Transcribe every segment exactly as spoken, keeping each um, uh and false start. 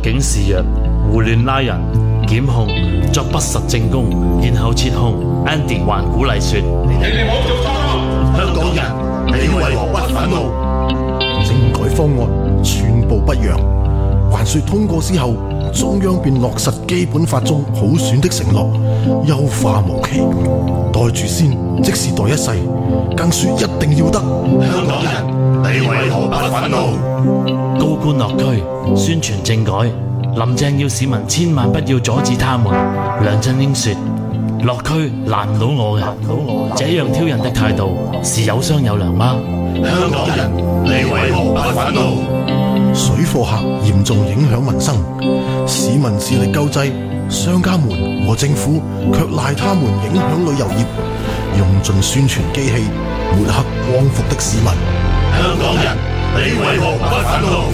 警示曰：胡亂拉人、檢控作不實證供，然後撤控。Andy 還鼓勵說： 你哋唔好做錯，香港人，你為何不憤怒？ 政改方案全部不讓，還說通過之後，中央便落實基本法中普選的承諾，優化無期，袋住先，即是袋一世，更說一定要得。 香港人，你為何不憤怒？ 高官落區宣傳政改，林鄭要市民千萬不要阻止他們。梁振英說：落區難唔到我嘅，這樣挑釁的態度是有商有量嗎？ 香港人，你為何不憤怒？ 水貨客嚴重影響民生，市民致力救濟，商家們和政府卻賴他們影響旅遊業，用盡宣傳機器抹黑光復的市民。 香港人，你為何不憤怒？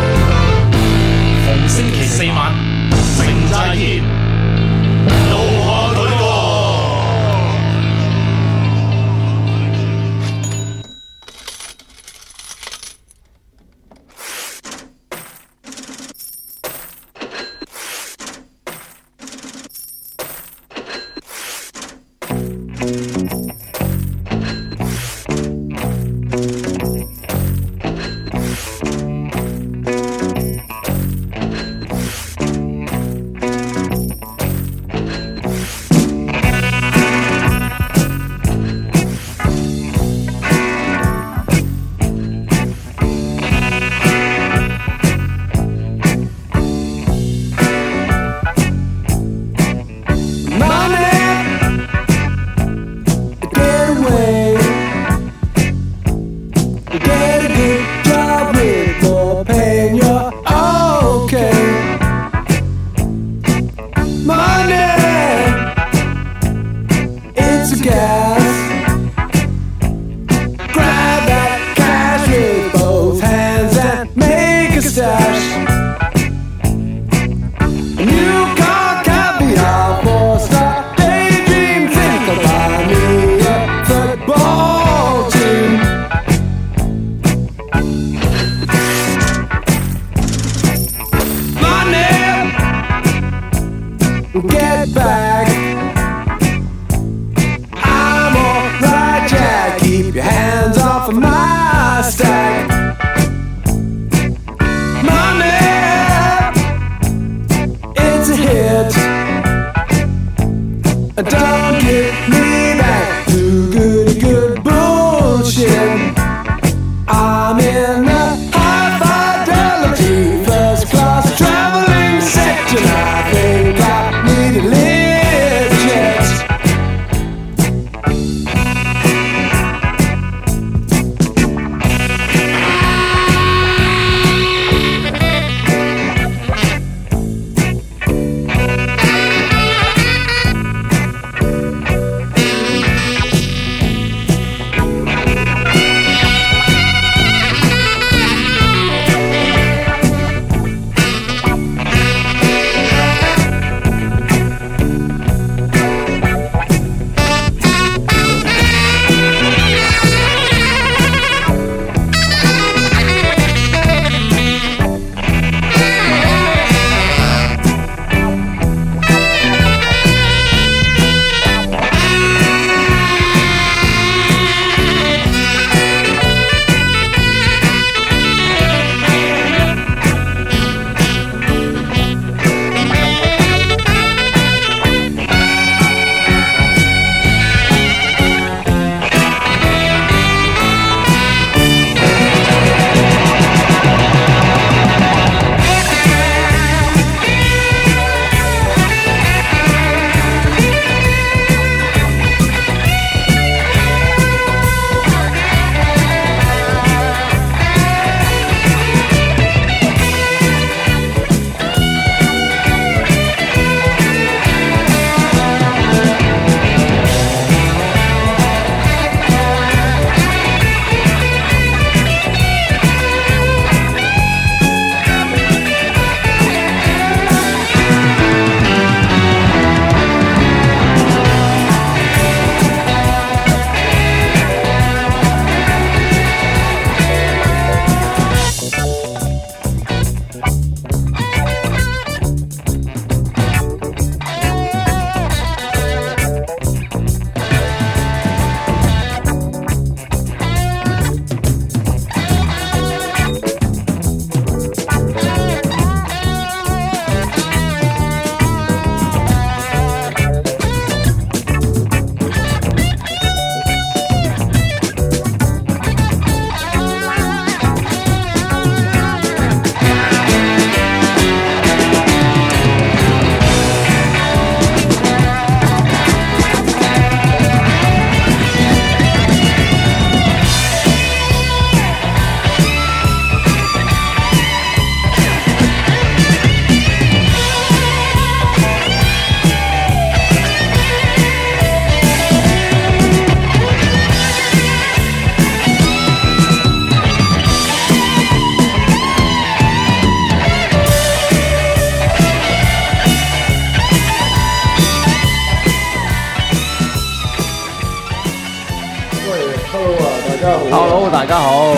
逢星期四晚， 城寨見，怒喝佢過。 大家好。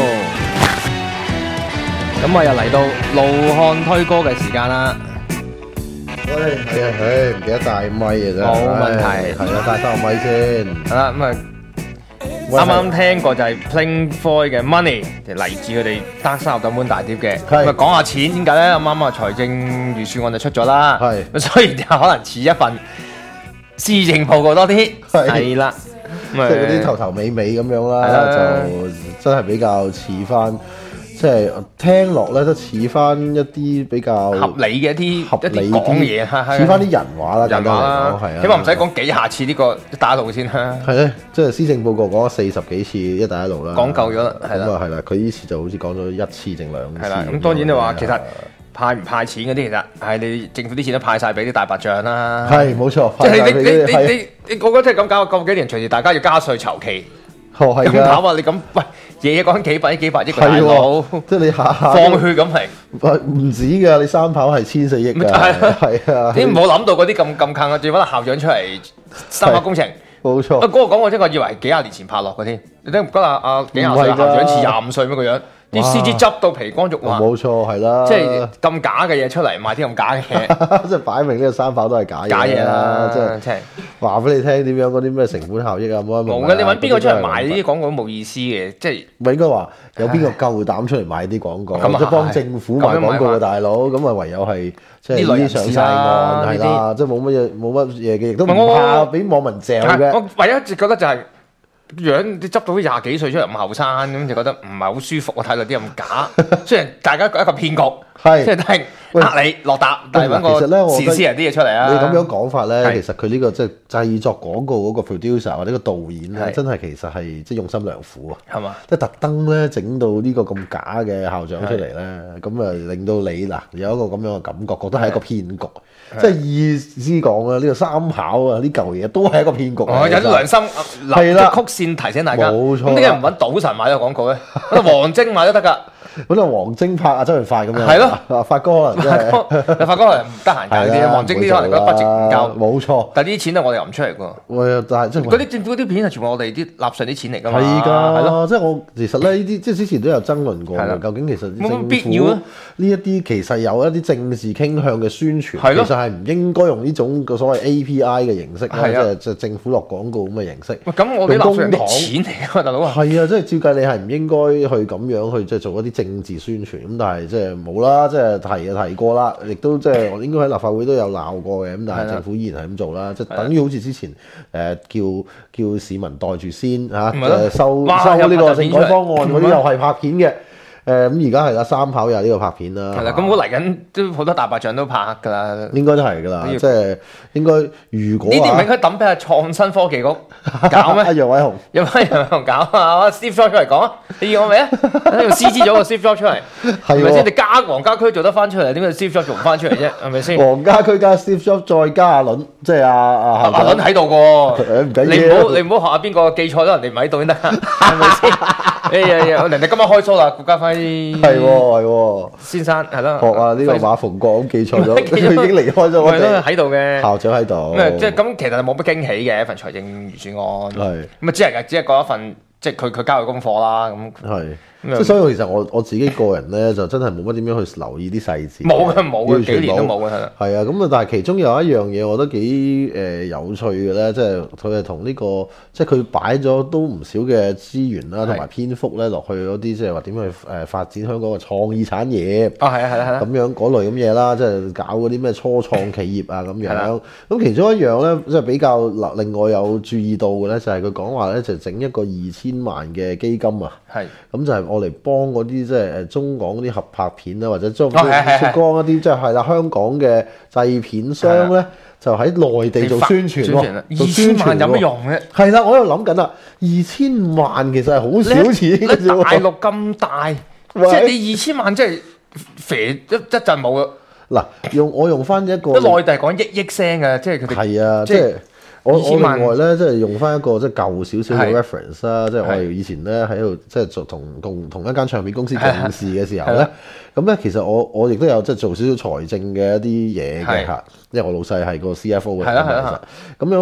咁我又嚟到路漢推歌嘅時間啦。 喂，係啊，唉，唔記得帶咪嘅啫。 冇問題唉係啊，帶翻個咪先。 係啦，咁啊，啱啱聽過就係 Pink Floyd 嘅 Money，就嚟自佢哋得三十九本大碟嘅。 係咁啊，講下錢點解咧？啱啱啊，財政預算案就出咗啦。 係咁所以就可能似一份施政報告多啲。 係係啦，咁啊即係嗰啲頭頭尾尾咁樣係啦， 啦就真係比較似翻，即係聽落咧都似翻一啲比較合理嘅一啲合理一啲講嘢，係係似翻啲人話啦，簡單嚟人話啦講係啊， 起碼唔使講幾下次呢個一帶一路先啦。 係咧，即係施政報告講咗四十幾次一帶一路啦， 講夠咗啦係啦咁啊係啦，佢呢次就好似講咗一次定兩次。 係啦，咁當然你話其實派唔派錢嗰啲，其實係你政府啲錢都派晒俾啲大白象啦。 係冇錯， 即係你你你係你你個個即係咁搞，過幾年隨時大家要加稅籌期， 哦係㗎咁搞啊！你咁喂，嘢嘢講緊幾百億幾百億個大係佬喎，即係你下下放血咁嚟， 喂唔止㗎，你三跑係千四億㗎， 咪就係係啊， 你唔好諗到嗰啲咁咁近啊！仲要揾校長出嚟三跑工程。啊！ 冇錯， 嗰個講我真係我以為係幾廿年前拍落嘅添，你睇唔覺得啊？啊幾廿歲嘅校長似廿五歲咩個樣？啲哇 C G 執到皮光肉滑， 冇錯係啦， 即係咁假嘅嘢出嚟賣啲咁假嘅嘢， 即係擺明呢個三跑都係假嘢假嘢啦！ 即係即係話俾你聽點樣嗰啲咩成本效益啊，冇冇嘅。你揾邊個出嚟賣呢啲廣告都冇意思嘅，即係咪應該話有邊個夠膽出嚟買啲廣告， 咁啊即係幫政府賣廣告咁樣買嘅大佬，咁啊唯有係即係呢類人士呢啲上晒岸係啦啦，即係冇乜嘢冇乜嘢嘅，亦都唔唔係我怕俾網民嚼嘅。 我唯一一直覺得就係樣你執到啲廿幾歲出嚟咁後生，咁就覺得唔係好舒服啊！睇到啲咁假，雖然大家一個騙局， 係即係都係呃你落搭，但係揾其實咧我覺得個善思人啲嘢出嚟啊！ 你咁樣講法咧， 係其實佢呢個即係製作廣告嗰個 producer 或者個導演咧， 係真係其實係即係用心良苦啊！ 係嘛？ 即係特登咧整到呢個咁假嘅校長出嚟咧，咁啊令到你嗱有一個咁樣嘅感覺，覺得係一個騙局。即係意思講啊，呢個三跑啊，呢嚿嘢都係一個騙局。 哦，有啲良心， 係啦曲線提醒大家。 冇錯啦咁點解唔揾賭神買呢個廣告咧？揾黃晶買都得㗎。 嗰度黃晶拍啊，周潤發咁樣。 係咯啊，發哥可能真係。 你發覺可能唔得閒搞呢啲，黃晶呢啲可能覺得 budget 唔夠。 冇錯。 但係呢啲錢都係我哋揞出嚟㗎。 喂，但係即係嗰啲政府嗰啲片係全部我哋啲納稅啲錢嚟㗎嘛。 係㗎， 係咯。 即係我其實咧呢啲即係之前都有爭論過係啦嘅，究竟其實冇乜政必要啊府呢一啲其實有一啲政治傾向嘅宣傳，其係咯實係唔應該用呢種個所謂 A P I 嘅形式啦，即係啊係即係政府落廣告咁嘅形式。 喂咁我哋納稅人啲用公帑錢嚟㗎嘛，大佬啊！ 係啊，即係照計你係唔應該去咁樣去即係做一啲政治宣傳咁，但係即係冇啦，即係提就提過啦，亦都即係我應該喺立法會都有鬧過嘅，咁但係啦係政府依然係咁做啦，即係等於好似之前誒、呃、叫叫市民袋住先嚇， 咪咯誒收哇收呢有個政改方案嗰啲有又係拍片嘅。誒咁而家係啦，三跑又係呢個拍片啦。 係啦，咁我嚟緊都好多大白象都拍㗎啦。 應該都係㗎啦， 呢即係應該如果呢啲唔啊應該抌俾阿創新科技局搞咩？ 阿楊偉雄有乜人同搞啊？Steve Jobs 出嚟講啊！你要我未啊？用 C G 咗個 Steve Jobs 出嚟，係咪先？ 係喎你加黃家駒做得翻出嚟，點解 Steve Jobs 做唔翻出嚟啫？係咪先？ 黃家駒加 Steve Jobs 再加阿倫，即係阿阿阿校長倫喺度嘅誒唔緊喎， 要你唔好你唔好學下邊個記錯咗人哋唔喺度先得，係咪先？哎呀呀！人哋今晚開 show 啦，顧家輝係喎係喎。 先生係咯， 學啊！呢個馬逢國咁記錯咗， 唔係記錯佢已經離開咗我係咯哋。 喺度嘅。 校長喺度， 咁即係咁，其實冇乜驚喜嘅一份財政預算案。 係咁啊，只係只係講一份，即係佢佢交嘅功課啦。咁係， 咁即係所以其實我我自己個人咧就真係冇乜點樣去留意啲細節。 冇嘅冇嘅， 完全幾年都冇嘅係啦。 係啊，咁啊，但係其中有一樣嘢，我覺得幾誒、呃、有趣嘅咧，即係佢係同呢個，即係佢擺咗都唔少嘅資源啦，同埋篇幅咧落去嗰啲，即係話點去誒發展香港嘅創意產業。 啊係啊係啊係啦咁。樣嗰類咁嘢啦，即係搞嗰啲咩初創企業啊咁係啦樣。咁其中一樣咧，即係比較另外有注意到嘅咧，就係佢講話咧，就整一個二千萬嘅基金啊。 係咁就係我嚟幫嗰啲即係誒中港嗰啲合拍片啦，或者將哦係係係出光一啲即係係啦香港嘅製片商咧，就喺內地做宣傳喎。做二千萬有乜喎？ 用啫？ 係啦，我喺度諗緊啦，二千萬其實係好少錢嘅啫你喎。 大陸咁大，即喂係你二千萬，即係肥一一陣冇啦。 嗱，用我用翻一個啲內地係講億億聲嘅，即係佢哋係啊， 即係即係我我二千萬另外咧，即係用翻一個即係舊少少嘅係 reference 啦，即係我哋以前咧喺度即係做同同同一間唱片公司係共事嘅時候咧係啦， 咁咧其實我我亦都有即係做少少財政嘅一啲嘢嘅係嚇，因為我老細係個 C F O 嘅， 係啦係啦其實咁樣咧。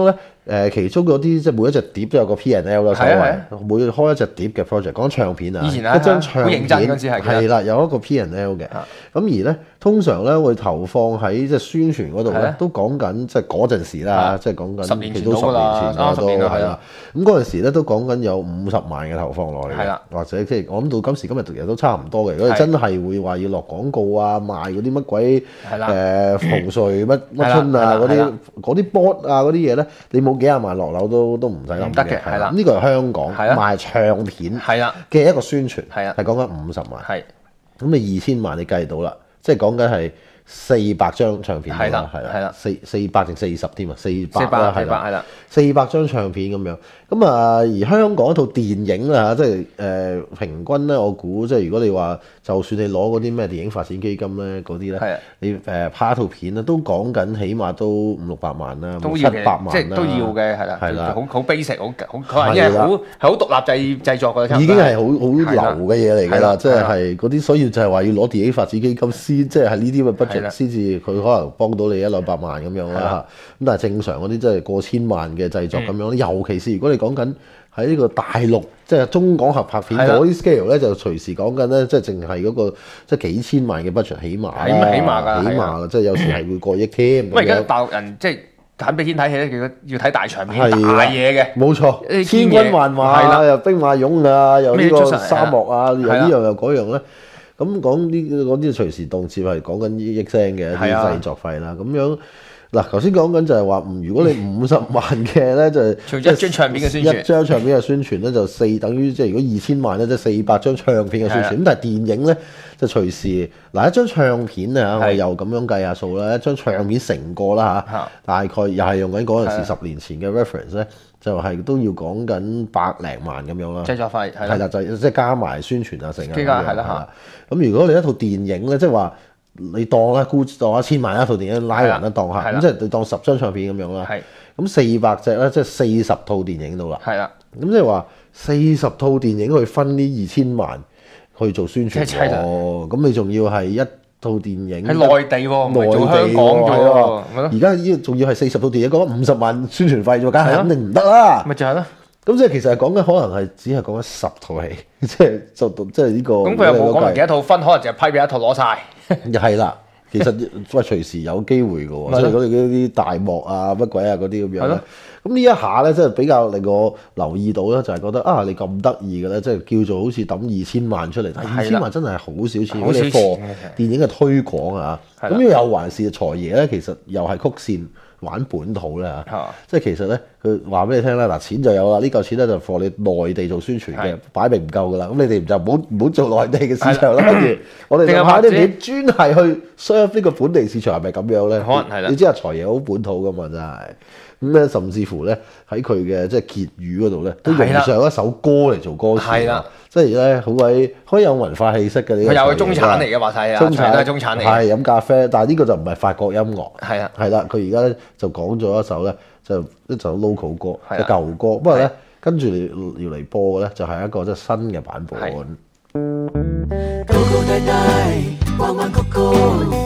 誒其中嗰啲即係每一隻碟都有個 P and L 啦，所謂每開一隻碟嘅 project 講唱片啊， 以前啊一張唱片好認真嗰陣時係係啦，有一個 P and L 嘅。咁而咧通常咧會投放喺即係宣傳嗰度咧，都講緊即係嗰陣時啦，即係講緊十年前都十年前啦，十年啦係啦。 咁嗰陣時咧都講緊有五十萬嘅投放落嚟嘅，或者即係我諗到今時今日其實都差唔多嘅。如果你真係會話要落廣告啊，賣嗰啲乜鬼誒紅隧乜乜春啊嗰啲嗰啲 board 啊嗰啲嘢咧，你冇幾廿萬落樓都都唔使諗嘅。係啦，呢個係香港賣唱片嘅一個宣傳，係講緊五十萬。係咁你二千萬你計到啦，即係講緊係四百張唱片啦，係啦，係啦，四四百定四十添啊，四百啦，係啦，係啦，四百張唱片咁樣。咁啊，而香港一套電影啊，即係誒、呃、平均咧，我估即係如果你話，就算你攞嗰啲咩電影發展基金咧，嗰啲咧，你誒、呃、拍一套片咧，都講緊起碼都五六百萬啦，七百萬啦， 即係都要嘅，係啦，係啦，好好 basic， 好好可能因為好係好獨立製製作嘅， 已經係好好流嘅嘢嚟㗎啦，即係係嗰啲，所以就係話要攞電影發展基金先，即係係呢啲嘅 budget 先至佢可能幫到你一兩百萬咁樣啦嚇。咁但係正常嗰啲真係過千萬嘅製作咁樣，尤其是如果你講緊喺呢個大陸，即係中港合拍片嗰啲 scale 咧，就隨時講緊咧，即係淨係嗰個即係幾千萬嘅 budget 起碼， 起碼起碼㗎， 起碼即係有時係會過億添。 因為而家大陸人即係睇俾天睇戲咧，佢要睇大場面、大嘢嘅， 冇錯，千軍萬馬又兵馬俑啊，又呢個沙漠啊，又呢樣又嗰樣咧。咁講啲嗰啲隨時動輒係講緊億億聲嘅一啲製作費啦，咁樣。嗱，頭先講緊就係話，如果你五十萬嘅咧，就除咗一張唱片嘅宣傳， 一張唱片嘅宣傳咧，就四等於即係如果二千萬咧，即係四百張唱片嘅宣傳。咁但係電影咧，就隨時嗱一張唱片啊，我又咁樣計下數啦，一張唱片成個啦嚇，大概又係用緊嗰陣時十年前嘅 reference 咧，就係都要講緊百零萬咁樣啦。 製作費係啦，就即係加埋宣傳啊，成啊。 係啦嚇。 咁如果你一套電影咧，即係話。你當啦，估當一千萬一套電影拉勻啦，當下咁即係你當十張唱片咁樣啦。咁四百隻咧，即係四十套電影到啦。係啦。咁即係話四十套電影去分呢二千萬去做宣傳喎。咁你仲要係一套電影喺內地喎，內地香港喎。 而家呢仲要係四十套電影，講五十萬宣傳費啫，梗係肯定唔得啦。 咪就係咯。 咁即係其實係講緊可能係只係講緊十套戲，即係就即係呢個。 咁佢又冇講明幾多套分，可能就係批俾一套攞晒。 係啦，其實喂隨時有機會嘅喎，即係如果你嗰啲大幕啊、乜鬼啊嗰啲咁樣咧，咁呢一下咧，即係比較令我留意到咧，就係覺得啊，你咁得意嘅咧，即係叫做好似抌二千萬出嚟，但係二千萬真係好少錢，好似貨電影嘅推廣啊，咁又有還是財爺咧，其實又係曲線。玩本土咧嚇，啊、即係其實咧，佢話俾你聽啦，嗱錢就有啦，呢嚿錢咧就放你內地做宣傳嘅，是擺明唔夠噶啦，咁你哋就唔好唔好做內地嘅市場啦，跟住我哋就拍啲片專係去 serve 呢個本地市場，係咪咁樣咧？可能係啦，你知阿財爺好本土噶嘛，真係咁咧，甚至乎咧喺佢嘅即係結語嗰度咧，都用上一首歌嚟做歌詞啊！即係咧好鬼好有文化氣息嘅呢個。佢又係中產嚟嘅話睇啊，中產都係中產嚟。係飲咖啡，但係呢個就唔係法國音樂。係啊，係啦，佢而家咧就講咗一首咧，就一首 local 歌，嘅舊歌。不過咧，跟住要嚟播嘅咧，就係一個即係新嘅版本。高高低低，彎彎曲曲，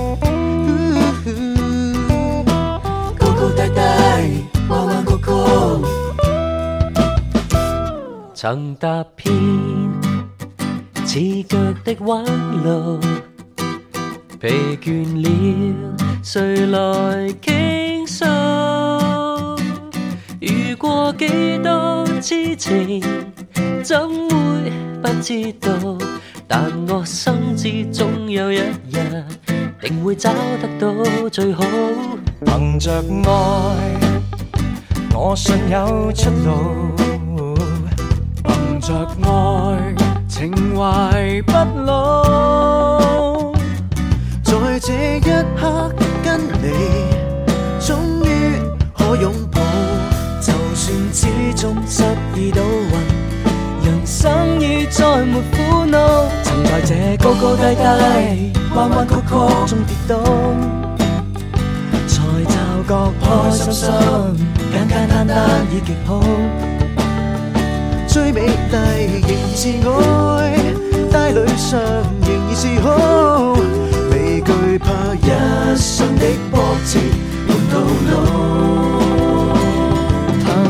高高低低，彎彎曲曲，曾踏遍刺腳的彎路，疲倦了，誰來傾訴？遇過幾多痴情，怎會不知道？但我心知總有一日，定會找得到最好。憑着愛，我信有出路。憑着愛，情懷不老。在這一刻跟你，終於可擁抱。就算始終失意倒運，人生已再沒苦惱。曾在這高高低低、彎彎曲曲中跌倒，才驟覺開心心，簡簡單單已極好。最美麗仍然是愛，帶淚上仍然是好，未懼怕一生的波折換道路。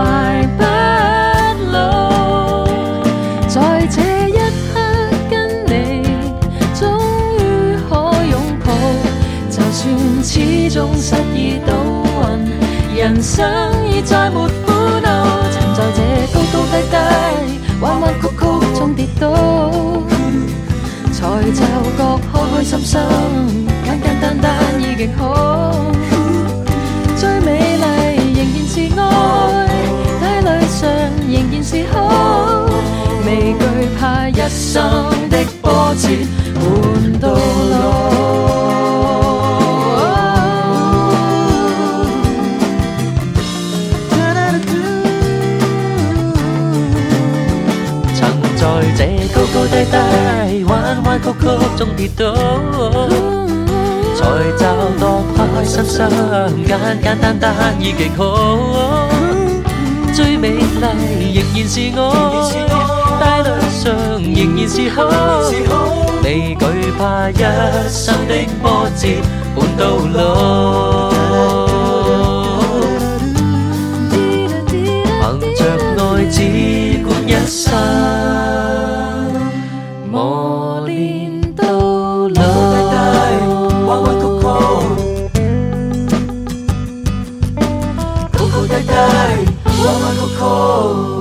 懷不老。在這一刻跟你終於可擁抱，就算始終失意倒運，人生已再沒苦惱。曾在這高高低低、彎彎曲曲中跌倒，才就覺開開心心、簡簡單單已極好。最美麗仍然是愛，體裏上仍然是好，未懼怕一生的波折伴到老。在這高高低低、彎彎曲曲中跌倒，才找到開開心心、簡簡單單已極好。最美麗仍然是愛，帶淚上仍然是好，未懼怕一生的波折伴到老。憑着愛只管一生磨練到老。彎彎曲曲，高高低低，彎彎曲曲。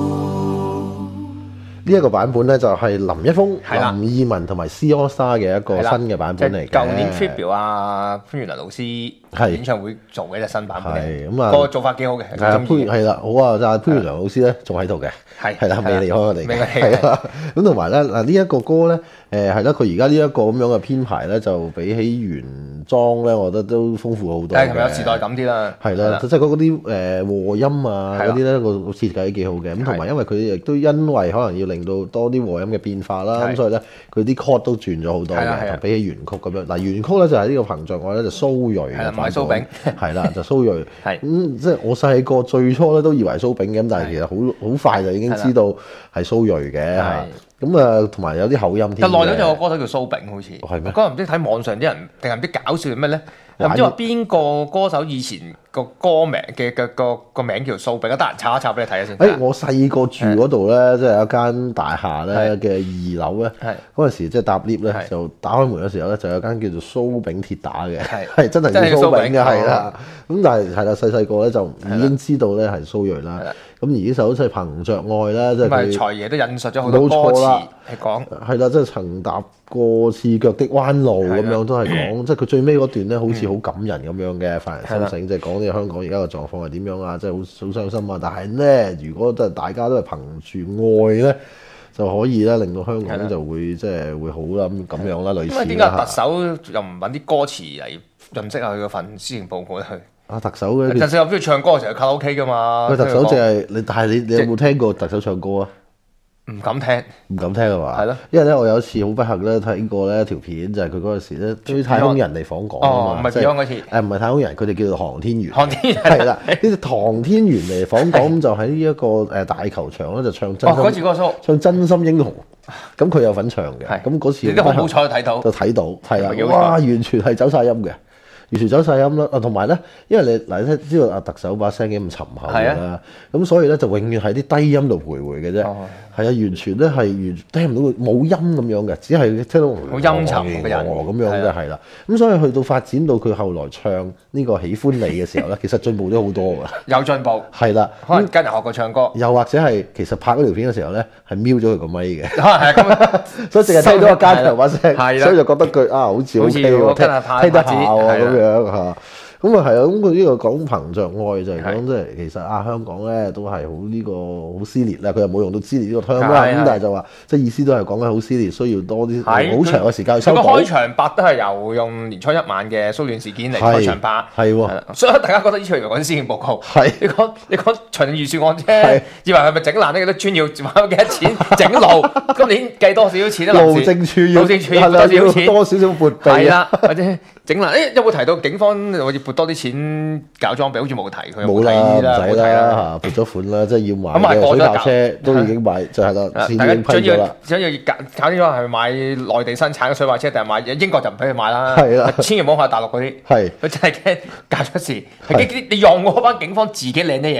呢一個版本咧就係林一峰、 係啦林二汶同埋 C AllStar 嘅一個新嘅版本嚟嘅。 舊年 Tribute 啊，潘源良老師係演唱會做嘅隻新版本嚟， 係咁啊個做法幾好嘅， 係啊，潘幾中意嘅係啦，好啊，就係潘源良老師咧仲喺度嘅， 係係啦，未離開我哋未離嘅， 開係啦。咁同埋咧嗱，呢一個歌咧，誒係啦，佢而家呢一個咁樣嘅編排咧，就比起原裝咧，我覺得都豐富好多嘅。 但係有時代感啲啦， 係啦，即係嗰啲誒和音啊係啦嗰啲咧個設計都幾好嘅。咁同埋因為佢亦都因為可能要令到多啲和音嘅變化啦， 係咁所以咧佢啲 chord 都轉咗好多嘅， 係啦係啦同比起原曲咁樣。嗱原曲咧就係呢個憑着愛咧就蘇芮嘅係啦唔係版蘇本炳係啦，就蘇芮。 係咁即係我細個最初咧都以為蘇炳嘅，咁但係其實好好快就已經知道係蘇芮嘅嚇。咁啊，同埋有啲口音添。 但內咗有個歌手叫蘇炳，好似係咩嗰日唔知睇網上啲人定係唔知搞笑定咩咧？又唔知話邊個歌手以前個歌名嘅嘅個個名叫蘇炳，得閒查一查俾你睇下先。 誒，我細個住嗰度咧，即係有一間大廈咧嘅二樓咧，嗰陣時即係搭 lift 咧，就打開門嘅時候咧，就有間叫做蘇炳鐵打嘅，係真係叫蘇炳嘅，係啦。咁但係係啦，細細個咧就已經知道咧係蘇芮啦。咁而呢首即係憑着愛啦，即係佢財爺都引述咗好多歌詞係講， 係啦，即係曾踏過刺腳的彎路咁樣都係講，即係佢最尾嗰段咧，好似好感人咁樣嘅，發人心醒，即係講呢個香港而家嘅狀況係點樣啊，即係好好傷心啊！但係咧，如果即係大家都係憑住愛咧，就可以咧令到香港就會即係會好啦咁咁樣啦，類似啦。 因為點解特首又唔揾啲歌詞嚟潤色下佢嗰份施政報告咧？ 啊，特首嘅特首有邊度唱歌嘅時候卡拉 OK 噶嘛？ 佢特首淨係你，但係你你有冇聽過特首唱歌啊？ 唔敢聽， 唔敢聽係嘛？ 係咯， 因為咧我有一次好不幸咧睇過咧一條片，就係佢嗰陣時咧追太空人嚟訪港啊嘛， 唔係 Beyond 嗰次， 誒唔係太空人，佢哋叫做航天員， 航天員係啦，呢隻航天員嚟訪港咁就喺呢一個誒大球場咧就唱真心， 嗰次嗰個 show 唱真心英雄，咁佢有份唱嘅，咁嗰次你都好好彩睇到， 就睇到，係啦，哇，完全係走晒音嘅。完全走晒音啦！啊，同埋咧，因為你嗱，你知道啊，特首把聲幾咁沉厚㗎啦，咁所以咧就永遠喺啲低音度徘徊嘅啫。係啊，完全咧係完聽唔到佢冇音咁樣嘅，只係聽到好陰沉嘅人咁樣嘅係啦。咁所以去到發展到佢後來唱呢個喜歡你嘅時候咧，其實進步咗好多㗎。 有進步係啦， 可能跟人學過唱歌， 又或者係其實拍嗰條片嘅時候咧，係瞄咗佢個咪嘅。 係咁， 所以淨係聽到個加強把聲，所以就覺得佢啊好似 O K 喎，聽聽得下喎咁樣嚇。咁啊係啊，咁佢呢個講憑着愛就係講即係其實啊香港咧都係好呢個好撕裂啦，佢又冇用到撕裂呢個 term 啦，咁但係就話即係意思都係講緊好撕裂，需要多啲好長嘅時間去修補。 佢個開場白都係由用年初一晚嘅騷亂事件嚟開場白， 係喎， 所以大家覺得呢場講施政報告， 係你講你講財政預算案啫，以為係咪整爛呢幾多村要花幾多錢整路？今年計多少少錢啊？ 路政處要路政處要多少少錢？ 多少少撥備係啦，或者整爛誒有冇提到警方好似撥多啲錢搞裝備？好似冇提，佢冇啦，唔使啦嚇，撥咗款啦，即係要買嘅水炮車都已經買，就係啦，錢已經批咗啦。 想要搞搞清楚係買內地生產嘅水炮車，定係買英國就唔俾佢買啦。 係啦， 千祈唔好買大陸嗰啲。 係， 佢真係驚搞出事，係驚你用嗰班警方自己領啲嘢。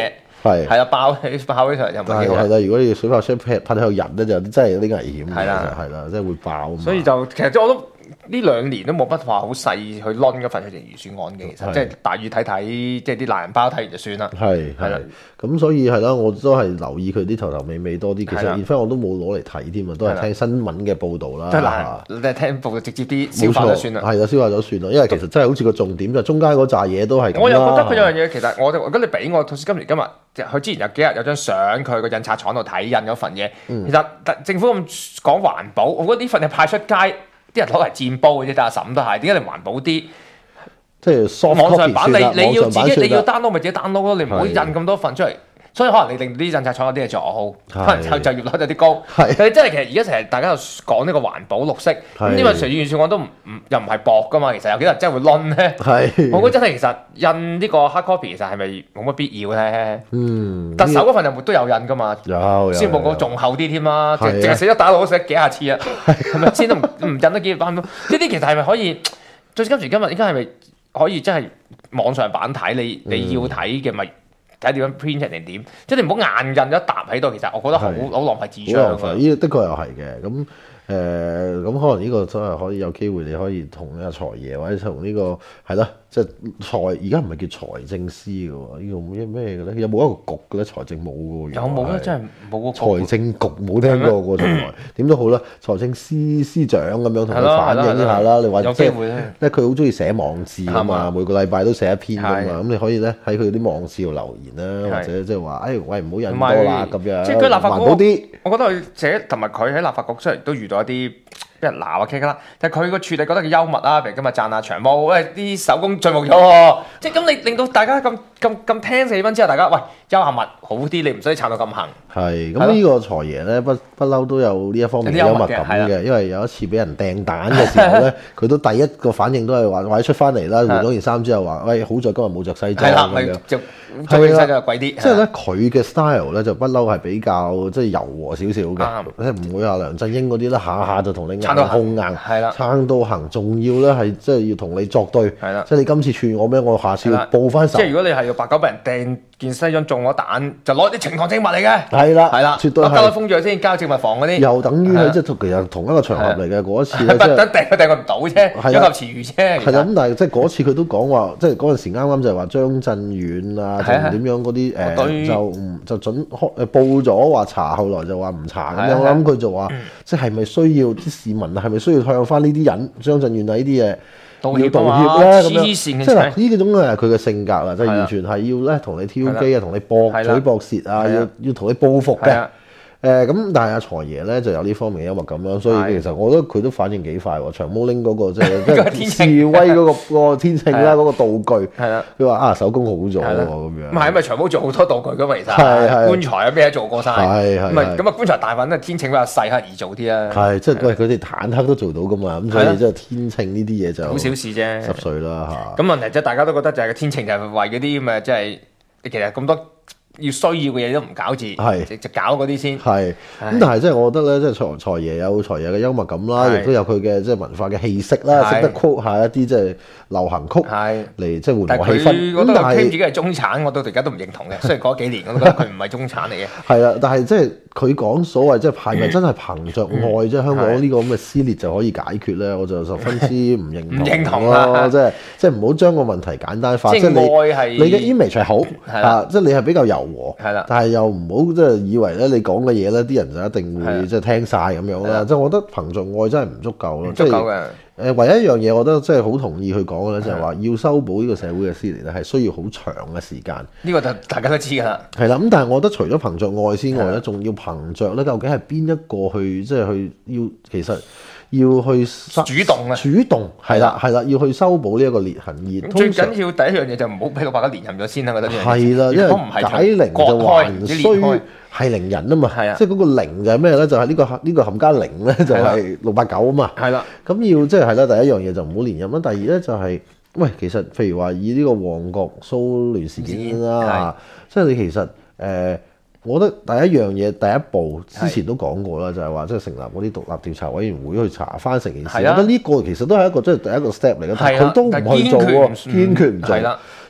係係啦，爆起爆起上又唔係幾好。 係啦，如果你水炮車拍拍向人咧，就真係有啲危險嘅。 係啦係啦，即係會爆啊嘛。 所以就其實即係我都呢兩年都冇乜話好細去攆嗰份財政預算案嘅，其實係即係大預睇睇，即係啲懶人包睇完就算啦。 係係啦係，咁所以係啦，我都係留意佢啲頭頭尾尾多啲。其實係啦 in fact 我都冇攞嚟睇添啊，都係聽新聞嘅報導啦。 即係嗱，你係聽報直接啲消化就算啦。 係啦，消化咗算啦，因為其實真係好似個重點就中間嗰扎嘢都係咁啦。 我又覺得佢有樣嘢，其實我如果你俾我，好似今年今日，佢之前有幾日有張相，佢個印刷廠度睇印嗰份嘢。 嗯其實政府咁講環保，我覺得呢份嘢派出街，啲人攞嚟佔煲嘅啫。但阿嬸都係，點解你唔環保啲？ 即係 soft 網上版 copy 算啦你你要網上版自己你要算啦 download 咪自己 download 咯，你唔好印係咁多份出嚟。所以可能你令到啲印刷廠有啲嘢做好， 係可能就就業率有啲高。 係但係真係其實而家成日大家又講呢個環保綠色，咁係因為隨住預算案都唔唔又唔係薄噶嘛，其實有幾多人真係會攆咧？ 係我覺得真係其實印呢個 hard copy 其實係咪冇乜必要咧？ 嗯特首嗰份又都有印噶嘛， 有有先報告仲厚啲添啦， 係啊淨淨係寫咗打佬寫幾下次啊，係咪先都唔唔印得幾版？呢啲其實係咪可以？最今時今日應該係咪可以真係網上版睇？你你要睇嘅咪睇點樣 print 出定點？即係你唔好硬印咗一沓喺度，其實我覺得好係好浪費紙張好浪費， 㗎。 呢的確又係嘅。咁誒，咁、可能呢個真係可以有機會，你可以同阿財爺或者同呢、個係啦，即係財而家唔係叫財政司嘅喎，呢個咩咩嘅咧？有冇一個局嘅咧？財政冇嘅喎， 有冇咧？ 係真係冇個財政局冇聽過喎，從來點都好啦。財政司司長咁樣同佢係咯反映一下啦。你話有即係機會咧。 咧，佢好中意寫網誌啊嘛， 係嘛每個禮拜都寫一篇㗎係嘛。咁你可以咧喺佢啲網誌度留言啦， 係或者即係話，誒喂唔好印同埋多啦咁樣， 即係佢立法環局保啲。 我覺得佢寫同埋佢喺立法局雖然都遇到一啲俾人鬧啊 K 啦，但係佢個處理覺得佢幽默啦，譬如今日讚下長毛，喂啲手工進步咗喎，即係咁你令到大家咁咁咁聽氣氛之後，大家喂休下物好啲，你唔使撐到咁行。 係， 係咯咁呢個財爺咧不不嬲都有呢一方面嘅幽默感有啲幽默嘅係嘅，因為有一次俾人掟蛋嘅時候咧，佢都第一個反應都係話，或者出翻嚟啦，換咗件衫之後話，喂，好在今日冇着西裝係啦，咪咁樣。 就做起身就貴啲。 即係咧，佢嘅 style 咧就不嬲係比較即係柔和少少嘅啱， 即係唔會話梁振英嗰啲咧下下就同你硬撐到行碰硬， 係啦撐到行，仲要咧係即係要同你作對， 係啦即係你今次串我咩，我下次要係啦報翻仇即係，如果你係要白狗俾人掟件西裝中咗彈，就攞啲呈堂證物嚟嘅。 係啦， 係啦， 絕對交咗係， 封咗先，交證物房嗰啲。 又等於係啊係即係其實同一個場合嚟嘅嗰一次咧， 不即係等掟佢掟佢唔到啫， 係啊一嚿詞語啫。其實係啦，咁但係即係嗰次佢都講話，即係嗰陣時啱啱就係話張震遠啊， 係啊就點樣嗰啲我對誒就唔就準開誒報咗話查，後來就話唔查咁樣。 係啊我諗佢就話，即係咪需要啲市民啊？係咪需要向翻呢啲人張震遠啊呢啲嘢道歉要道啊嘛歉咧？咁樣黐線嘅即係嗱， 真係呢幾種係佢嘅性格啦，即係係啊完全係要咧同你挑機啊，同你駁係啦嘴駁舌啊，要係啊要同你報復嘅係啊。 誒咁，但係阿財爺咧就有呢方面嘅幽默感啦，所以係其實我覺得佢都反應幾快喎。長毛拎嗰個即係即嗰個係天秤示威嗰個嗰個天秤啦， 係啊嗰個道具， 係啦。 佢話啊手工好咗喎係啦咁樣。 咁係咪長毛做好多道具噶嘛？其實係係棺材啊咩都做過晒。 係係係咁啊咁啊棺材大份都係天秤比較細，可能易做啲啦。 係即係喂佢哋坦克都做到噶嘛，咁所係啦以即係天秤呢啲嘢就好小事啫。 濕碎啦嚇。 咁問題即係大家都覺得就係個天秤就係為嗰啲咁嘅即係其實咁多要需要嘅嘢都唔搞住， 係就就搞嗰啲先。 係咁，但係即係我覺得咧，即係財財爺有財爺嘅幽默感啦， 係亦都有佢嘅即係文化嘅氣息啦， 係識得 quote 下一啲即係流行曲係。 嚟即係但係佢緩和氣氛。 覺得佢咁但 claim 自係己係中產，我到而家都唔認同嘅。雖然嗰幾年我都覺得佢唔係中產嚟嘅。 係啦，但係即係佢講所謂即係係咪真係憑着愛即係香港呢個咁嘅撕裂就可以解決咧？我就十分之唔認唔認同同啊咯，即係即係唔好將個問題簡單化， 即係即係你。 愛係你嘅 image 係好係啦啊，即係你係比較柔和， 係啦但係又唔好即係以為咧你講嘅嘢咧，啲人就一定係啦會即係聽晒咁樣啦。 係啦即係我覺得憑着愛真係唔足夠咯， 唔足夠嘅。 誒，唯一一樣嘢，我覺得真係好同意佢講嘅咧，就係話要修補呢個社會嘅撕裂咧，係需要好長嘅時間。 呢個就大家都知㗎啦。 係啦，咁但係我覺得除咗憑着愛之外係咧，仲要憑着咧，究竟係邊一個去即係去要其實要去主動啊主動係啦係啦，要去修補呢一個裂痕而咁最通常緊要第一樣嘢就唔好俾個白狗連任咗先啦，覺得呢樣嘢係啦，因如果唔係為解鈴就割開還唔知須裂開係零人啊嘛， 係啊即係嗰個零就係咩咧？就係呢個呢個冚家零咧，就係六八九啊嘛。 係啦， 咁要即係係啦，第一樣嘢就唔好連任啦。第二咧就係、喂，其實譬如話以呢個旺角騷亂事件啦，即係你其實誒、呃，我覺得第一樣嘢第一步之前都講過啦，就係話即係成立嗰啲獨立調查委員會去查翻成件事。 係啊我覺得呢個其實都係一個即係第一個 step 嚟嘅，但係係啊佢都唔去做喎，堅決唔做。 係啦，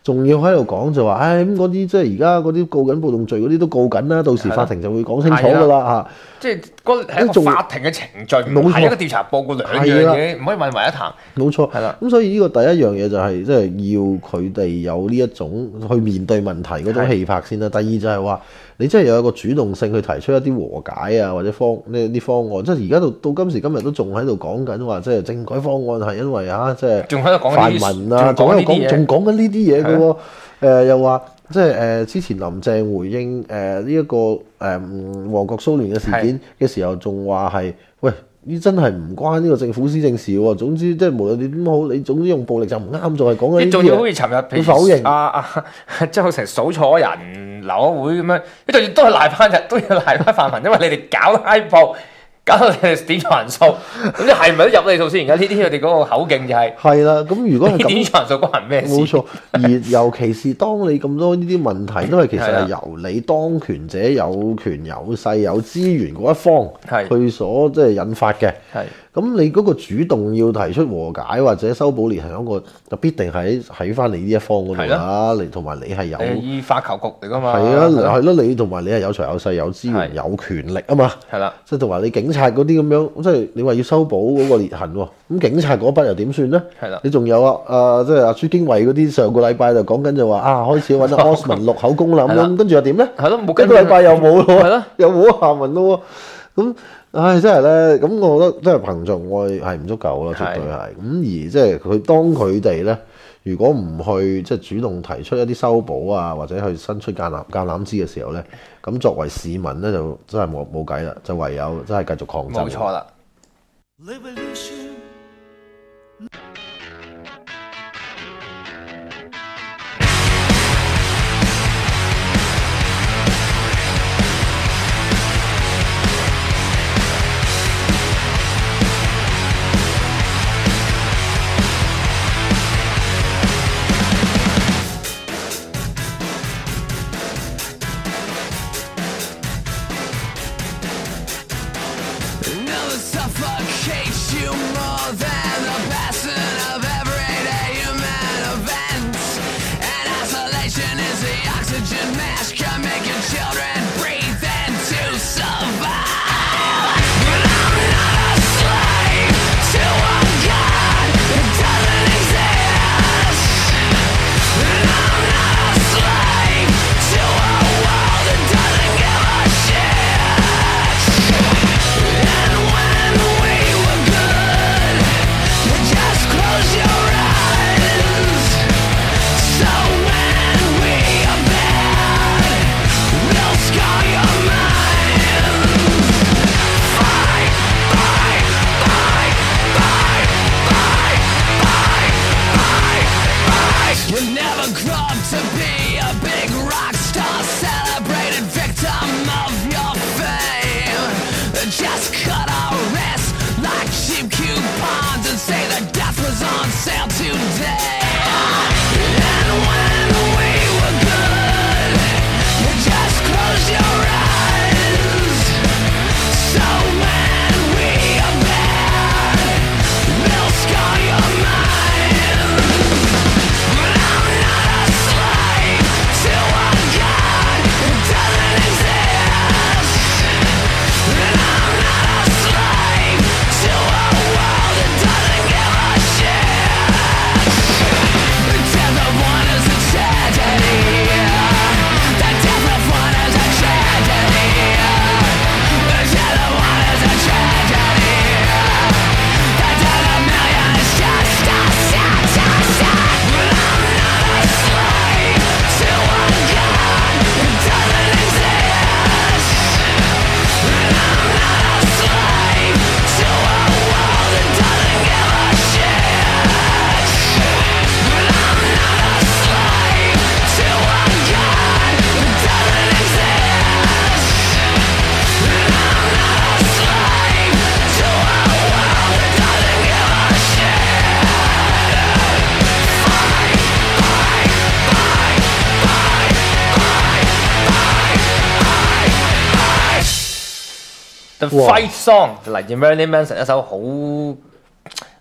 仲要喺度講就話，唉咁嗰啲即係而家嗰啲告緊暴動罪嗰啲都告緊啦，到時法庭就會講清楚㗎啦嚇。 即係嗰係一個法庭嘅程序，唔係一個調查報告兩樣嘢，唔可以混為一談。 冇錯， 係啦。 咁所以呢個第一樣嘢就係即係要佢哋有呢一種去面對問題嗰種氣魄先啦。第二就係話你真係有一個主動性去提出一啲和解啊，或者方呢啲方案。即係而家到到今時今日都仲喺度講緊話，即係政改方案係因為啊，即係仲喺度講泛民啊，仲喺度講仲講緊呢啲嘢嘅喎。誒又話即係誒之前林鄭回應誒呢一個誒旺角騷亂嘅事件嘅時候，仲話係喂。呢真係唔關呢個政府施政事喎。總之即係無論你點好，你總之用暴力就唔啱，就係講緊呢啲嘢。 仲要好似尋日佢否認啊啊，即係成數錯人流咗會咁樣，你仲要都係賴翻日，都要賴翻泛民，因為你哋搞拉布。搞到你哋點錯人數，咁你係咪都入你數先？而家呢啲佢哋嗰個口徑就係係啦。咁如果係咁， 點錯人數關人咩事？ 冇錯。而尤其是當你咁多呢啲問題，都係其實係由你當權者有權有勢有資源嗰一方去所即係引發嘅。係。咁你嗰個主動要提出和解或者修補裂痕嗰個，就必定喺喺翻你呢一方嗰度啦。你同埋你係有依法求局嚟噶嘛？ 係啊，係咯，你同埋你係有財有勢有資源有權力啊嘛。係啦，即係同埋你警察嗰啲咁樣，即係你話要修補嗰個裂痕喎。咁警察嗰筆又點算咧？係啦，你仲有啊？啊，即係阿朱經緯嗰啲上個禮拜就講緊就話啊，開始揾阿 Osman 錄口供啦咁樣，跟住又點咧？係咯，冇一個禮拜又冇咯，係咯，又冇下文咯。咁唉，真係咧，咁我覺得真係憑着愛係唔足夠咯，絕對係。咁而即係佢當佢哋咧，如果唔去即係主動提出一啲修補啊，或者去伸出橄欖橄欖枝嘅時候咧，咁作為市民咧就真係冇冇計啦，就唯有真係繼續抗爭。冇錯啦。The Fight Song 嚟自 Marilyn Manson 一首好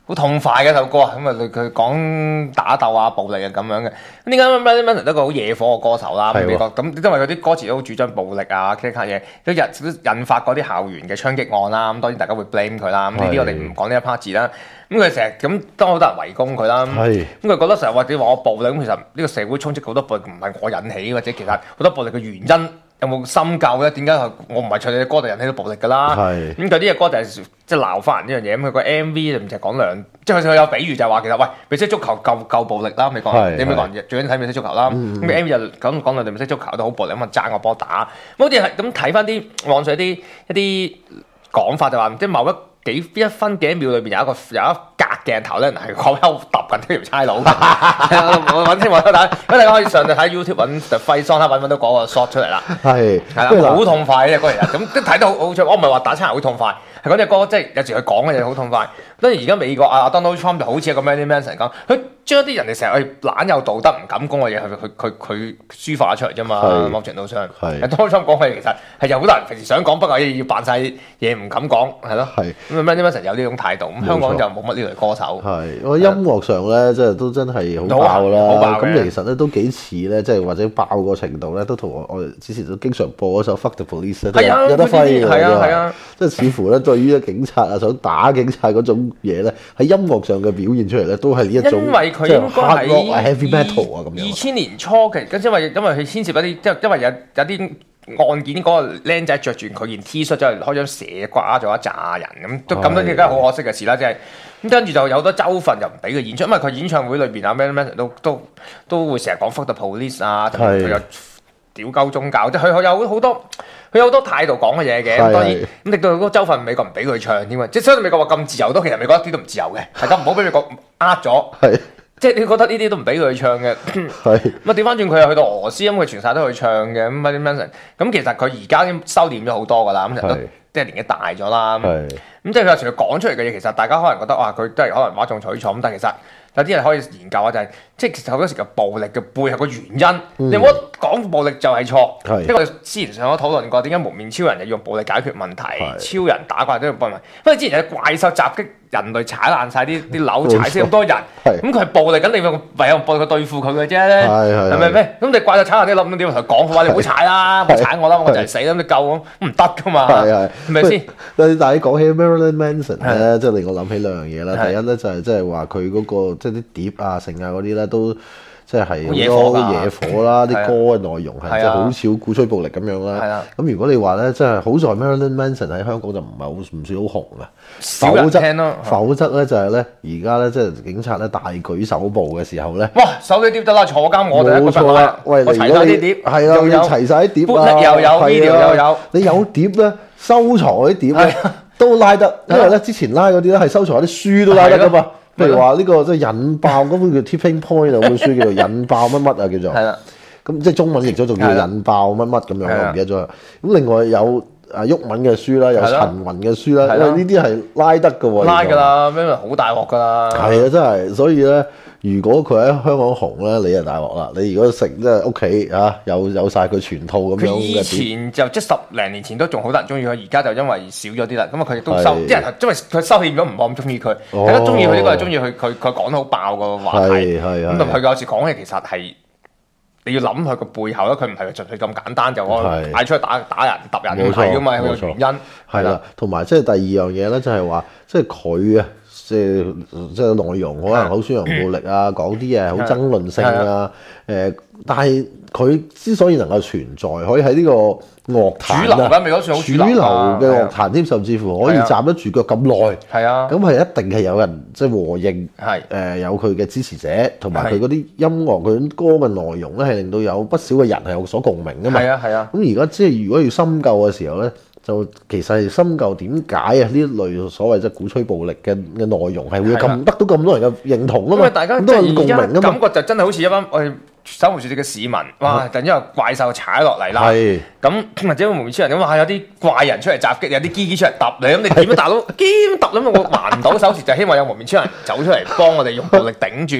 好痛快嘅一首歌啊！咁啊，佢佢講打鬥啊、暴力啊咁樣嘅。咁點解 Marilyn Manson 都一個好惹火嘅歌手啦？ 係喎美國咁，因為佢啲歌詞都好主張暴力啊、其他嘢，都引都引發嗰啲校園嘅槍擊案啦。咁當然大家會 blame 佢啦。咁呢啲我哋唔講呢一 part 字啦。咁佢成日咁，當好多人圍攻佢啦。 係咁佢覺得成日或者話我暴力，咁其實呢個社會充斥好多暴力，唔係我引起，或者其實好多暴力嘅原因。有冇深究咧？點解我唔係唱你嘅歌就引起到暴力㗎啦？ 係咁佢啲嘅歌就係即係鬧翻人呢樣嘢。咁佢個 M V 就唔淨係講兩，即係佢有比喻就係話其實喂，美式足球夠夠暴力啦，美國人你美國人最緊要睇美式足球啦。咁個 M V 就講講到美式足球都好暴力，咁啊爭個波打。咁好似係咁睇翻啲網上啲一啲講法就話，即係某一幾一分幾秒裏邊有一個有一格鏡頭咧，係講喺度揼緊條差佬。我揾先揾睇，咁大家可以上去睇 YouTube 揾 The Fight Song 啦，揾揾到嗰個 shot 出嚟啦。 係係啦，好痛快嘅嗰日，咁即係睇到好好出。我唔係話打差人好痛快，係嗰隻歌即係有時佢講嘅嘢好痛快。當然而家美國啊 Donald Trump 就好似一個 Marilyn Manson 咁，佢將啲人哋成日去懶有道德唔敢講嘅嘢，佢佢佢佢抒發咗出嚟啫嘛。某程度上， 係 Donald Trump 講嘅嘢其實係有好多人平時想講，不過要扮晒嘢唔敢講，係咯。 係咁 Marilyn Manson 有呢種態度，咁香港就冇乜呢類歌手。 係，我音樂上咧，即係都真係好爆啦。 好爆嘅咁其實咧都幾似咧，即係或者爆個程度咧，都同我我哋之前都經常播嗰首 Fuck the Police 咧，都係啊有有得揮嘅。 係啊係啊， 即係似乎咧，對於警察啊，想打警察嗰種嘢咧，喺音樂上嘅表現出嚟咧，都係呢一種， 因為佢應該喺 hard rock 啊 heavy metal 啊咁樣。 二千年初嘅，咁因為因為佢牽涉一啲，即係因為有有啲案件嗰個僆仔着住佢件 T 恤，之後開張蛇掛咗一紮人咁，都咁多啲梗係好可惜嘅事啦，即係咁跟住就有好多州份就唔俾佢演出，因為佢演唱會裏邊啊 Marilyn Manson 都都都會成日講 fuck the police 啊，同埋佢又屌鳩宗教，即係佢佢有好多佢有好多態度講嘅嘢嘅，咁當然咁令到嗰個州份美國唔俾佢唱添啊，即係相對美國話咁自由都其實美國一啲都唔自由嘅，大家唔好俾美國呃咗。 係。 即係你覺得呢啲都唔俾佢唱嘅， 係咁啊調翻轉佢又去到俄羅斯，咁佢全晒都去唱嘅，咁 Marilyn Manson，咁其實佢而家已經收斂咗好多噶啦，咁就都即係年紀大咗啦，咁即係佢有時佢講出嚟嘅嘢，其實大家可能覺得哇，佢都係可能嘩眾取寵，咁但係其實有啲人可以研究下就係、是，即係其實好多時嘅暴力嘅背後嘅原因，嗯、你唔好講暴力就係錯，即係我哋之前上咗討論過，點解無面超人就要用暴力解決問題，超人打怪都用暴力，因為之前有怪獸襲擊。人類踩爛晒啲啲樓，踩死咁多人，咁佢係暴力緊，你用唯有暴力去對付佢嘅啫，係咪咩？咁你怪獸踩爛啲樓，咁點同佢講？佢話你唔好踩啦，唔好踩我啦，我就係死啦，咁你救我唔得噶嘛？係係，係咪先？ 但係但係講起 Marilyn Manson 咧，即係令我諗起兩樣嘢啦。第一咧就係即係話佢嗰個即係啲碟啊、成啊嗰啲咧都。即係好多野火啦，啲歌嘅內容係即係好少鼓吹暴力咁樣啦。咁如果你話咧，即係好在 Marilyn Manson 喺香港就唔係好唔算好紅嘅， 少人聽咯。 否則咧就係咧，而家咧即係警察咧大舉搜捕嘅時候咧， 哇！手啲碟得啦，坐監我哋一個冇錯啦。喂， 我齊晒啲碟， 係啦，你齊晒啲碟啊， 又有 video 又有， 你有碟咧，收藏嗰啲碟咧都拉得，因為咧之前拉嗰啲咧係收藏啲書都拉得噶嘛。譬如話呢個即係引爆嗰本叫 Tipping Point 啊，本書叫做引爆乜乜啊，叫做。係啦。咁即係中文譯咗仲叫引爆乜乜咁樣，我唔記得咗啦。咁另外有啊鬱文嘅書啦，有陳雲嘅書啦，因為呢啲係拉得嘅喎。拉㗎啦，咩好大鑊㗎啦。係啊，真係，所以咧，如果佢喺香港紅咧，你就大鑊啦。你如果食即係屋企嚇有有曬佢全套咁樣嘅。佢以前就即係十零年前都仲好多人中意佢，而家就因為少咗啲啦。咁啊，佢亦都收啲人，因為佢收斂咗，唔冇咁中意佢。大家中意佢呢個係中意佢，佢佢講得好爆個話題。係係咁同佢有時講嘅其實係。你要諗佢個背後咧，佢唔係純粹咁簡單就可以嗌出去打打人揼人，唔係噶嘛，有原因係啦。同埋即係第二樣嘢咧，就係話即係佢啊，即係即係內容可能好宣揚暴力啊，講啲嘢好爭論性啊。誒，但係佢之所以能夠存在，可以喺呢個樂壇主流未講算好主流嘅樂壇添，甚至乎可以站得住腳咁耐。係啊，咁係一定係有人即係和應，係誒有佢嘅支持者，同埋佢嗰啲音樂佢啲歌嘅內容咧，係令到有不少嘅人係有所共鳴噶嘛。係啊係啊。咁而家即係如果要深究嘅時候咧，就其實係深究點解啊呢一類所謂即係鼓吹暴力嘅嘅內容係會咁得到咁多人嘅認同啊嘛。因為大家即係而家感覺就真係好似一班我哋守護住你嘅市民，哇！突然之間怪獸踩落嚟啦，咁或者無面超人咁話有啲怪人出嚟襲擊，有啲機機出嚟揼你，咁你點樣打到？兼揼咁我還唔到手時，就希望有無面超人走出嚟幫我哋用暴力頂住。咁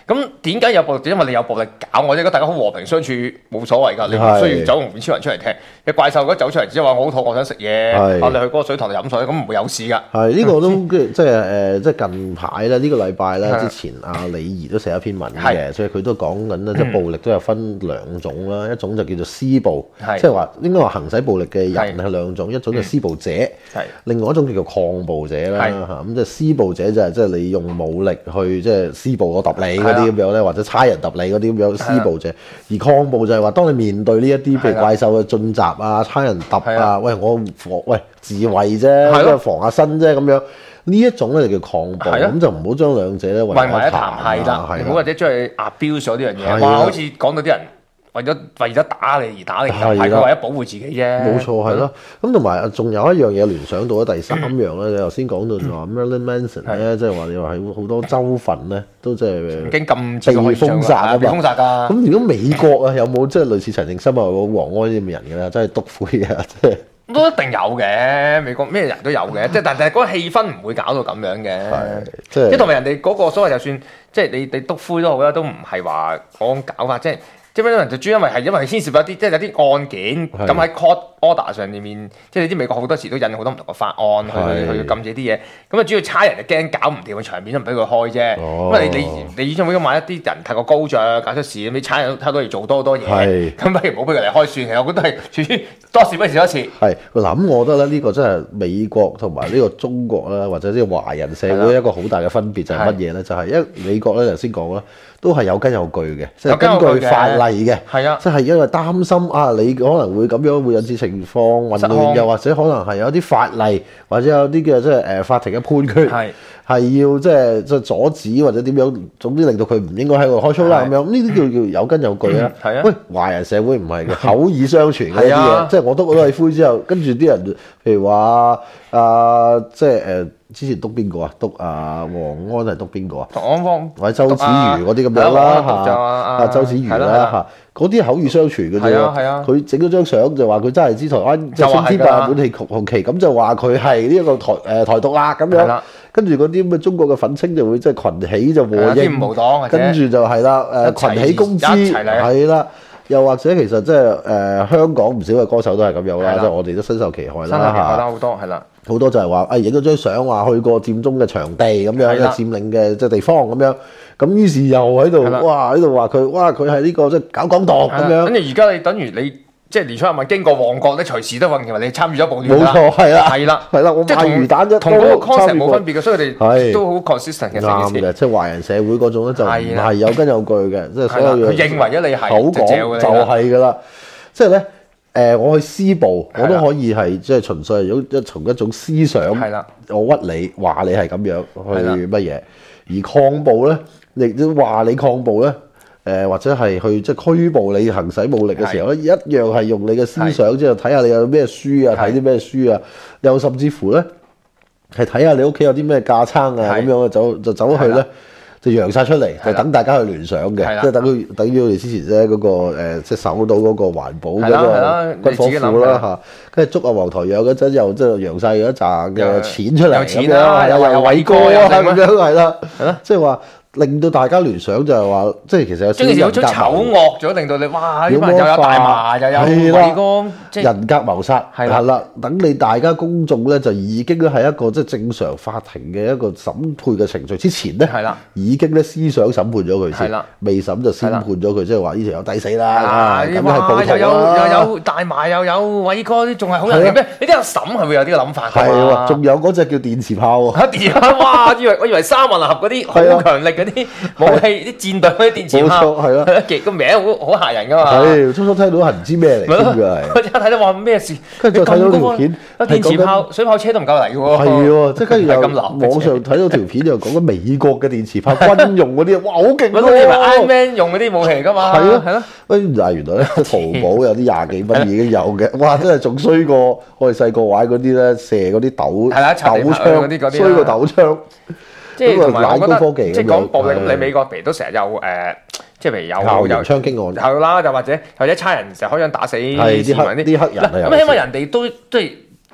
咁點解有暴力？因為你有暴力搞我啫。如果大家好和平相處冇所謂㗎，你唔需要走龍面超人出嚟踢。你怪獸嗰走出嚟之後話我好肚餓想食嘢，啊你去嗰個水塘度飲水，咁唔會有事㗎。 係呢個都即係誒，即係近排咧，呢個禮拜咧之前阿李儀都寫一篇文嘅，所以佢都講緊咧，即係暴力都有分兩種啦，一種就叫做施暴，即係話應該話行使暴力嘅人係兩種，一種就施暴者，另外一種叫做抗暴者啦嚇。咁即係施暴者就係即係你用武力去即係施暴我揼你嗰啲咁樣咧，或者差人揼你嗰啲咁樣施暴者。而抗暴就係話當你面對呢一啲譬如怪獸嘅進襲啊、差人揼啊，喂我防喂自衞啫，即係防下身啫咁樣。呢一種咧就叫抗暴，咁就唔好將兩者咧混為一談，係啦，唔好或者將佢 abuse 咗呢樣嘢。哇，好似講到啲人為咗為咗打你而打你，係佢為咗保護自己啫。冇錯，係咯。咁同埋仲有一樣嘢聯想到咗第三樣咧，你頭先講到話 Marilyn Manson 咧，即係話你話喺好多州份咧都即係已經禁止被封殺啊， 被封殺㗎。 咁如果美國啊有冇即係類似陳定森啊、黃安呢啲咁嘅人嘅咧，真係篤灰啊，即係。 都一定有嘅，美國咩人都有嘅，即係但係嗰個氣氛唔會搞到咁樣嘅，即係同埋人哋嗰個所謂就算即係你你篤灰都好啦，都唔係話講搞法，即係即係咩人就專因為係因為牽涉一啲即係有啲案件咁喺 court order 上面，即係你知美國好多時都引好多唔同嘅法案去去禁止啲嘢，咁啊主要差人就驚搞唔掂嘅場面都唔俾佢開啫，因為你你你演唱會咁買一啲人太過高漲搞出事，咁你差人差到嚟做多好多嘢，咁不如唔好俾佢嚟開算，其實我覺得係處於多事不如少一次。係嗱，我覺得咧呢個真係美國同埋呢個中國啦，或者呢個華人社會一個好大嘅分別就係乜嘢咧？就係因為美國咧頭先講啦，都係有根有據嘅，即係根據法例嘅， 係啊， 即係因為擔心啊，你可能會咁樣會引致情況混亂，又或者可能係有啲法例或者有啲嘅即係誒法庭嘅判決係係要即係即係阻止或者點樣，總之令到佢唔應該喺度開 show 啦咁樣，呢啲叫叫有根有據啦。係啊，喂，華人社會唔係嘅，口耳相傳嘅一啲嘢，即係我篤咗你灰之後，跟住啲人譬如話啊，即係誒。之前篤邊個啊？篤啊，黃安係篤邊個啊？ 唐安芳或者周子瑜嗰啲咁樣啦嚇，啊周子瑜啦嚇，嗰啲口語相傳嘅啫喎。佢整咗張相就話佢真係知台灣即係青天白日滿地紅旗，咁就話佢係呢一個台誒台獨啦咁樣。跟住嗰啲咁嘅中國嘅粉青就會即係群起就和應，跟住就係啦誒群起攻之係啦。又或者其實即係誒香港唔少嘅歌手都係咁樣啦，即係我哋都身受其害啦嚇。 好多係啦， 好多就係話誒影咗張相話去過佔中嘅場地咁樣，嘅佔領嘅即係地方咁樣，咁於是又喺度哇喺度話佢哇佢係呢個即係搞港獨咁樣。跟住而家你等於你即係年初一晚經過旺角咧，隨時都話認為你參與咗暴亂啦。冇錯，係啦， 係啦， 係啦，我賣魚蛋啫， 同嗰個 concept 冇分別嘅，所以佢哋都好 consistent 嘅。 啱嘅，即係華人社會嗰種咧就唔係有根有據嘅，即係所有嘢。 佢認為咗你係口講就係㗎啦，即係咧誒，我去施暴，我都可以係即係純粹係一一從一種思想，我屈你話你係咁樣去乜嘢，而抗暴咧，亦都話你抗暴咧。誒或者係去即係拘捕你行使武力嘅時候咧，一樣係用你嘅思想，即係睇下你有咩書啊，睇啲咩書啊，又甚至乎咧係睇下你屋企有啲咩架撐啊，咁樣走就走去咧就揚晒出嚟，就等大家去聯想嘅，即係等於等於我哋之前咧嗰個誒即係搜到嗰個環保嗰個軍火庫啦嚇，跟住捉阿黃台仰嗰陣又即係揚晒嗰一紮嘅錢出嚟，有錢啦，又又偉哥啊咁樣係啦，即係話。令到大家聯想就係話，即係其實有少少人格醜惡咗，令到你哇！呢班又有大麻，又有偉哥，即係人格謀殺係啦。等你大家公眾咧，就已經係一個即係正常法庭嘅一個審判嘅程序之前咧，係啦，已經咧思想審判咗佢先，未審就先判咗佢，即係話呢條友抵死啦。咁係暴徒啦，又有又有大麻，又有偉哥，仲係好人嘅咩？你啲有審係會有啲諗法㗎嘛？ 仲有嗰隻叫電磁炮喎， 電磁炮哇！以為我以為三混合嗰啲好強力。嗰啲武器、啲戰隊嗰啲電磁炮，係咯，個名好好嚇人噶嘛。係， 初初聽到係唔知咩嚟㗎係。 我即刻睇到話咩事， 跟住睇到條片， 電磁炮、水炮車都唔夠嚟㗎喎。 係喎，即係跟住又網上睇到條片又講緊美國嘅電磁炮軍用嗰啲，哇好勁喎！ 你以為 Iron Man 用嗰啲武器㗎嘛？ 係咯係咯。喂，但係原來咧，淘寶有啲廿幾蚊已經有嘅，哇！真係仲衰過我哋細個玩嗰啲咧，射嗰啲豆豆槍，衰過豆槍。 即係同埋我覺得，即係講暴力咁，你美國譬如都成日有誒，即係譬如有有槍擊案， 係啦，就或者或者差人成日開槍打死市民啲啲黑人。 咁起碼人哋都即係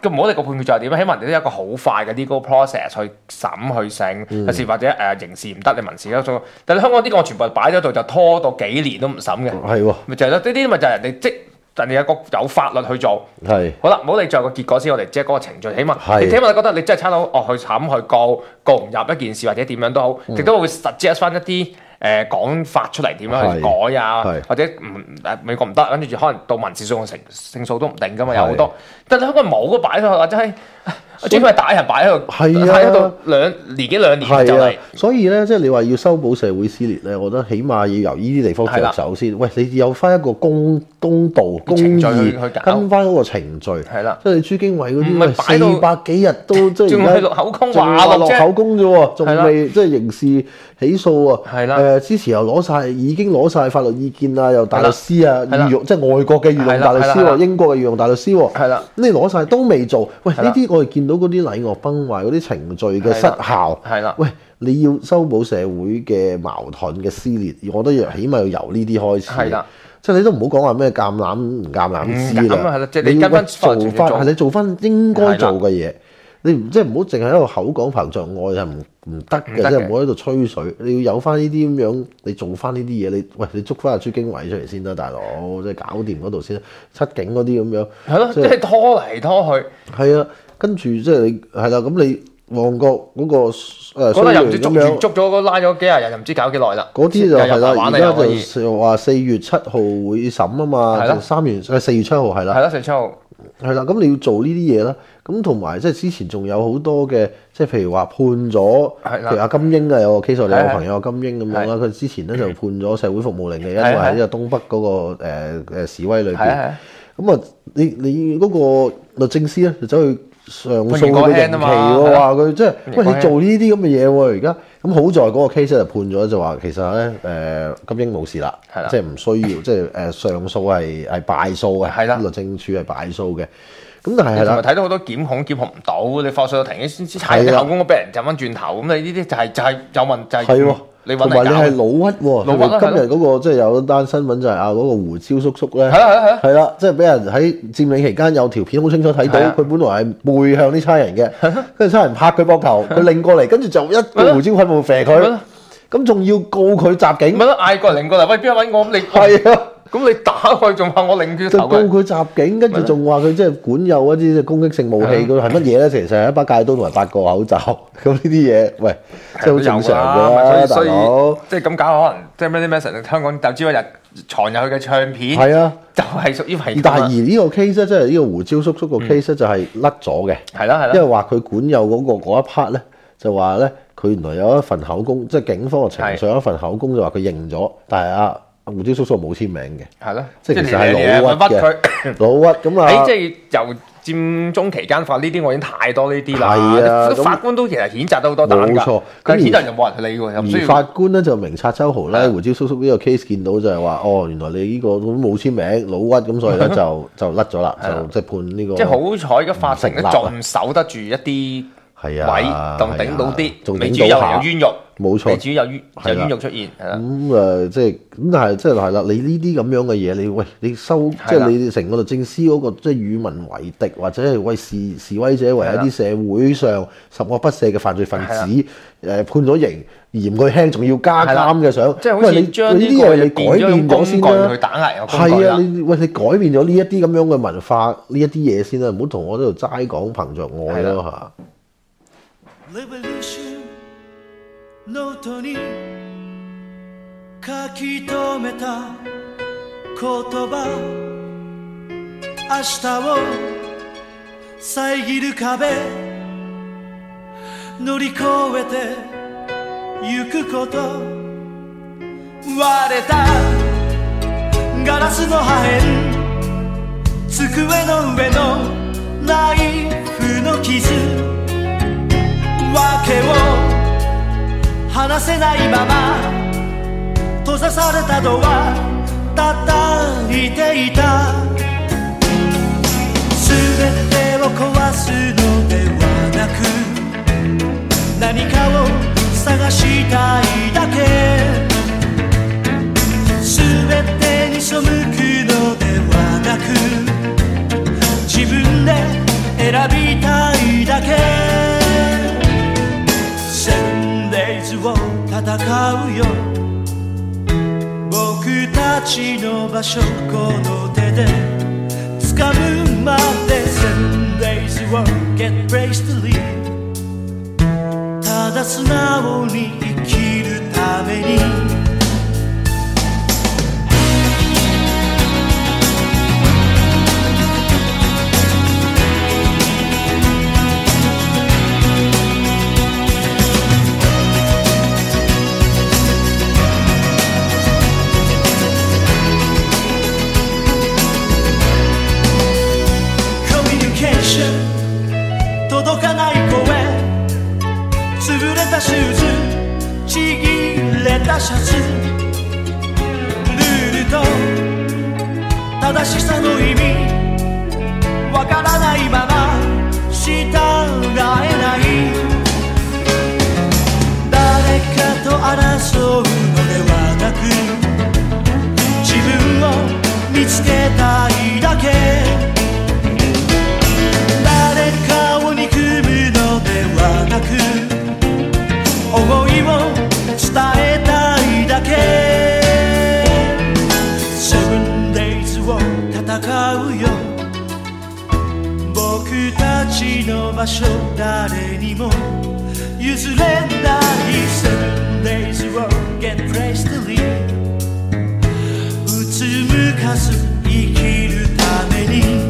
咁唔好理個判決就係點，起碼人哋都有一個好快嘅 legal process 去審去審，有時、嗯、或者誒、呃、刑事唔得，你民事都做。但係香港呢個全部擺咗度就拖到幾年都唔審嘅， 係喎， 咪就係咯，呢啲咪就係人哋即人哋有個有法律去做。係好啦，唔好理最後個結果先，我哋即係嗰個程序，起碼你起碼覺得你真係差到哦去審去告告唔入一件事或者點樣都好，亦、嗯、都會 suggest 翻一啲。誒講法出嚟點樣去改啊，或者唔誒美國唔得，跟住可能到民事訴訟成勝訴都唔定噶嘛，有好多。但係香港冇個擺喺度，或者係主要係大人擺喺度，喺度兩年幾兩年就嚟。所以咧，即係你話要修補社會撕裂咧，我覺得起碼要由呢啲地方着手先。喂，你有翻一個公公道、公義，跟翻嗰個程序。係啦，即係你朱經緯嗰啲，四百幾日都即係仲係落口供話落口供啫喎，仲未即係刑事起訴啊。係啦。誒之前又攞晒，已經攞晒法律意見啊，又大律師啊，御用即係外國嘅御用大律師喎，英國嘅御用大律師喎，係啦，咁你攞晒都未做，喂呢啲我哋見到嗰啲禮樂崩壞嗰啲程序嘅失效，係啦，喂你要修補社會嘅矛盾嘅撕裂，我覺得起碼要由呢啲開始，係啦，即係你都唔好講話咩橄欖唔橄欖枝啦，你跟翻做翻係你做翻應該做嘅嘢。你唔即係唔好淨係喺度口講憑着愛係唔唔得嘅，即係唔好喺度吹水。你要有翻呢啲咁樣，你做翻呢啲嘢，你喂你捉翻阿朱經緯出嚟先啦，大佬，即係搞掂嗰度先啦。七警嗰啲咁樣，係咯，即係拖嚟拖去。係啊，跟住即係你係啦，咁你旺角嗰個誒，嗰個又唔知捉完捉咗拉咗幾廿日，又唔知搞幾耐啦。嗰啲就係啦，而家就話四月七號會審啊嘛，係啦，三月誒四月七號係啦，係啦，四月七號。係啦，咁你要做呢啲嘢啦，咁同埋即係之前仲有好多嘅，即係譬如話判咗，譬如阿金英啊，有個 case 我哋有個朋友阿金英咁樣啦，佢之前咧就判咗社會服務令嘅，因為喺呢個東北嗰個誒誒示威裏邊，咁啊你你嗰個律政司咧就走去上訴佢嘅刑期喎，話佢即係喂你做呢啲咁嘅嘢喎，而家咁好在嗰個 case 就判咗就話其實咧誒金英冇事啦，即係唔需要即係誒上訴係係敗訴嘅，律政處係敗訴嘅。咁但係係啦，睇到好多檢控檢控唔到，你放上到庭先先查啲口供，俾人斬翻轉頭，咁你呢啲就係就係有問就係你揾嚟搞。同埋你係老屈喎，今日嗰個即係有一單新聞就係啊嗰個胡椒叔叔咧，係啦係啦係啦，即係俾人喺佔領期間有條片好清楚睇到，佢本來係背向啲差人嘅，跟住差人拍佢膊頭，佢擰過嚟，跟住就一個胡椒噴霧射佢，咁仲要告佢襲警，咪咯嗌過嚟擰過嚟，喂邊個揾我咁你係啊？咁你打佢仲話我擰住頭，就告佢襲警，跟住仲話佢即係管有一啲攻擊性武器，佢係乜嘢咧？其實係一把戒刀同埋八個口罩，咁呢啲嘢，喂，即係好正常嘅，大佬。即係咁搞，可能即係咩啲咩成香港就知嗰日藏入去嘅唱片，係啊，就係屬於係。但係而呢個 case 咧，即係呢個胡椒叔叔個 case 咧，就係甩咗嘅，係啦係啦，因為話佢管有嗰個嗰一 part 咧，就話咧佢原來有一份口供，即係警方嘅呈上一份口供，就話佢認咗，但係啊。胡椒叔叔冇簽名嘅，係咯，即係其實係老屈嘅，老屈咁啊！誒，即係由佔中期間發呢啲，我已經太多呢啲啦。係啊，法官都其實譴責得好多單㗎。冇錯，咁譴責又冇人去理喎，又唔需要。而法官咧就明察秋毫咧，胡椒叔叔呢個 case 見到就係話，哦，原來你呢個都冇簽名，老屈咁，所以咧就就甩咗啦，就即係判呢個。即係好彩，而家法庭咧仲守得住一啲位，仲頂到啲，未至於有人有冤獄。冇錯，至於有冤有冤獄出現，係啦。咁誒，即係咁，但係即係係啦。你呢啲咁樣嘅嘢，你喂你收，即係你成個律政司嗰個即係與民為敵，或者係為示示威者為一啲社會上十惡不赦嘅犯罪分子，誒判咗刑，嫌佢輕，仲要加監嘅想，即係好似將呢啲嘢你改變咗先啦。去打壓有工具啦。係啊，你喂你改變咗呢一啲咁樣嘅文化，呢一啲嘢先啦，唔好同我呢度齋講憑着愛咯嚇。ノートに書き留めた言葉明日を遮る壁乗り越えてゆくこと割れたガラスの破片机の上のナイフの傷訳を話せないまま閉ざされたドア叩いていた全てを壊すのではなく何かを探したいだけ全てに背くのではなく自分で選選びたいだけセブンデイズを戦うよ僕たちの場所この手で掴むまで Seven days won't get place to live ただ素直に生きるために届かない声潰れたシューズちぎれたシャツルールと正しさの意味わからないまま従えない誰かと争うのではなく自分を見つけたいだけ誰かを憎むのではなく思いを伝えたいだけ Seven days を戦うよ僕たちの場所誰にも譲れない Seven days を get place to live うつむかず生きるために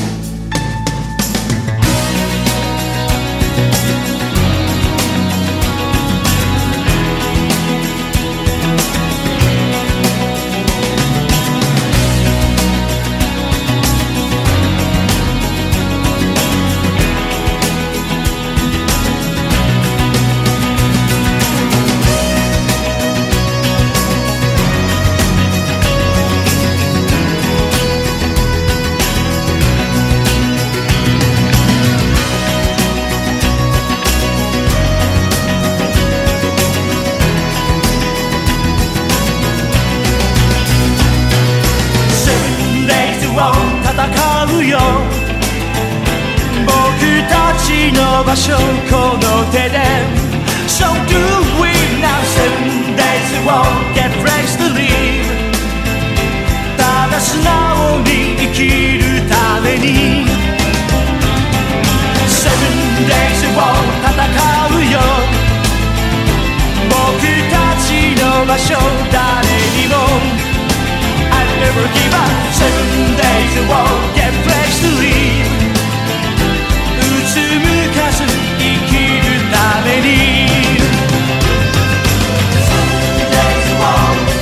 場所この手で So do we now Seven days won't get place to live ただ素直に生きるために Seven days won't 戦うよ僕たちの場所誰にも I'll never give up Seven days won't get place to liveうつむかず生きるために Seven days won't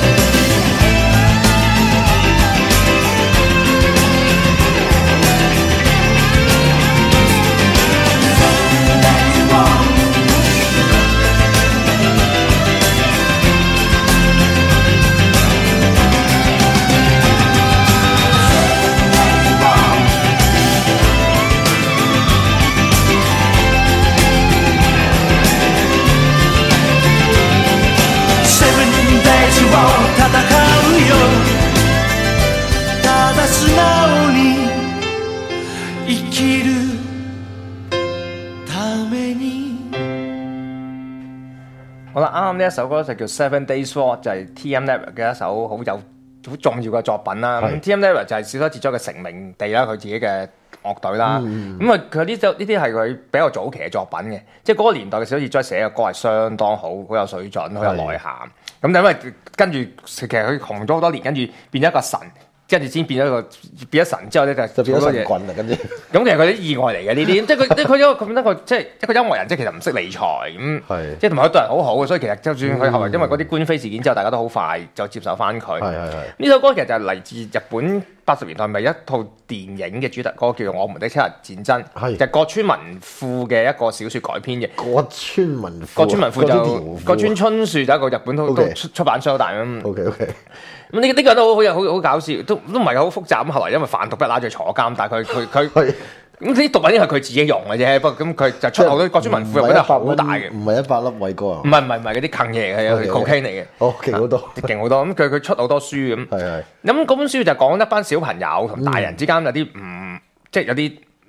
戦うよただ素直に生きるために好啦，啱啱呢一首歌就叫 Seven Days War， 就係 T M Network 嘅一首好有好重要嘅作品啦。咁 T M Network 就係小手哲哉嘅成名地啦，佢自己嘅樂隊啦。咁啊，佢呢首呢啲係佢比較早期嘅作品嘅，即係嗰個年代嘅小手哲哉寫嘅歌係相當好，好有水準，好有內涵。咁因為跟住其實佢紅咗好多年，跟住變咗一個神，跟住先變咗一個變咗神之後咧就就變咗神棍啦，跟住。 咁其實佢啲意外嚟嘅呢啲，即係佢佢一個咁一個即係一個音樂人，即係其實唔識理財咁，即係同埋佢對人好好嘅，所以其實就算佢後來因為嗰啲官非事件之後，大家都好快就接受翻佢。 係係係。 呢首歌其實就係嚟自日本八十年代咪一套電影嘅主題歌，叫做《我們的七日戰爭》，就係國村文庫嘅一個小説改編嘅。 國村文庫。 國村文庫就國村春樹就一個日本都都出版商好大咁。 OK OK。 咁呢呢個都好有好好搞笑，都都唔係好複雜。咁後來因為販毒俾拉住坐監，但係佢佢佢咁啲毒品係佢自己用嘅啫。不過咁佢就出好多國村文庫入邊係好大嘅， 唔係一百粒偉哥啊！ 唔係唔係唔係嗰啲坑嘢嘅，係 cocaine 嚟嘅。 哦，勁好多， 勁好多。咁佢佢出好多書咁。 係係。 咁嗰本書就講一班小朋友同大人之間有啲唔即係有啲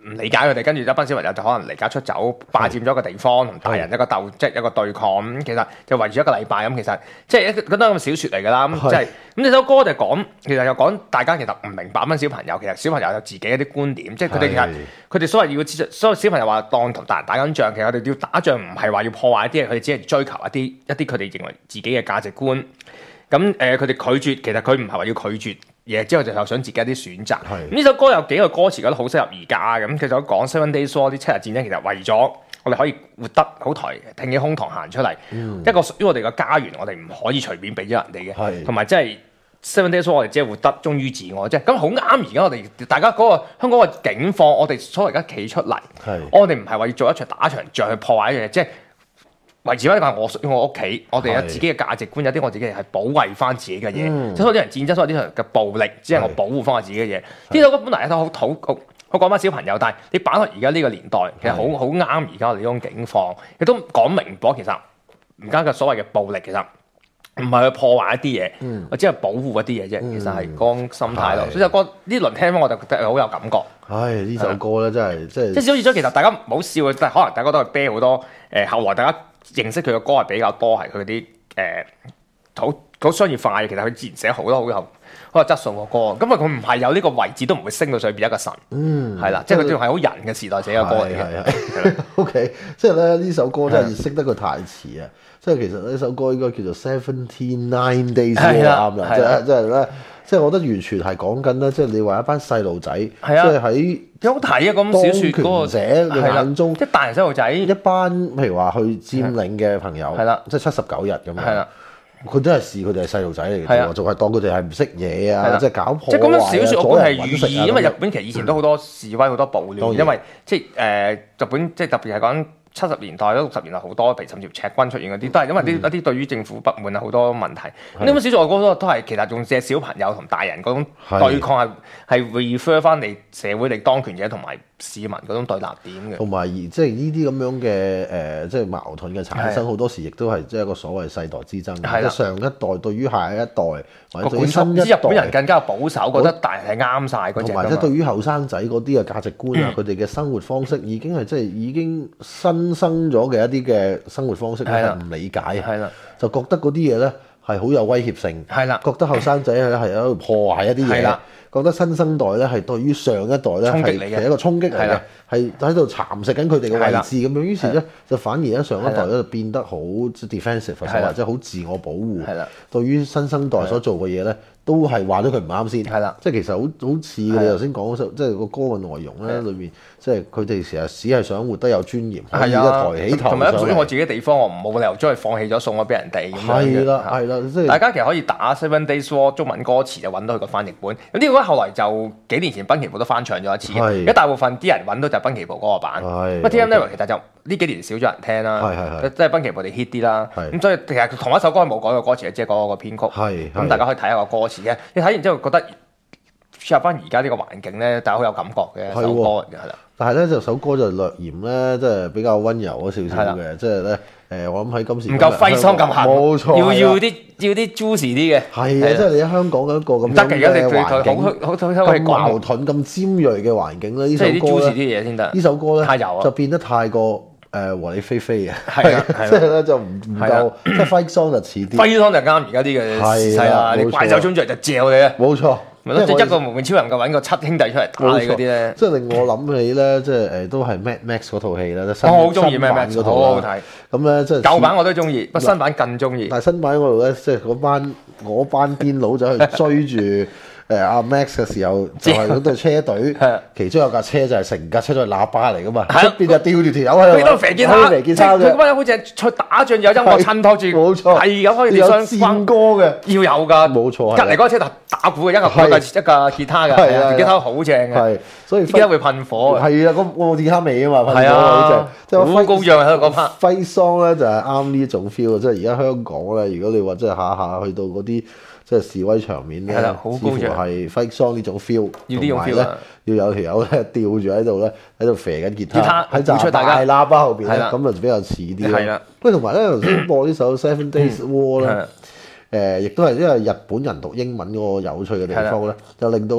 唔理解佢哋，跟住一班小朋友就可能離家出走，霸佔咗一個地方，同大人一個鬥，即係一個對抗。咁其實就圍住一個禮拜咁，其實即係一嗰單咁小説嚟㗎啦。咁即係咁呢首歌就講，其實又講大家其實唔明白班小朋友，其實小朋友有自己一啲觀點，即係佢哋其實佢哋所謂要知，所有小朋友話當同大人打緊仗，其實我哋要打仗唔係話要破壞一啲嘢，佢哋只係追求一啲一啲佢哋認為自己嘅價值觀。咁誒，佢、呃、哋拒絕，其實佢唔係話要拒絕嘢，之後就又想自己一啲選擇。呢首歌有幾個歌詞覺得好適合而家咁，其實講 Seven Days War 啲七日戰爭，其實為咗我哋可以活得好抬，挺起胸膛行出嚟，嗯、一個屬於我哋嘅家園，我哋唔可以隨便俾咗人哋嘅，同埋即係 Seven Days War 我哋只係活得忠於自我啫。咁好啱而家我哋大家嗰、那個香港嘅境況，我哋所謂而家企出嚟，我哋唔係話要做一場打一場仗去破壞一樣嘢，即係。維持翻話我屬於我屋企，我哋有自己嘅價值觀，有啲我自己係保衛翻自己嘅嘢。嗯、所以啲人戰爭，所以啲人嘅暴力，只係我保護翻我自己嘅嘢。呢首歌本來係好土好好講翻小朋友，但係你擺落而家呢個年代，其實好好啱而家我哋呢種境況，亦都講明咗其實而家嘅所謂嘅暴力其實唔係去破壞一啲嘢，嗯、我只係保護一啲嘢啫。嗯、其實係講心態咯。所以首歌呢輪聽翻我就覺得好有感覺。 唉，呢首歌咧真係即係即係小説咗，其實大家唔好笑嘅，但係可能大家都係啤好多誒、呃，後來大家。認識佢嘅歌係比較多，係佢啲誒好好商業化嘅。其實佢自然寫好多好有好有質素嘅歌。咁啊，佢唔係有呢個位置都唔會升到上去變一個神。嗯，係啦，即係佢仲係好人嘅時代寫嘅歌嚟嘅。 係 OK，即係咧呢首歌真係識得個台詞啊！即係其實呢首歌應該叫做 Seventy Nine Days War 啱啦，即係即係咧。即係我覺得完全係講緊咧，即係你話一班細路仔，即係喺有睇啊咁小説嗰個者嘅眼中， 即係大人細路仔一班，譬如話去佔領嘅朋友， 係啦， 即係七十九日咁樣， 係啦， 佢都係視佢哋係細路仔嚟嘅啫，仲係當佢哋係唔識嘢啊，即係搞破壞啊， 即係咁樣小説，我覺得係寓意，因為日本其實以前都好多示威、好多暴亂，因為即係誒日本即係特別係講。七十年代、六十年代好多，譬如甚至赤軍出現嗰啲，都係因為啲一啲對於政府不滿啊，好多問題。咁呢本小説我覺得都係其實用借小朋友同大人嗰種對抗係係 refer 翻嚟社會力當權者同埋市民嗰種對立點嘅。同埋即係呢啲咁樣嘅誒、呃，即係矛盾嘅產生，好多時亦都係即係一個所謂世代之爭。係啦，上一代對於下一代或者對於新一代，日本人更加保守，覺得大人係啱晒嗰隻。同埋即係對於後生仔嗰啲嘅價值觀啊，佢哋嘅生活方式已經係即係已經新。新生咗嘅一啲嘅生活方式係唔理解，係啦，就覺得嗰啲嘢咧係好有威脅性，係啦，覺得後生仔係喺度破壞一啲嘢，係啦，覺得新生代咧係對於上一代咧係係一個衝擊嚟嘅，係喺度蠶食緊佢哋嘅位置咁樣，於是咧就反而咧上一代咧就變得好 defensive，或者好自我保護，係啦，對於新生代所做嘅嘢咧。都係話咗佢唔啱先，係啦，即係其實好好似你頭先講嗰首，即係個歌嘅內容咧，裏面即係佢哋成日只係想活得有尊嚴，可以一抬起頭，同埋屬於我自己地方，我唔冇理由將佢放棄咗送咗俾人哋咁樣嘅。係啦，係啦，即係大家其實可以打 Seven Days War 中文歌詞就揾到佢個翻譯本。咁呢個後來就幾年前濱崎步都翻唱咗一次，而家大部分啲人揾到就係濱崎步嗰個版。係，不過 T M Never 其實就呢幾年少咗人聽啦，係係係，即係濱崎步哋 hit 啲啦。咁所以其實同一首歌冇改過歌詞，即係嗰個編曲。係，咁大家可以睇下個歌詞嘅。你睇完之後覺得切入翻而家呢個環境咧，但係好有感覺嘅首歌嚟嘅，係啦。但係咧就首歌就略嫌咧，即係比較溫柔咗少少嘅，即係咧誒，我諗喺今時唔夠揮桑咁行，冇錯，要要啲要啲 juicy 啲嘅。係啊，即係你喺香港一個咁樣嘅環境，咁矛盾、咁尖鋭嘅環境咧，呢首歌咧，呢首歌咧太油就變得太過。誒和你飛飛嘅，係啊，即係咧就唔唔夠，即係 fight song 就似啲，fight song 就啱而家啲嘅時勢啦。你怪獸衝出嚟就嚼你啊！冇錯，即係一個無面超人咁揾個七兄弟出嚟打你嗰啲咧，即係令我諗起咧，即係誒都係 Mad Max 嗰套戲啦。我好中意 Mad Max 嗰套，好好睇。咁咧即係舊版我都中意，不過新版更中意。但係新版嗰度咧，即係嗰班嗰班癲佬走去追住。誒阿 Max 嘅時候就係嗰隊車隊，其中有架車就係成架車都係喇叭嚟噶嘛，出邊就吊住條友喺度，佢都肥健他，肥健他嘅，佢嗰班友好似係去打仗有音樂襯托住，冇錯，係咁可以有戰歌嘅，要有㗎，冇錯。隔離嗰個車就打鼓嘅，一個一個一個吉他嘅，係啊，吉他好正嘅，係，所以吉他會噴火，係啊，嗰個吉他味啊嘛，係啊，好正，即係好高揚喺度嗰 part。Fight song 咧就係啱呢種 feel，即係而家香港咧，如果你話即係下下去到嗰啲。即係示威場面咧，似乎係 fight song 呢種 feel，要呢種 feel 咧，要有條友咧吊住喺度咧，喺度肥緊吉他，喺炸大喇叭後邊咧，咁就比較似啲咯。係啦，不過同埋咧頭先播呢首 Seven Days War 咧，誒亦都係因為日本人讀英文嗰個有趣嘅地方咧，就令到咧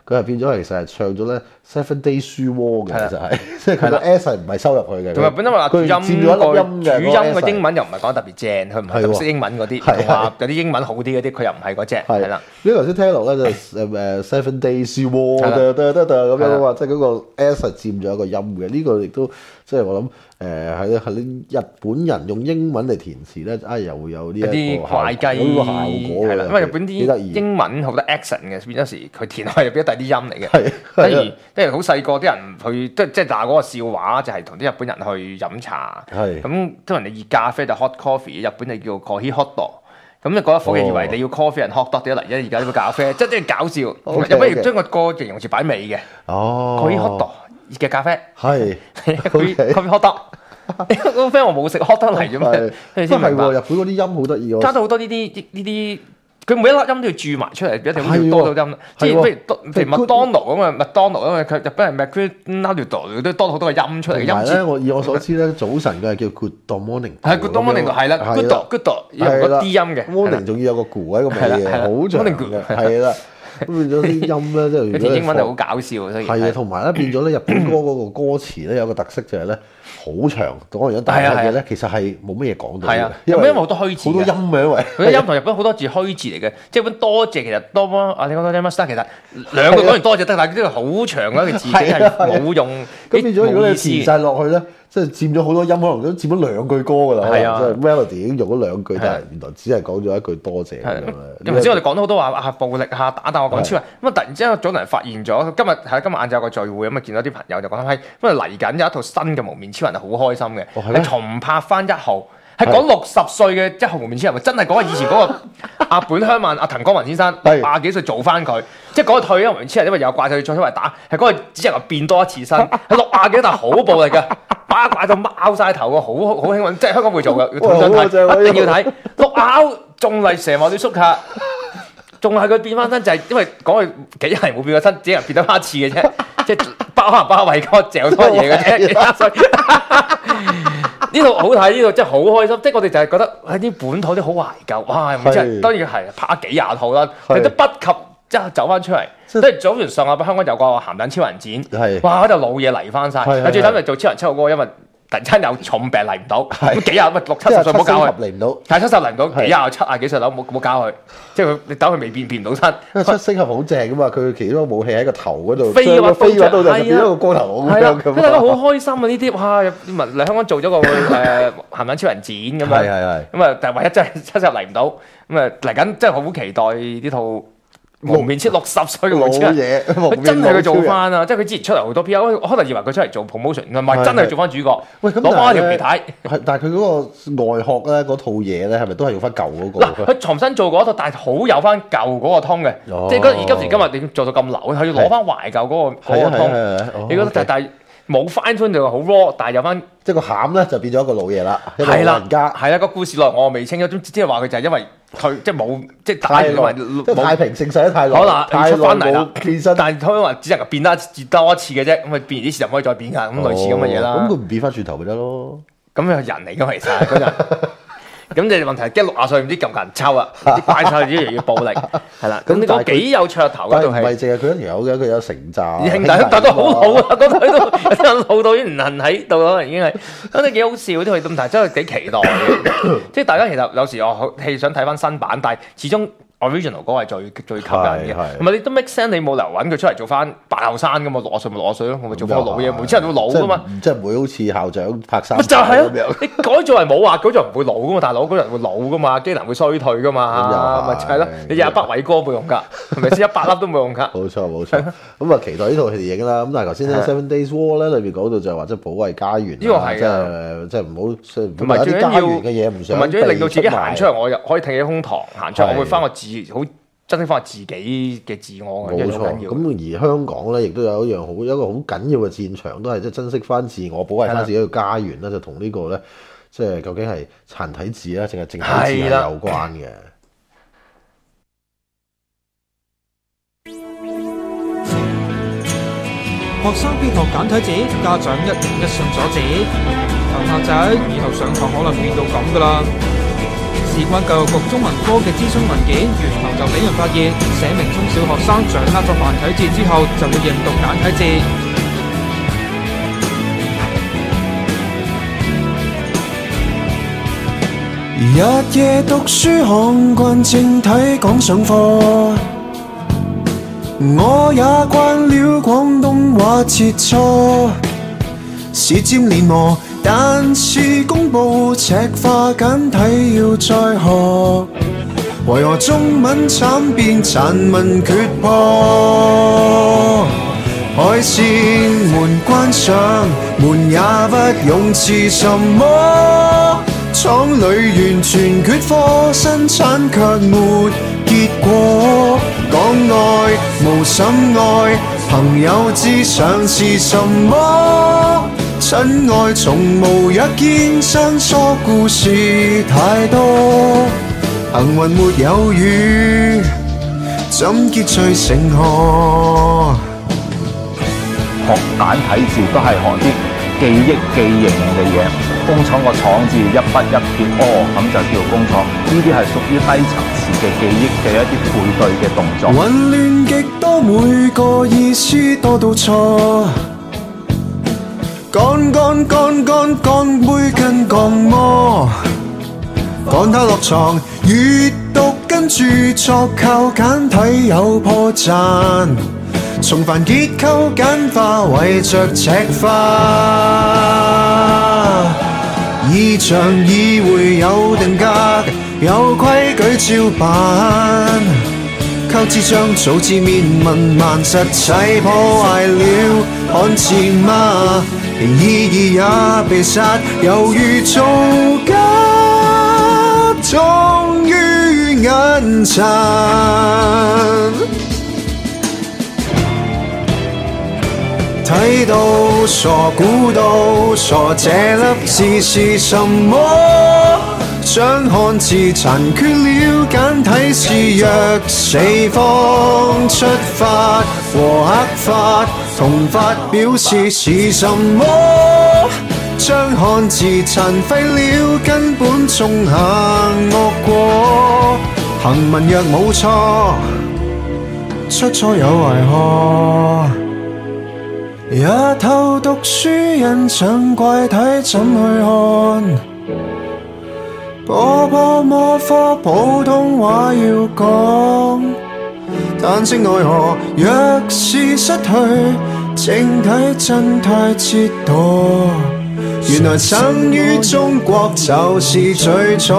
佢係變咗其實係唱咗咧 Seven Days Through War 嘅， 係啦其實係即係佢個 S 係唔係收入去嘅。 同埋本身話主佢音佔咗一粒音嘅， 主音嘅英文又唔係講得特別正，佢唔係係喎特別識英文嗰啲， 係同話有啲英文好啲嗰啲，佢又唔係嗰只，係啦。 呢頭先聽落咧就誒 Seven Days Through War 係啦得得得得咁樣啊嘛， 係啦即係嗰個 S 係佔咗一個音嘅。呢個亦都即係我諗誒係係啲日本人用英文嚟填詞咧，啊又會有呢一有啲個怪雞有呢個效果嘅係啦，因為日本幾得意啲英文好多 accent 嘅，變咗時佢填落去變咗第啲音嚟嘅。 係係例如即係好細個啲人去，即即係打嗰個笑話，就係同啲日本人去飲茶。 係咁都人哋熱咖啡就 hot coffee，日本就叫 coffee hot dog。咁你覺得伙計以為你要 coffee and hot dog 點解嚟啫？而家呢個咖啡，即係即係搞笑。 OK， 有不如 OK 將個個形容詞擺尾嘅哦 coffee hot dog 熱嘅咖啡係 coffee OK coffee hot dog。嗰個 friend 我冇食 hot dog 嚟啫係咩？你真係喎， 先明白。 日本嗰啲音好得意喎， 加到好多呢啲呢啲，佢每一粒音都要注埋出嚟，一定係喎要多到音。即係係喎譬如譬如麥當勞咁啊，麥當勞因為佢日本人 McDonald 都多好多個音出嚟嘅音同埋咧， 節。 我以我所知咧，早晨嘅係叫 Good morning， 係 Good morning 係啦，Good dog good dog 有係啦個 D 音嘅。係啦 ，morning 仲要有個咕喺個尾嘅， 係啦係啦好長 morning 嘅， good， 係啦。咁變咗啲音咧，即係如果佢填英文係係好搞笑，所以係啊，同埋咧變咗咧日本歌嗰個歌詞咧有個特色就係咧好長，講完一大係啊係啊嘅嘢咧，其實係冇乜嘢講到嘅係啊，因為好多虛字好多音嘅。 嘅，因為佢啲音同日本好多字虛字嚟嘅，即係本多謝其實多啊，你講多謝 master 其實兩個講完多謝得，但係呢個好長嘅一個字係啊係冇用， 咁變咗如果你冇意思填晒落去咧，即係佔咗好多音，可能都佔咗兩句歌㗎啦。 係啊可能即係 melody 已經用咗兩句， 係啊但係原來只係講咗一句多謝咁樣係咧。 咁頭先我哋講咗好多話啊暴力啊打鬥，我講超人咁啊！突然之間早輪發現咗，今日係今日晏晝有個聚會咁啊，見到啲朋友就講係，因為嚟緊有一套新嘅無面超人係好開心嘅， 哦係咩係重拍翻一號，係講六十歲嘅一號無面超人，真係講以前嗰個阿本鄉萬阿藤光文先生係廿幾歲做翻佢，即係嗰個退咗無面超人，因為有怪獸再出嚟打，係嗰個只能夠變多一次身，係六廿幾但係好暴力㗎。八怪到貓晒頭喎，好好興奮，即係香港會做嘅，要想哇好正喎睇，一定要睇。六咬仲嚟蛇王啲縮卡，仲係佢變翻身，就係因為講佢幾日冇變過身，只係變得翻一次嘅啫，即係包可能包胃哥嚼多嘢嘅啫，其他所以呢套好睇，呢套真係好開心。即係我哋就係覺得喺啲本土啲好懷舊，哇！咁即係係當然係拍咗幾廿套啦， 係你都不及即係走翻出嚟。即係早前上下香港有個鹹蛋超人展， 係哇！嗰度老嘢嚟翻晒， 係係係最慘係做超人七號嗰個，因為突然間有重病嚟唔到， 係咁幾廿喂六七即係十歲唔好搞佢。 嚟唔到， 係七十嚟唔到， 係幾廿七啊幾歲樓冇冇搞佢，即係佢你等佢未變變唔到身， 因為七星俠好正噶嘛，佢其中一個武器喺個頭嗰度， 飛嘅話飛嗰度就係啊變咗個光頭佬咁係啦， 樣咁咁大家好開心啊！呢啲哇，入嚟香港做咗個誒鹹蛋超人展咁樣， 係係係。 咁啊，但係唯一真係七十嚟唔到，咁啊嚟緊真係好期待呢套無面超六十歲嘅無老面超人。 嘢， 佢真係佢做蒙面超人。 翻啊！即係佢之前出嚟好多 P R，我可能以為佢出嚟做 promotion，唔係係真係做翻主角， 喂，咁攞翻但係咧條皮帶。 係，但係佢嗰個外殼咧，嗰套嘢咧，係咪都係用翻舊嗰個？ 嗱，佢重新做過一套，但係好有翻舊嗰個通嘅， 哦即係嗰而今時今日你做到咁流，佢要攞翻懷舊嗰個嗰個通。 係係係哦你覺得 OK 但但係冇 fine tune 就好 raw，但係有翻即係個餡咧就變咗一個老嘢啦，一個係啦老人家， 係啦個故事內容我未清楚，總之即係話佢就係因為佢即係冇即係打太耐， 完同埋即係太平盛世得太耐， 可能太出翻嚟啦耐冇變身， 但係可能只能夠變得一多一次嘅啫，咁佢變完啲事就唔可以再變㗎，咁類似咁嘅嘢啦。 哦咁佢唔變翻轉頭咪得咯？ 咁係人嚟㗎嘛，其實嗰陣。咁你問題係驚六廿歲唔知夠唔夠人抽啊？啲怪獸越嚟越暴力，係啦。咁呢個但係佢幾有噱頭但係唔嗰套戲。 係淨係佢一條友嘅，佢有成扎兄弟打得好好啊！嗰隊都有啲人老到已經唔恨喺度啦，已經係咁你幾好笑啲戲咁，但係真係幾期待嘅。即係大家其實有時我好戲想睇翻新版，但係始終 original 嗰個係最最吸引嘅。 係係同埋你都 make sense，你冇理由揾佢出嚟做翻白後生噶嘛，六十歲咪六十歲咯，我咪做翻個老嘢，每次人都老噶嘛。 即係唔會好似校長拍衫咪就係咁樣咯，你改造係冇話改造唔會老噶嘛，大佬嗰人會老噶嘛，機能會衰退噶嘛， 咁又係咪就係咯。你有一百偉哥冇用㗎，係咪先？一百粒都冇用㗎。 冇錯冇錯，咁啊期待呢套電影啦。咁但係頭先咧《Seven Days War》咧裏邊講到就係話即係保衞家園， 呢個係即係即係唔好即係同埋最緊要家園嘅嘢唔想同埋最緊要令到自己行出嚟。 嚟，我又可以挺起胸膛行出嚟， 係我會翻個自好珍惜翻自己嘅自我嘅， 冇錯， 呢個好緊要。 咁而香港咧，亦都有一樣好一個好緊要嘅戰場，都係即係珍惜翻自我，保衞翻自己嘅家園啦，就同呢個咧，即係究竟係殘體字啦，定係淨體字係係啦有關嘅。 學生邊學簡體字，家長一言一信阻止。頭下仔以後上堂可能變到咁噶啦。時事關教育局中文科嘅諮詢文件，源頭就俾人發現寫明中小學生掌握咗繁體字之後，就會認讀簡體字。 日夜讀書看慣正體講上課，我也慣了廣東話切磋，舌尖練磨，但是公佈赤化簡體要再學，為何中文慘變殘文缺破？海鮮門關上，門也不用辭什麼，廠裏完全缺貨，生產卻沒結果。講愛無心愛，朋友之上是什麼？親愛從無約見，生疏故事太多，幸運沒有雨，怎結最成河？ 學簡體字都係學啲記憶記型嘅嘢，工廠個廠字一筆一撇，哦咁就叫工廠。呢啲係屬於低層次嘅記憶嘅一啲配對嘅動作。 混亂極多，每個意思多到錯。乾乾乾乾乾杯跟鋼魔，趕他落床，閱讀跟著作靠簡體有破綻。重繁結構簡化，為着赤化，意象意會有定格，有規矩照辦。靠智障早知面文盲，實際破壞了看字嗎？意義也被殺，猶如造假，終於眼殘。睇到傻，估到傻，這粒字是什麼？將漢字殘缺了，簡體是弱四方出發和刻法，同法表示是什麼？將漢字殘廢了，根本種下惡果。行文若冇錯，出錯有為何？日頭讀書欣賞怪體怎去看？波波魔科普通話要講，但是奈何若是失去正體真太折墮，原來生於中國就是最錯。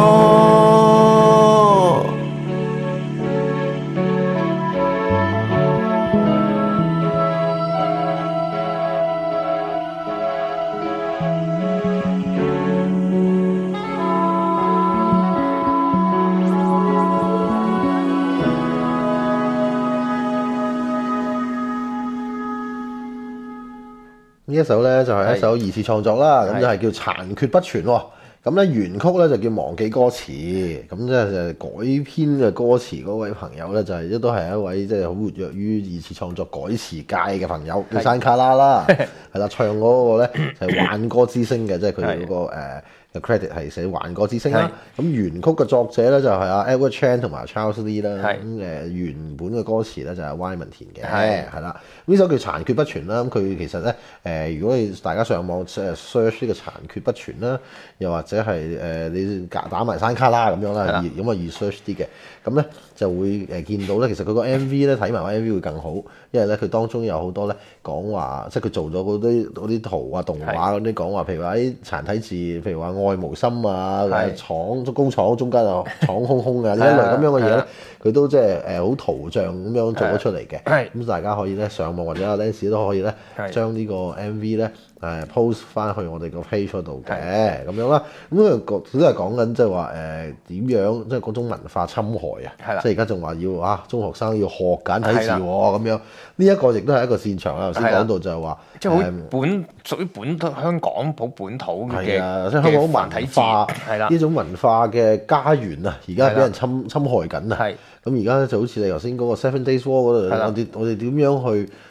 呢一首咧就係、是、一首二次創作啦，咁就係叫殘缺不全喎。咁咧原曲咧就叫忘記歌詞，咁即係改編嘅歌詞嗰位朋友咧就係、是、都係一位即係好活躍於二次創作改詞界嘅朋友，叫山卡拉啦，係啦，唱嗰個咧就係、是、幻歌之聲嘅，即係佢哋嗰個誒。嘅 credit 係寫幻歌之聲啦，咁原曲嘅作者咧就係阿 Edward Chan 同埋 Charles Lee 啦，咁誒原本嘅歌詞咧就係 Wyman 填嘅，係啦，呢首叫殘缺不全啦，咁佢其實咧誒、呃、如果你大家上網誒 search 呢個殘缺不全啦，又或者係誒、呃、你打埋山卡拉咁樣啦，咁啊易 search 啲嘅，咁咧就會誒見到咧，其實佢個 M V 咧睇埋個 M V 會更好，因為咧佢當中有好多咧講話，即係佢做咗嗰啲嗰啲圖啊動畫嗰啲講話，譬如話啲殘體字，譬如話愛無心啊，廠工廠中間啊廠空空啊呢一類咁樣嘅嘢咧，佢都即係誒好圖像咁樣做咗出嚟嘅，咁大家可以咧上網或者阿 Lens 都可以咧將呢個 M V 咧誒 post 翻去我哋個 page 嗰度嘅咁樣啦，咁佢都係講緊即係話誒點樣即係嗰種文化侵害啊，即係而家仲話要啊中學生要學簡體字喎咁樣，呢一個亦都係一個戰場啦。頭先講到就係話即係好本屬於本土香港好本土嘅， 係啊，即係香港文化係啦，呢種文化嘅家園啊，而家俾人侵侵害緊啊。咁而家就好似你頭先嗰個 Seven Days War 嗰度，我哋我哋點樣去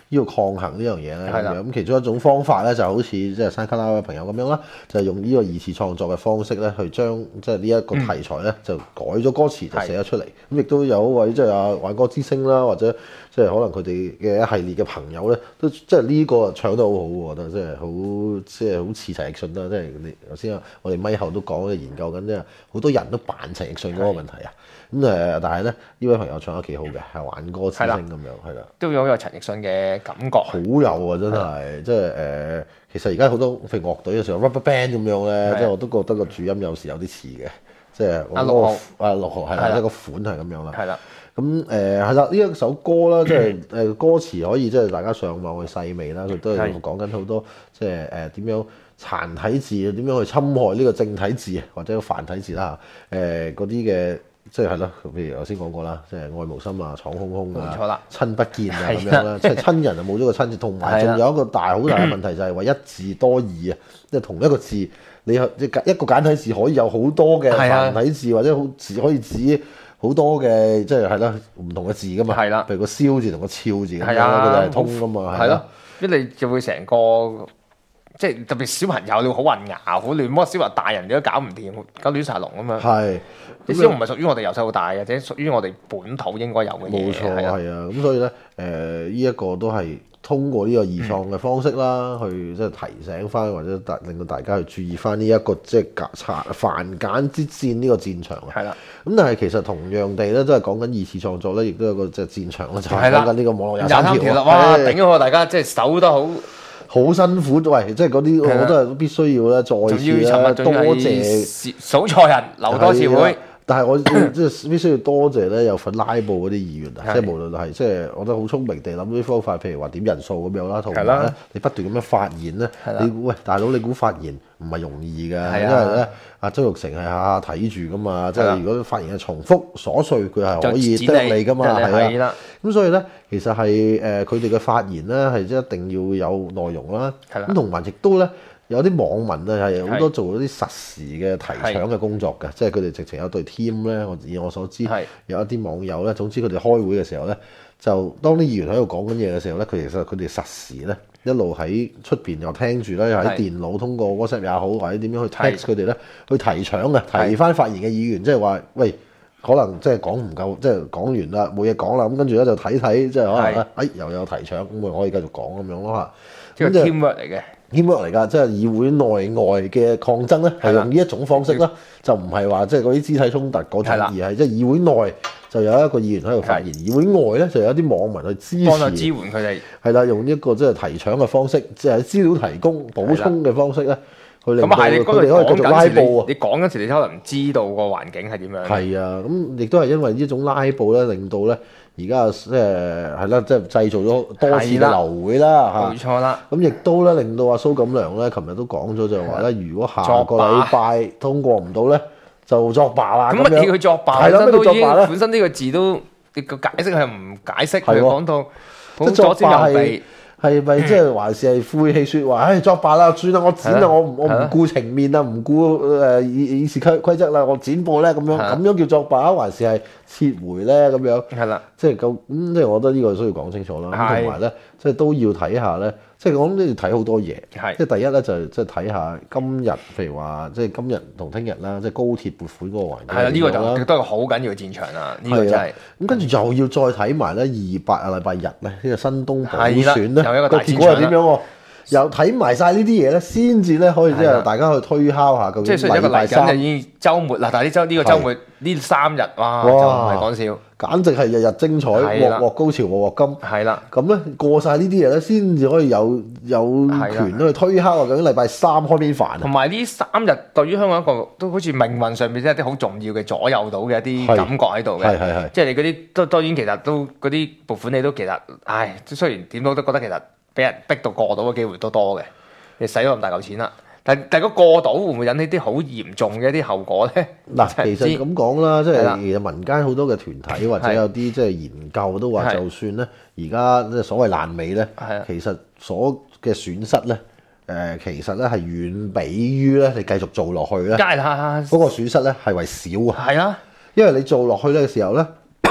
呢個抗衡呢樣嘢咧？ 係啦咁其中一種方法咧，就好似即係山卡拉嘅朋友咁樣啦，就係用呢個二次創作嘅方式咧，去將即係呢一個題材咧，就改咗歌詞就寫咗出嚟。咁亦都有一位即係阿玩歌之星啦，或者即係可能佢哋嘅一系列嘅朋友咧，都即係呢個唱得好好，我覺得即係好即係好似陳奕迅啦。即係你頭先啊，我哋咪後都講研究緊，即係好多人都扮陳奕迅嗰個問題啊。咁誒，但係咧呢位朋友唱得幾好嘅，係玩歌之星咁樣，係啦， 都有有陳奕迅嘅感覺。 好有啊，真係，即係誒、呃，其實而家好多譬如樂隊嘅時候 Rubber Band 咁樣咧，即係我都覺得個主音有時有啲似嘅，即係阿六號， 啊六號係啦，即係個款係咁樣啦。 係啦， 咁誒係啦，呢一首歌啦，即係誒歌詞可以即係大家上網去細味啦，佢都係講緊好多即係誒點樣殘體字，點樣去侵害呢個正體字或者繁體字啦，誒嗰啲嘅。即係係咯，譬如頭先講過啦，即係愛無心啊、闖空空啊、 冇錯啦、 親不見啊咁樣啦，即係親人啊冇咗個親字，同埋仲有一個大好大嘅問題就係話一字多義啊，即係同一個字，你即一個簡體字可以有好多嘅繁體字，或者好字可以指好多嘅即係係啦唔同嘅字噶嘛， 係啦， 譬如個燒字同個俏字咁樣，佢哋係通噶嘛， 係咯，一你就會成個。即係特別小朋友你會好混淆、好亂，魔小話大人你都搞唔掂，搞亂晒龍咁樣。 係， 啲小龍唔係屬於我哋由細到大嘅，即係屬於我哋本土應該有嘅嘢。 冇錯，係啊，咁所以咧，誒呢一個都係通過呢個二創嘅方式啦，嗯、去即係提醒翻或者令到大家去注意翻呢一個即係繁簡之戰呢個戰場啊。係啦。咁但係其實同樣地咧，都係講緊二次創作咧，亦都有個即係戰場啦，就係講緊呢個網絡廿三條啦。 哇！頂咗大家即係守得好。 好辛苦，喂！即係嗰啲我都係必須要咧，再次咧多謝數錯人，留多次會。 但係我即係必須要多謝咧，有份拉布嗰啲議員啊，即係無論係即係我覺得好聰明地諗啲方法，譬如話點人數咁樣啦，同埋咧你不斷咁樣發言咧，你喂大佬你估發言唔係容易㗎，因為咧阿周玉成係下下睇住㗎嘛，即係如果發言係重複瑣碎，佢係可以得你㗎嘛，係啊，咁所以咧其實係誒佢哋嘅發言咧係一定要有內容啦，咁同埋亦都咧。有啲網民咧係好多做嗰啲實時嘅提搶嘅工作嘅，即係佢哋直情有隊 team 咧。我以我所知，有一啲網友咧，總之佢哋開會嘅時候咧，就當啲議員喺度講緊嘢嘅時候咧，佢其實佢哋實時咧一路喺出邊又聽住咧，又喺電腦通過 WhatsApp 也好，或者點樣去 text 佢哋咧，去提搶嘅，提翻發言嘅議員，即係話喂，可能即係講唔夠，即係講完啦，冇嘢講啦，咁跟住咧就睇睇，即係可能咧，哎又有提搶，咁咪可以繼續講咁樣咯嚇。 呢個 teamwork 嚟嘅。 teamwork 嚟㗎，即係議會內外嘅抗爭咧，係用呢一種方式啦，就唔係話即係嗰啲肢體衝突嗰種，而係即係議會內就有一個議員喺度發言，議會外咧就有一啲網民去支持， 幫支援佢哋。係啦，用一個即係提搶嘅方式，即係資料提供補充嘅方式咧，去令到佢哋可以繼續拉布啊！ 你講嗰時，你可能唔知道個環境係點樣。 係啊，咁亦都係因為呢種拉布咧，令到咧。而家即係係啦，即係製造咗多次嘅流會啦嚇， 冇錯啦。 咁亦都咧令到阿蘇錦良咧，琴日都講咗就係話咧，如果下個禮拜通過唔到咧，就作罷啦。 咁乜嘢佢作罷？ 係啦，咩叫作罷咧？ 本身呢個字都個解釋係唔解釋，佢講到即係作罷係係咪即係還是係晦氣説話？唉，作罷啦，算啦，我剪啦，我我唔顧情面啦，唔顧誒議議事規規則啦，我剪報咧咁樣，咁樣叫作罷，還是係撤回咧咁樣？係啦，即係咁咁，即係我覺得呢個需要講清楚啦。同埋咧，即係都要睇下咧，即係我諗都要睇好多嘢。即係第一咧就即係睇下今日，譬如話即係今日同聽日啦，即係高鐵撥款嗰個環境。係啦，呢個就都係個好緊要嘅戰場啦。呢個真係。咁跟住又要再睇埋咧二八啊禮拜日咧呢個新東補選咧。個結果係點樣喎？又睇埋晒呢啲嘢咧，先至咧可以即係大家去推敲下究竟。即係禮拜三已經週末啦，但係呢週呢個週末呢三日哇，就唔係講笑， 簡直係日日精彩，鑊鑊高潮鑊鑊金。係啦，咁咧過晒呢啲嘢咧，先至可以有有權去推敲啊！究竟禮拜三開邊飯？ 同埋呢三日對於香港一個都好似命運上面即係一啲好重要嘅左右到嘅一啲感覺喺度嘅。係係係，即係你嗰啲都當然其實都嗰啲撥款你都其實，唉，雖然點都都覺得其實。俾人逼到過到嘅機會都多嘅，你使咗咁大嚿錢啦，但但係個過到會唔會引起啲好嚴重嘅一啲後果咧？ 嗱，其實咁講啦，即係其實民間好多嘅團體或者有啲即係研究都話，就算咧而家即係所謂爛尾咧，其實所嘅損失咧，誒其實咧係遠比於咧你繼續做落去咧，嗰個損失咧係為少啊。係啊，因為你做落去咧嘅時候咧。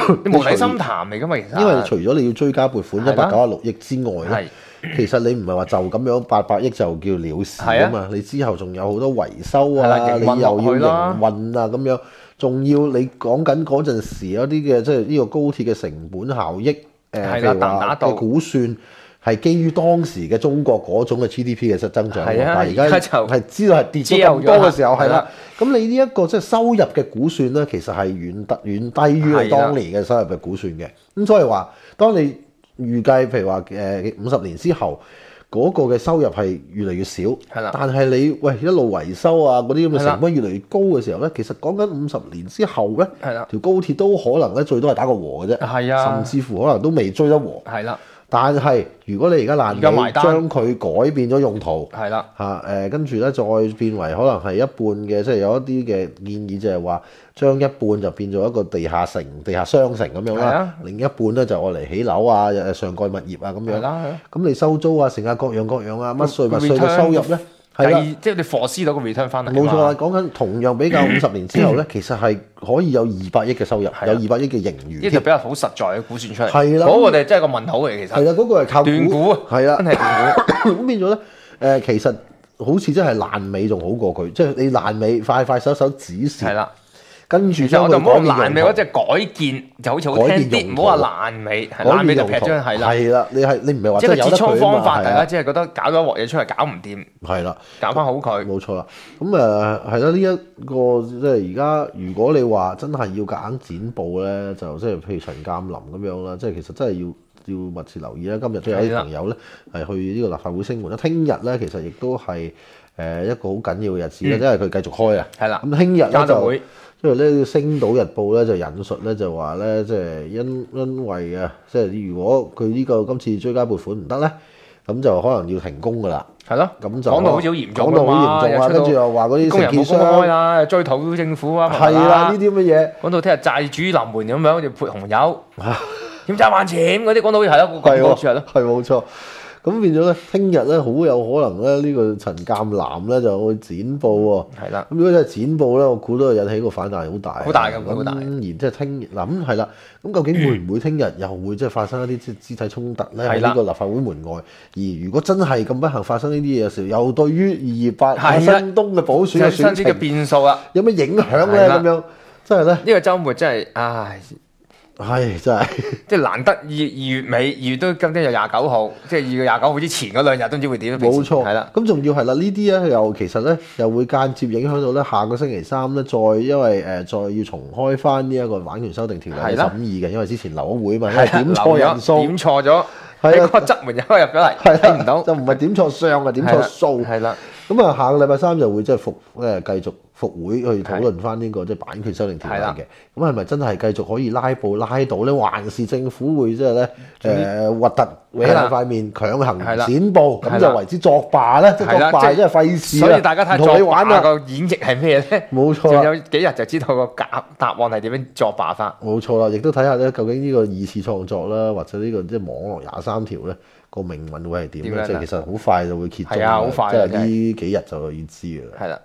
無底深潭嚟㗎嘛，其實。 因為除咗你要追加撥款一百九十六億之外咧，其實你唔係話就咁樣八百億就叫了事啊嘛，你之後仲有好多維修啊，你又要營運啊咁樣，仲要你講緊嗰陣時有啲嘅即係呢個高鐵嘅成本效益，誒譬如話嘅估算。係基於當時嘅中國嗰種嘅 G D P 嘅實增長，但係而家係知道係跌咗咁多嘅時候，係啦。咁你呢一個即係收入嘅估算咧，其實係遠得遠低於你當年嘅收入嘅估算嘅。咁所以話，當你預計譬如話誒五十年之後嗰個嘅收入係越嚟越少，係啦。但係你喂一路維修啊嗰啲咁嘅成本越嚟越高嘅時候咧，其實講緊五十年之後咧，係啦，條高鐵都可能咧最多係打個和嘅啫，係啊，甚至乎可能都未追得和，係啦。但係如果你而家爛尾將佢改變咗用途，係啦嚇誒，跟住咧再變為可能係一半嘅，即係有一啲嘅建議就係話將一半就變做一個地下城、地下商城咁樣啦，另一半咧就愛嚟起樓啊、上蓋物業啊咁樣。咁你收租啊、成啊各樣各樣啊，乜稅乜稅嘅收入咧？係啦，即係你 foresee 到個 return 翻嚟。冇錯啊，講緊同樣比較五十年之後咧，其實係可以有二百億嘅收入，有二百億嘅盈餘。呢條比較好實在嘅估算出嚟。係啦，嗰個哋真係個問號嚟，其實。係啦，嗰個係靠斷估啊。係啦，真係斷估。咁變咗咧，誒其實好似真係爛尾仲好過佢，即係你爛尾快快手手指示。係啦。跟住就我就唔好爛尾嗰隻改建，就好似好聽啲，唔好話爛尾，爛尾就劈張係啦。係啦，你係你唔係話即係折衷方法，大家只係覺得搞咗鑊嘢出嚟搞唔掂。係啦，搞翻好佢。冇錯啦。咁誒係啦，呢一個即係而家，如果你話真係要夾硬剪報咧，就即係譬如陳鑑林咁樣啦，即係其實真係要要密切留意啦。今日都有啲朋友咧係去呢個立法會聲援啦。聽日咧其實亦都係誒一個好緊要嘅日子咧，因為佢繼續開啊。係啦。咁聽日咧就。因為咧《星島日報》咧就引述咧就話咧，即係因因為啊，即係如果佢呢個今次追加撥款唔得咧，咁就可能要停工噶啦。係咯，咁就講到好似好嚴重，講到好嚴重啊！跟住又話嗰啲工人冇工開啦，追討政府啊，係啦，呢啲乜嘢？講到聽日債主臨門咁樣，好似潑紅油，欠債還錢嗰啲，講到好似係咯，個講住係咯，係冇錯。咁變咗咧，聽日咧好有可能咧，呢個陳鑑南咧就去剪報喎。係啦。咁如果真係剪報咧，我估都引起個反彈好大。好大嘅，好大。然即係聽日，嗱咁係啦。咁究竟會唔會聽日又會即係發生一啲即係肢體衝突咧？喺呢個立法會門外。而如果真係咁不幸發生呢啲嘢嘅時候，又對於二二八新東嘅補選嘅選情嘅變數啦，有咩影響咧？咁樣真係咧。呢個週末真係唉。係真係，即係難得二二月尾，二月都今天有廿九號，即係二月廿九號之前嗰兩日都唔知會點。冇錯，係啦。咁仲要係啦，呢啲咧又其實咧又會間接影響到咧下個星期三咧，再因為誒、呃、再要重開翻呢一個版權修訂條例嘅審議嘅，因為之前留咗會嘛，因為點錯人數，點錯咗，喺個側門入入咗嚟，睇唔到，就唔係點錯相啊，點錯數。係啦。咁啊，下個禮拜三就會即係復誒繼續復會去討論翻呢個即係版權修訂條例嘅。咁係咪真係繼續可以拉布拉到咧？還是政府會即係咧誒核突搲爛塊面強行剪布，咁就為之作罷咧？即係作罷，即係費事。所以大家睇作罷個演繹係咩咧？冇錯，仲有幾日就知道個答答案係點樣作罷法。冇錯啦，亦都睇下咧，究竟呢個二次創作啦，或者呢個即係網絡廿三條咧。個命運會係點咧？即係其實好快就會揭盅啦，即係呢幾日就要知㗎啦。係啦。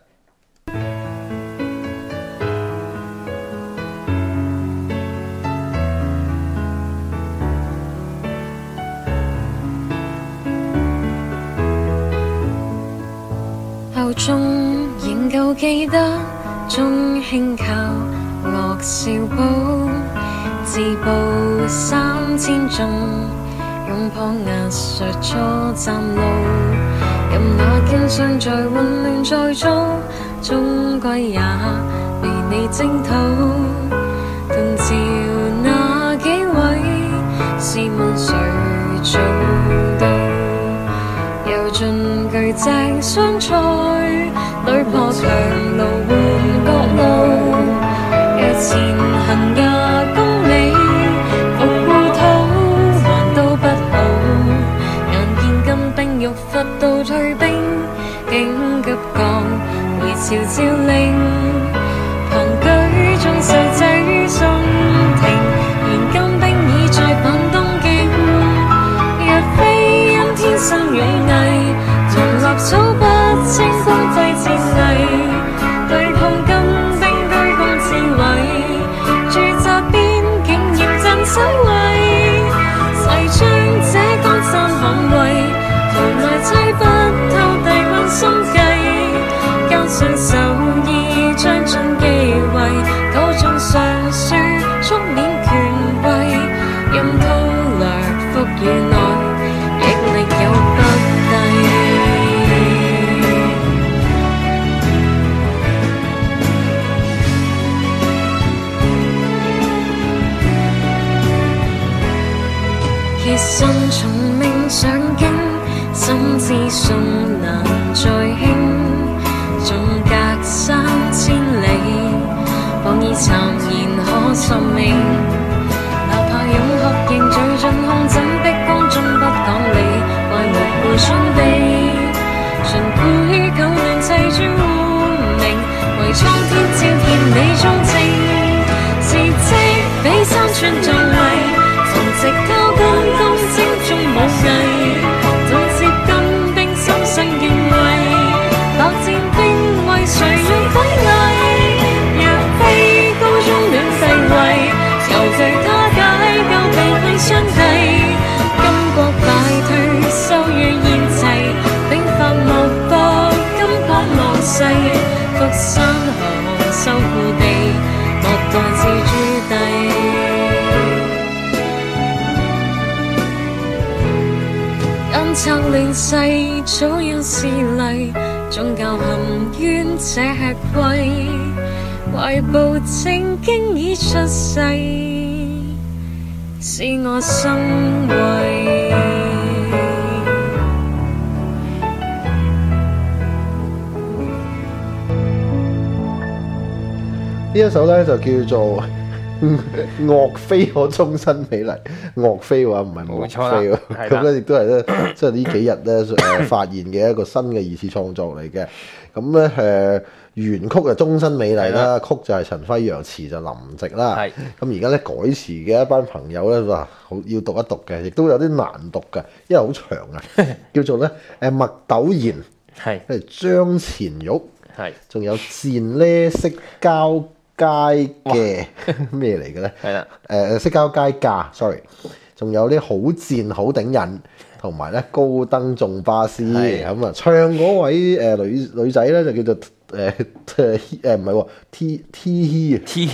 後中仍舊記得，中輕靠樂笑簿，自報三千眾。擁抱壓削初站路，任那景象在混亂在中，終歸也被你征討。頓照那幾位，試問誰做到？又盡巨隻相賽，屢破長路換角路，若前行廿公里。佛道退兵，竟急降，回朝朝令，旁舉中受制於松庭，現今兵已再返東京。若非因天生勇毅，從立草不清光輝戰藝，對抗金兵居功至偉，駐紮邊境驗。 身重命上經，心知送難再輕，縱隔三千里，防以讒言可索命。哪怕勇學凝聚盡控怎逼光終不講理，愛無故傷悲，盡故希舊亂砌磚換名，為蒼天照見你忠貞，是即比山川壯麗。從直交跟公精中武藝，對接近兵心生敬畏，百戰兵為誰用砥礪？若非高中戀地位，求對他解救避去相繼。金國敗退，收於燕齊，兵法莫博，金國莫世，復山河收故地，莫待自主地。策亂世，早有事例，終教含冤者吃虧。懷抱正經已出世，是我生為。 呢一首咧就叫做岳飛可終身美麗，岳飛話唔係莫非喎，咁咧亦都係咧，即係呢幾日咧誒發現嘅一個新嘅二次創作嚟嘅。咁咧誒原曲就終身美麗啦，曲就係陳輝陽，詞就林夕啦。咁而家咧改詞嘅一班朋友咧話好要讀一讀嘅，亦都有啲難讀嘅，因為好長啊，叫做咧誒麥斗賢，係跟住張前玉，係仲有戰咧色交街嘅咩嚟嘅咧？係啦，誒色交街架 ，sorry， 仲有啲好賤好頂人，同埋咧高登眾巴士咁啊！唱嗰位誒、呃、女女仔咧就叫做誒誒誒唔係喎 T T E 啊 T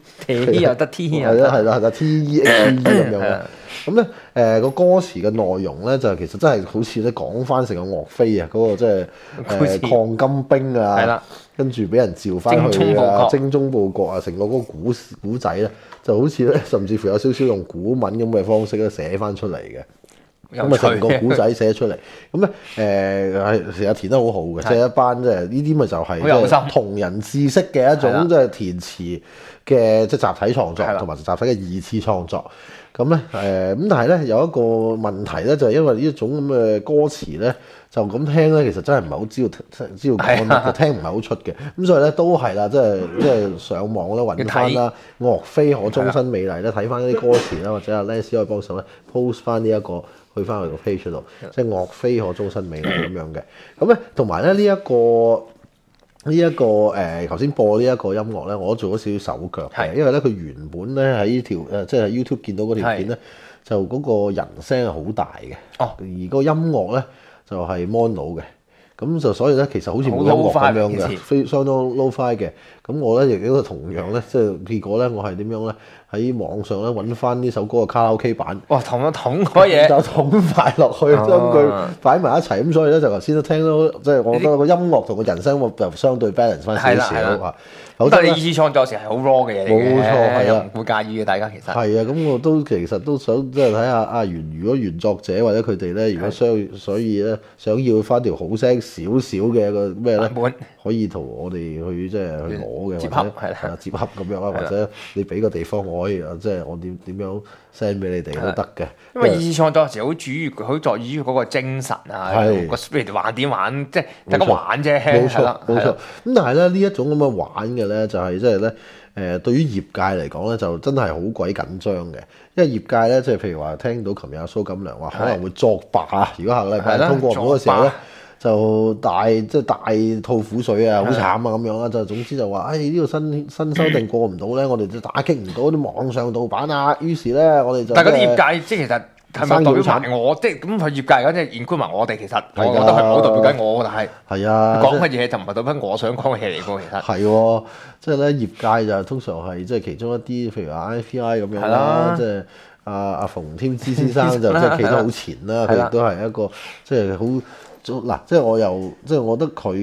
T 又得 T 又係啦係啦係啦 T E H E 咁樣嘅。咁咧誒個歌詞嘅內容咧就其實真係好似咧講翻成個岳飛啊嗰個即係誒抗金兵啊，跟住俾人召翻去啊，精忠報國啊，成個嗰個古古仔咧就好似咧甚至乎有少少用古文咁嘅方式咧寫翻出嚟嘅。咁啊，成個古仔寫出嚟，咁咧誒係成日填得好好嘅，即係一班即係呢啲咪就係即係同人知識嘅一種即係填詞嘅即係集體創作，同埋集體嘅二次創作。咁咧誒咁，但係咧有一個問題咧，就係因為呢一種咁嘅歌詞咧，就咁聽咧，其實真係唔係好知道知道講乜，聽唔係好出嘅。咁所以咧都係啦，即係即係上網咧揾翻啦，岳飛可終身美麗咧，睇翻啲歌詞啦，或者阿 Les 可以幫手咧 post 翻呢一個。去翻佢個 page 度，即係岳飛可終身美麗咁樣嘅。咁咧，同埋咧呢一個呢一個誒，頭先播呢一個音樂咧，我都做咗少少手腳嘅，因為咧佢原本咧喺呢條誒，即係 YouTube 見到嗰條片咧，就嗰個人聲係好大嘅，哦，而個音樂咧就係 mono 嘅。咁就所以咧，其實好似冇音樂咁樣嘅，非相當 low-fi 嘅。咁我咧亦都同樣咧，即係結果咧，我係點樣咧？喺網上咧揾翻呢首歌嘅卡拉 OK 版， 哇，同一桶嗰嘢， 就捅埋落去，將佢擺埋一齊。咁所以咧就頭先都聽到，即係我覺得個音樂同個人聲就相對 balance 翻少少啊。 好得你二次創作時係好 raw 嘅嘢嚟嘅， 冇錯，係啊， 唔會介意嘅，大家其實係啊。咁我都其實都想即係睇下啊原如果原作者或者佢哋咧，如果想所以咧想要翻條好聲少少嘅一個咩咧，可以同我哋去即係去攞嘅， 接洽係啦，接洽咁樣啊，或者你俾個地方我可以即係我點點樣 send 俾你哋都得嘅。 因為二次創作時好主要，好在於嗰個精神啊，個 spirit 玩點玩，即係大家玩啫， 冇錯冇錯。咁但係咧呢一種咁嘅玩嘅咧，就係即係咧誒，對於業界嚟講咧，就真係好鬼緊張嘅。因為業界咧，即係譬如話聽到琴日阿蘇錦良話可能會作罷，如果下個禮拜通過唔到嘅時候咧，就大即係大吐苦水啊，好慘啊咁樣啦。就總之就話，誒呢個新新修訂過唔到咧，我哋就打擊唔到啲網上盜版啊。於是咧，我哋就但係嗰啲業界即係其實。係咪代表埋我？即係咁，佢業界嗰啲 include 埋我哋，其實我覺得係唔好代表緊我，但係係啊， 講嘅嘢就唔係代表我想講嘅嘢嚟㗎。其實係喎，即係咧業界就通常係即係其中一啲，譬如話 I P I 咁樣啦，即係阿阿馮添枝先生就即係企得好前啦，佢亦都係一個即係好嗱，即係我又即係我覺得佢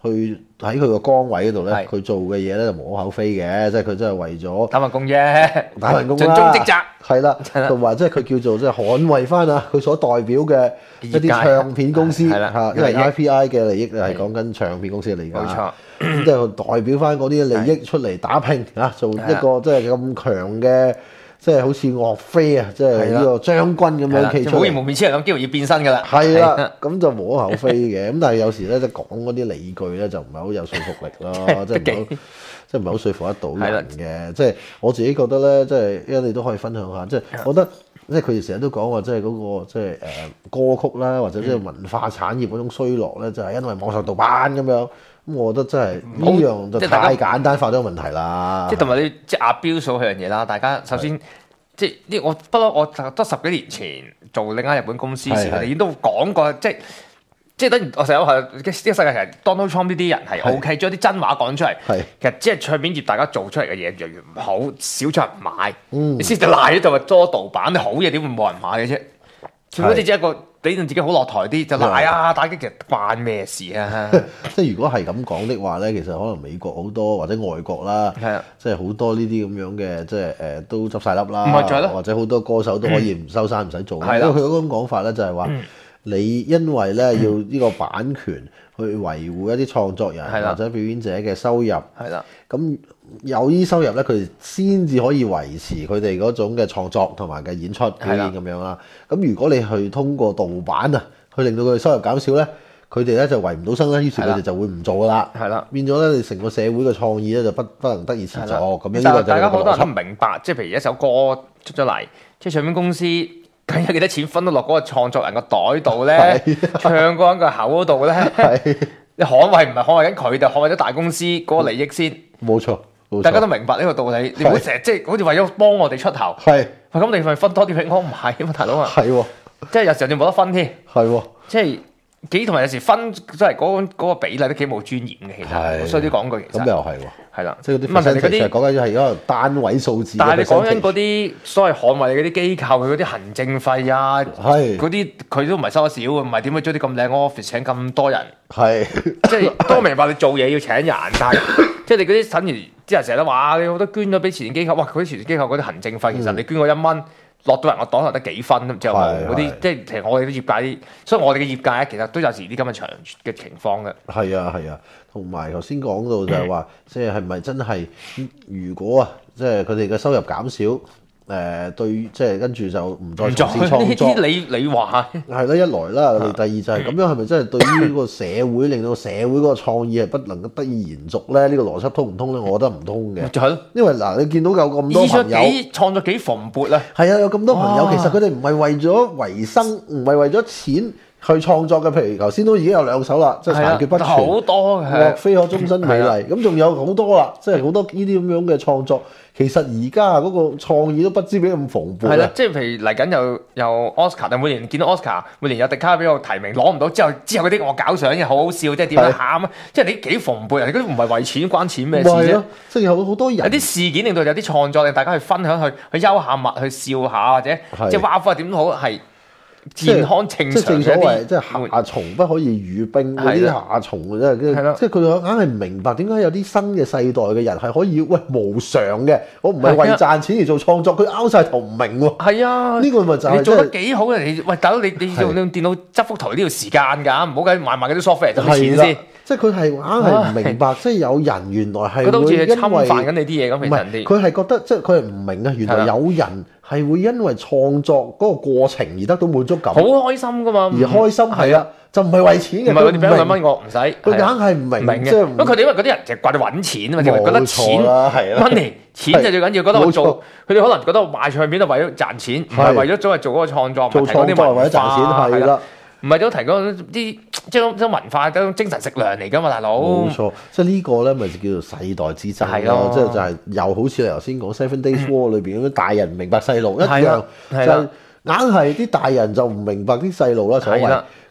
去喺佢個崗位嗰度咧， 係佢做嘅嘢咧就無可厚非嘅，即係佢真係為咗打份工啫， 打份工盡啦， 忠職責。 係啦係啦， 同埋即係佢叫做即係捍衛翻啊佢所代表嘅一啲唱片公司係啦嚇，因為利益 I P I 嘅利益係講緊唱片公司嘅利益， 冇錯， 咁即係代表翻嗰啲利益出嚟打拼嚇，做一個即係咁強嘅，即係好似岳飛啊，即係呢個將軍咁樣企出嚟。 好似無面超人咁，機會要變身㗎啦。 係啦，咁就無可厚非嘅。咁但係有時咧，即係講嗰啲理據咧，就唔係好有說服力咯，即係唔係好，即係唔係好說服得到人嘅。即係我自己覺得咧，即係因為你都可以分享下，即係我覺得。即係佢哋成日都講話，即係嗰個即係誒歌曲啦，或者即係文化產業嗰種衰落咧，就係因為網上盜版咁樣。咁我覺得真係呢樣就太簡單化咗個問題啦。 即係同埋你即係阿標數嗰樣嘢啦，大家首先即係呢，我不嬲，我得十幾年前做另一間日本公司時，我哋已經都講過，即係即係等於我成日話，呢個世界其實 Donald Trump 呢啲人係 OK，將啲真話講出嚟。其實即係唱片業大家做出嚟嘅嘢越嚟越唔好，少咗人買。 嗯、 你先就賴喺度話多盜版，你好嘢點會冇人買嘅啫？全部都只係一個俾自己好落台啲就賴啊！打擊其實關咩事啊？ 即係如果係咁講的話咧，其實可能美國好多或者外國啦，即係好多呢啲咁樣嘅，即係誒、呃、都執晒笠啦，或者好多歌手都可以唔收山唔使做。因為佢嗰種講法咧就係話，嗯、你因為咧要呢個版權去維護一啲創作人或者表演者嘅收入，係啦，咁。有呢收入咧，佢哋先至可以維持佢哋嗰種嘅創作同埋嘅演出表演咁樣啦。咁如果你去通過盜版啊，去令到佢哋收入減少咧，佢哋咧就維唔到生啦，於是佢哋就會唔做噶啦。係啦，變咗咧，你成個社會嘅創意咧就不不能得以持續咁樣。 但係大家好多人都唔明白，即係譬如一首歌出咗嚟，即係唱片公司究竟有幾多錢分到落嗰個創作人個袋度咧？唱嗰個人個口嗰度咧？你捍衞唔係捍衞緊佢哋，捍衞咗大公司嗰個利益先。 冇錯。 大家都明白呢個道理，你唔好成日即係好似為咗幫我哋出頭。係，咁你咪分多啲俾我，唔係啊嘛，大佬啊。係喎，即係有時候你冇得分添。係喎，即係幾同埋有時分即係嗰嗰個比例都幾冇尊嚴嘅，其實。所以啲講句其實。咁又係喎。係啦，即係嗰啲問題嗰啲講緊係一個單位數字。但係你講緊嗰啲所謂捍衞嗰啲機構，佢嗰啲行政費啊，係嗰啲佢都唔係收得少嘅，唔係點會租啲咁靚 office 請咁多人？係，即係都明白你做嘢要請人，但係即係你嗰啲等於。啲人成日都話你好多捐咗俾慈善機構，哇！嗰啲慈善機構嗰啲行政費，其實你捐個一蚊落到人個袋，得幾分都唔知有冇嗰啲，即係其實我哋啲業界啲，所以我哋嘅業界咧，其實都有時啲咁嘅長嘅情況嘅。係啊係啊，同埋頭先講到就係話，即係係咪真係如果啊，即係佢哋嘅收入減少？誒、呃、對，即係跟住就唔再從事創作。你你話係啦，一來啦，第二就係咁樣，係咪真係對於個社會令到社會嗰個創意係不能夠得以延續咧？呢、這個邏輯通唔通咧？我覺得唔通嘅。就係咯，因為嗱，你見到有咁多朋友創作幾蓬勃啊！係啊，有咁多朋友，其實佢哋唔係為咗維生，唔係為咗錢。去創作嘅，譬如頭先都已經有兩首啦，即係殘缺不全，好多嘅，岳飛可終身美麗，咁仲有好多啦，即係好多呢啲咁樣嘅創作。其實而家嗰個創意都不知幾咁蓬勃。係啦，即係譬如嚟緊又又 Oscar，但每年見到 Oscar，每年有迪卡比我提名攞唔到之後，之後嗰啲我搞相嘅好好笑，即係點樣喊啊！即係你幾蓬勃啊！嗰啲唔係為錢關錢咩事啫？即係有好多人有啲事件令到有啲創作令大家去分享，去去休下物，去笑下或者即係挖苦點都好係。健康正常，即係正所謂，即係夏蟲不可以語冰嗰啲夏蟲嘅，即係即係佢硬係唔明白點解有啲新嘅世代嘅人係可以喂無償嘅，我唔係為賺錢而做創作，佢拗晒頭唔明喎。係啊，呢個咪就係你做得幾好嘅，你喂大佬你你用用電腦執幅圖呢條時間㗎，唔好計買埋嗰啲 software 就錢先。即係佢係硬係唔明白，即係有人原來係會因為侵犯緊你啲嘢咁，唔係佢係覺得即係佢係唔明啊，原來有人。係會因為創作嗰個過程而得到滿足感，好開心噶嘛？而開心係啊，就唔係為錢嘅。唔係佢哋俾兩蚊我唔使，佢硬係唔明嘅。即係咁佢哋因為嗰啲人就掛住揾錢啊嘛，就覺得錢 money 錢就最緊要，覺得我做佢哋可能覺得我賣唱片係為咗賺錢，唔係為咗總係做嗰個創作，做創作為咗賺錢係啦。唔係都提供啲即係種文化、種精神食糧嚟㗎嘛，大佬。冇錯，即係呢個咧，咪就叫做世代之爭咯。即係就係又好似你頭先講《Seven Days War》裏邊咁樣，大人唔明白細路一樣，就硬係啲大人就唔明白啲細路啦。所謂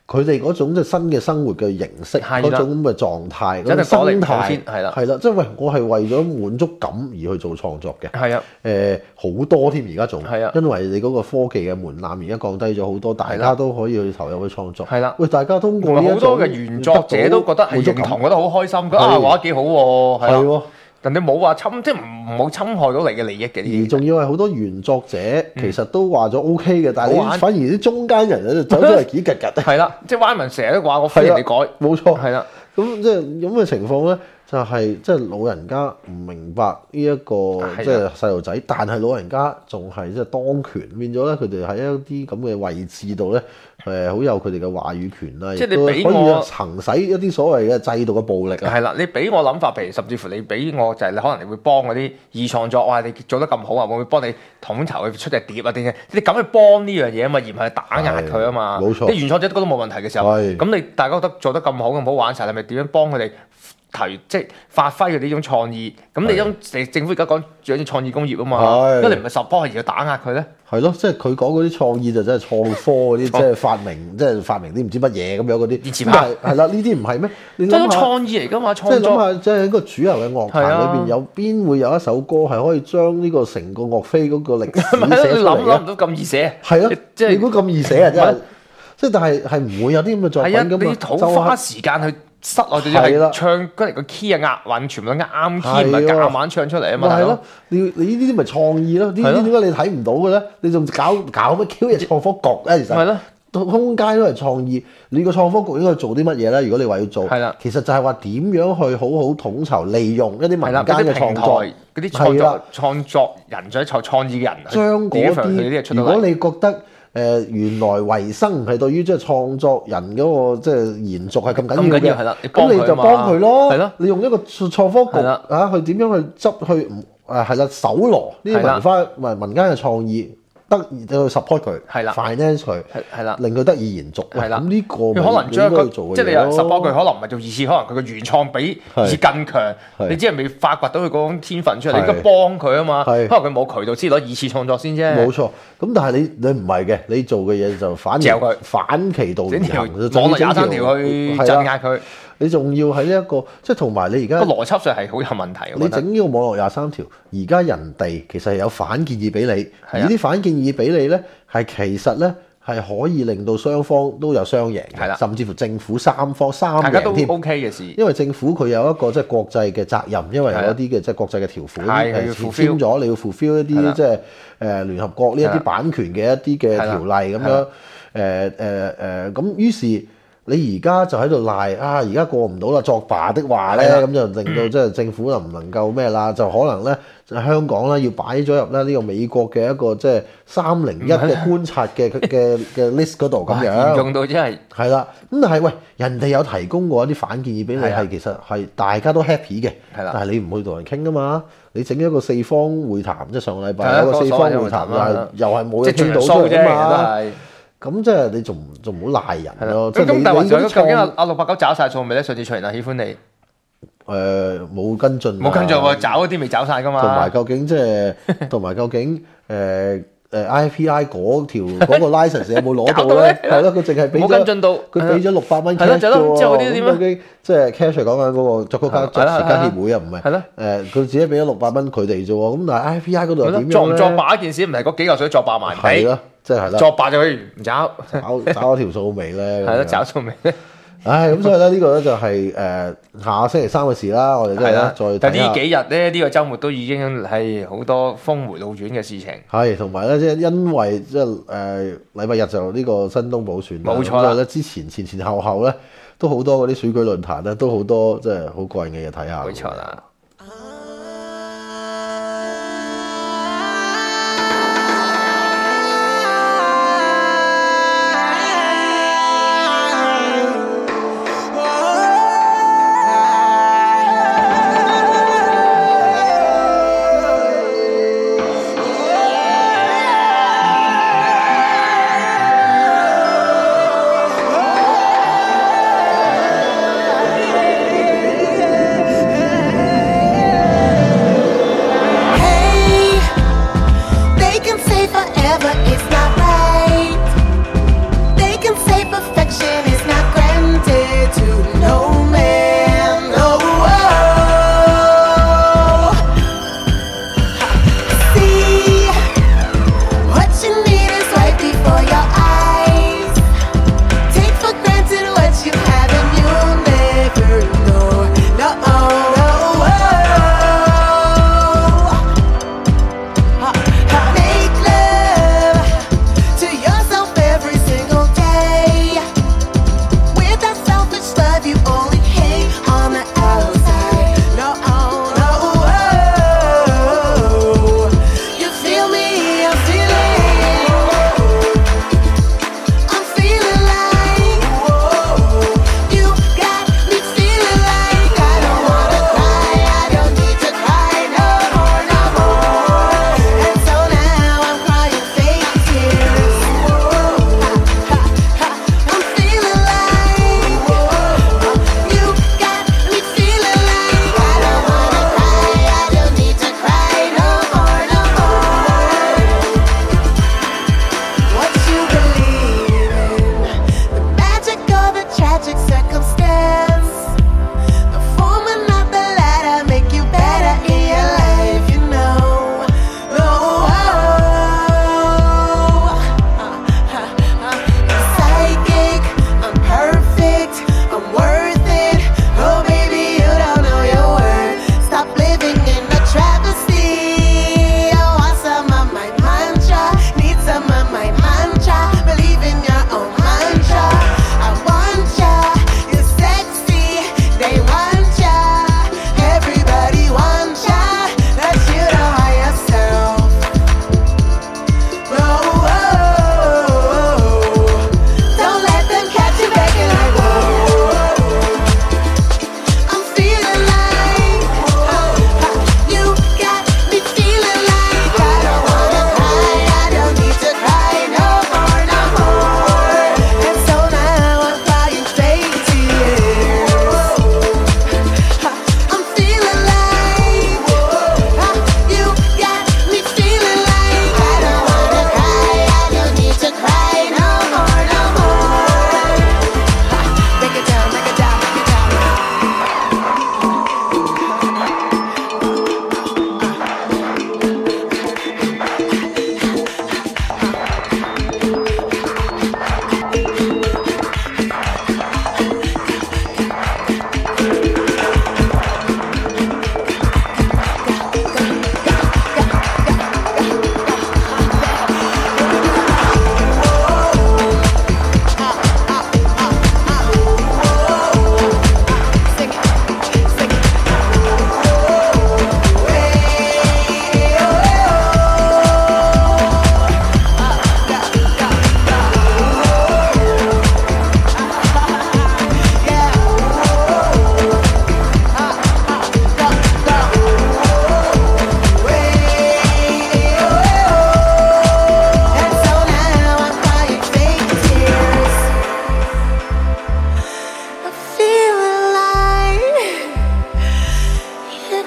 佢哋嗰種即係新嘅生活嘅形式， 係啦嗰種咁嘅狀態， 真係嗰種生講嚟講態先係啦係啦，即係喂，我係為咗滿足感而去做創作嘅。 係啊， 誒好多添，而家仲係啊因為你嗰個科技嘅門檻而家降低咗好多，大家都可以去投入去創作。 係啦喂，大家通過呢一好多嘅種原作者都覺得係認同，覺得好開心，覺得啊畫得幾好喎，係係咯。 喎。 人哋冇話侵，即係唔冇侵害到你嘅利益嘅呢啲。 而仲要係好多原作者其實都話咗 O K 嘅，但係好玩你反而啲中間人咧就走咗嚟幾拮拮。 係啦，即係 Wyman 成日都話我非人哋改， 冇錯。 係啦， 咁即係咁嘅情況咧，就係即係老人家唔明白呢一個即係細路仔，但係老人家仲係即係當權，變咗咧佢哋喺一啲咁嘅位置度咧，誒好有佢哋嘅話語權啦， 即係你亦都可俾我以行使一啲所謂嘅制度嘅暴力啊。 係啦，你俾我諗法，譬如甚至乎你俾我就係你可能你會幫嗰啲二創作，哇！你做得咁好啊，會唔會幫你統籌去出隻碟啊？定係你咁去幫呢樣嘢啊嘛，而唔係打壓佢啊嘛。 冇錯啲原創者都覺得冇問題嘅時候， 係咁你大家覺得做得咁好咁好玩晒，你咪點樣幫佢哋提即係發揮佢哋呢種創意？咁你種政府而家講做啲創意工業啊嘛， 係因為你唔係 support 而要打壓佢咧。 係咯，即係佢講嗰啲創意就真係創科嗰啲，即係發明，即係發明啲唔知乜嘢咁樣嗰啲。 電磁咁但係係啦，呢啲唔係咩？你即係諗下， 創意嚟㗎嘛， 即係諗創作下，即係喺個主流嘅樂壇裏邊，有邊會有一首歌係可以將呢個成個樂飛嗰個歷史係咪寫出嚟你諗諗嘅？ 唔到咁易寫。 係咯， 即係你估咁易寫啊？真係，即係但係係唔會有啲咁嘅作品係啊， 咁你好花就係時間去室內，仲要係啦係唱嗰嚟個 key 啊押韻，全部都啱 key，唔係係啊夾硬唱出嚟啊嘛。大佬咪係咯，你你呢啲咪創意咯？呢啲係咯點解你睇唔到嘅咧？你仲搞搞乜 Q 嘢創科局咧？其實咪咯， 空間都係創意。你個創科局應該做啲乜嘢咧？如果你話要做， 係啦其實就係話點樣去好好統籌利用一啲民係啦， 間嘅嗰啲平台創作， 嗰啲創作係啦創作人，仲有創創意嘅人， 將嗰 deliver 佢啲嘢啲。如果出到嚟。 你覺得誒、呃、原來維生係對於即係創作人嗰、個即係延續係咁緊要嘅， 咁緊要係啦你幫咁你就佢啊嘛幫佢咯。 係咯你用一個創科局係啦啊，去點樣去執去唔誒係啦，搜羅呢啲係啦文化民民間嘅創意，得以去 support 佢， 係啦 ，finance 佢， 係係啦。 令佢得以延續。喂係啦咁呢個佢咪可能將佢你應該做嘅即係你有嘢咯 support 佢，可能唔係做二次，可能佢個原創比二次更強。 係你只係未發掘到佢嗰種天分出嚟， 係你應該幫佢啊嘛。可係能佢冇渠道先攞二次創作先啫。 冇錯，咁但係你你唔係嘅，你做嘅嘢就反嚼佢而反其道而整條行， 網絡廿三條去係啦鎮壓佢， 你仲要喺呢一個即係同埋你而家個邏輯上係好有問題。我你覺得整呢個網絡廿三條，而家人哋其實係有反建議俾你，而係啊啲反建議俾你咧，係其實咧係可以令到雙方都有雙贏嘅， 係啦甚至乎政府三方三大家都贏添。 OK 嘅事。 因為政府佢有一個即係國際嘅責任，因為有係啊一啲嘅即係國際嘅條款係佢要誒 fulfill 簽咗，你要 fulfill 一係啦啲即係誒聯合國呢一係啦啲版權嘅一啲嘅係啦條例咁樣係啦誒誒誒，咁於是。你而家就喺度賴啊！而家過唔到啦，作罷的話咧， 係啦咁就令到即係政府又唔能夠咩啦，就可能咧就香港咧要擺咗入咧呢個美國嘅一個即係三零一嘅觀察嘅嘅嘅 list 嗰度咁哇嚴樣。 重到真係係啦，咁但係喂，人哋有提供過一啲反建議俾你， 係啊係其實係大家都 happy 嘅。 係啦但係你唔去同人傾噶嘛？你整一個四方會談，即係上個禮係啊拜有一個四方會談， 嗰個所謂會談又係啦又係冇即係嘢傾到做人 show 啫， 出嚟啊都嘛。 係。 咁即係你仲仲唔好賴人係咯。 咯， 即係你咁但係話你嗰啲究竟阿創阿六八九找晒數未咧？上次出完啊，喜歡你誒冇跟進啊， 冇跟住喎，找嗰啲未找晒噶嘛。 同埋究竟即係同埋究竟誒誒 I P I 嗰條嗰個 license 有冇攞到咧？ 搞到係咯，佢淨係俾冇咗跟進到， 佢俾咗六百蚊係咯 cash 就係咯啫喎之後嗰啲點啊咁究竟即係 cash 係講緊嗰個作曲家作係啦詞家協會啊，唔係係咯誒佢自己俾咗六百蚊佢哋啫喎，咁但係 I P I 嗰度係又點樣咯作唔作咧？ 罷一件事，唔係嗰幾嚿水作罷埋唔俾， 係咯，即係係啦， 作罷就可以唔找， 找找咗條數未咧？ 係咯， 咁樣找數未？ 唉，咁所以咧呢個咧就係誒下星期三嘅事啦，我哋即係係啦， 再但呢睇下。 幾日咧，呢個週末都已經係好多峰迴路轉嘅事情。 係，同埋咧，即係因為即係誒禮拜日就呢個新東補選啦， 冇錯啦咁所以咧之前前前後後咧都好多嗰啲選舉論壇咧，都好多即係好過癮嘅嘢睇下。 冇錯啦。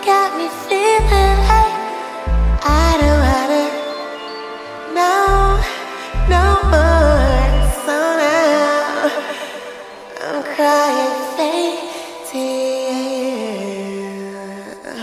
got me feeling like I don't wanna no no more. So now I'm crying fake tears.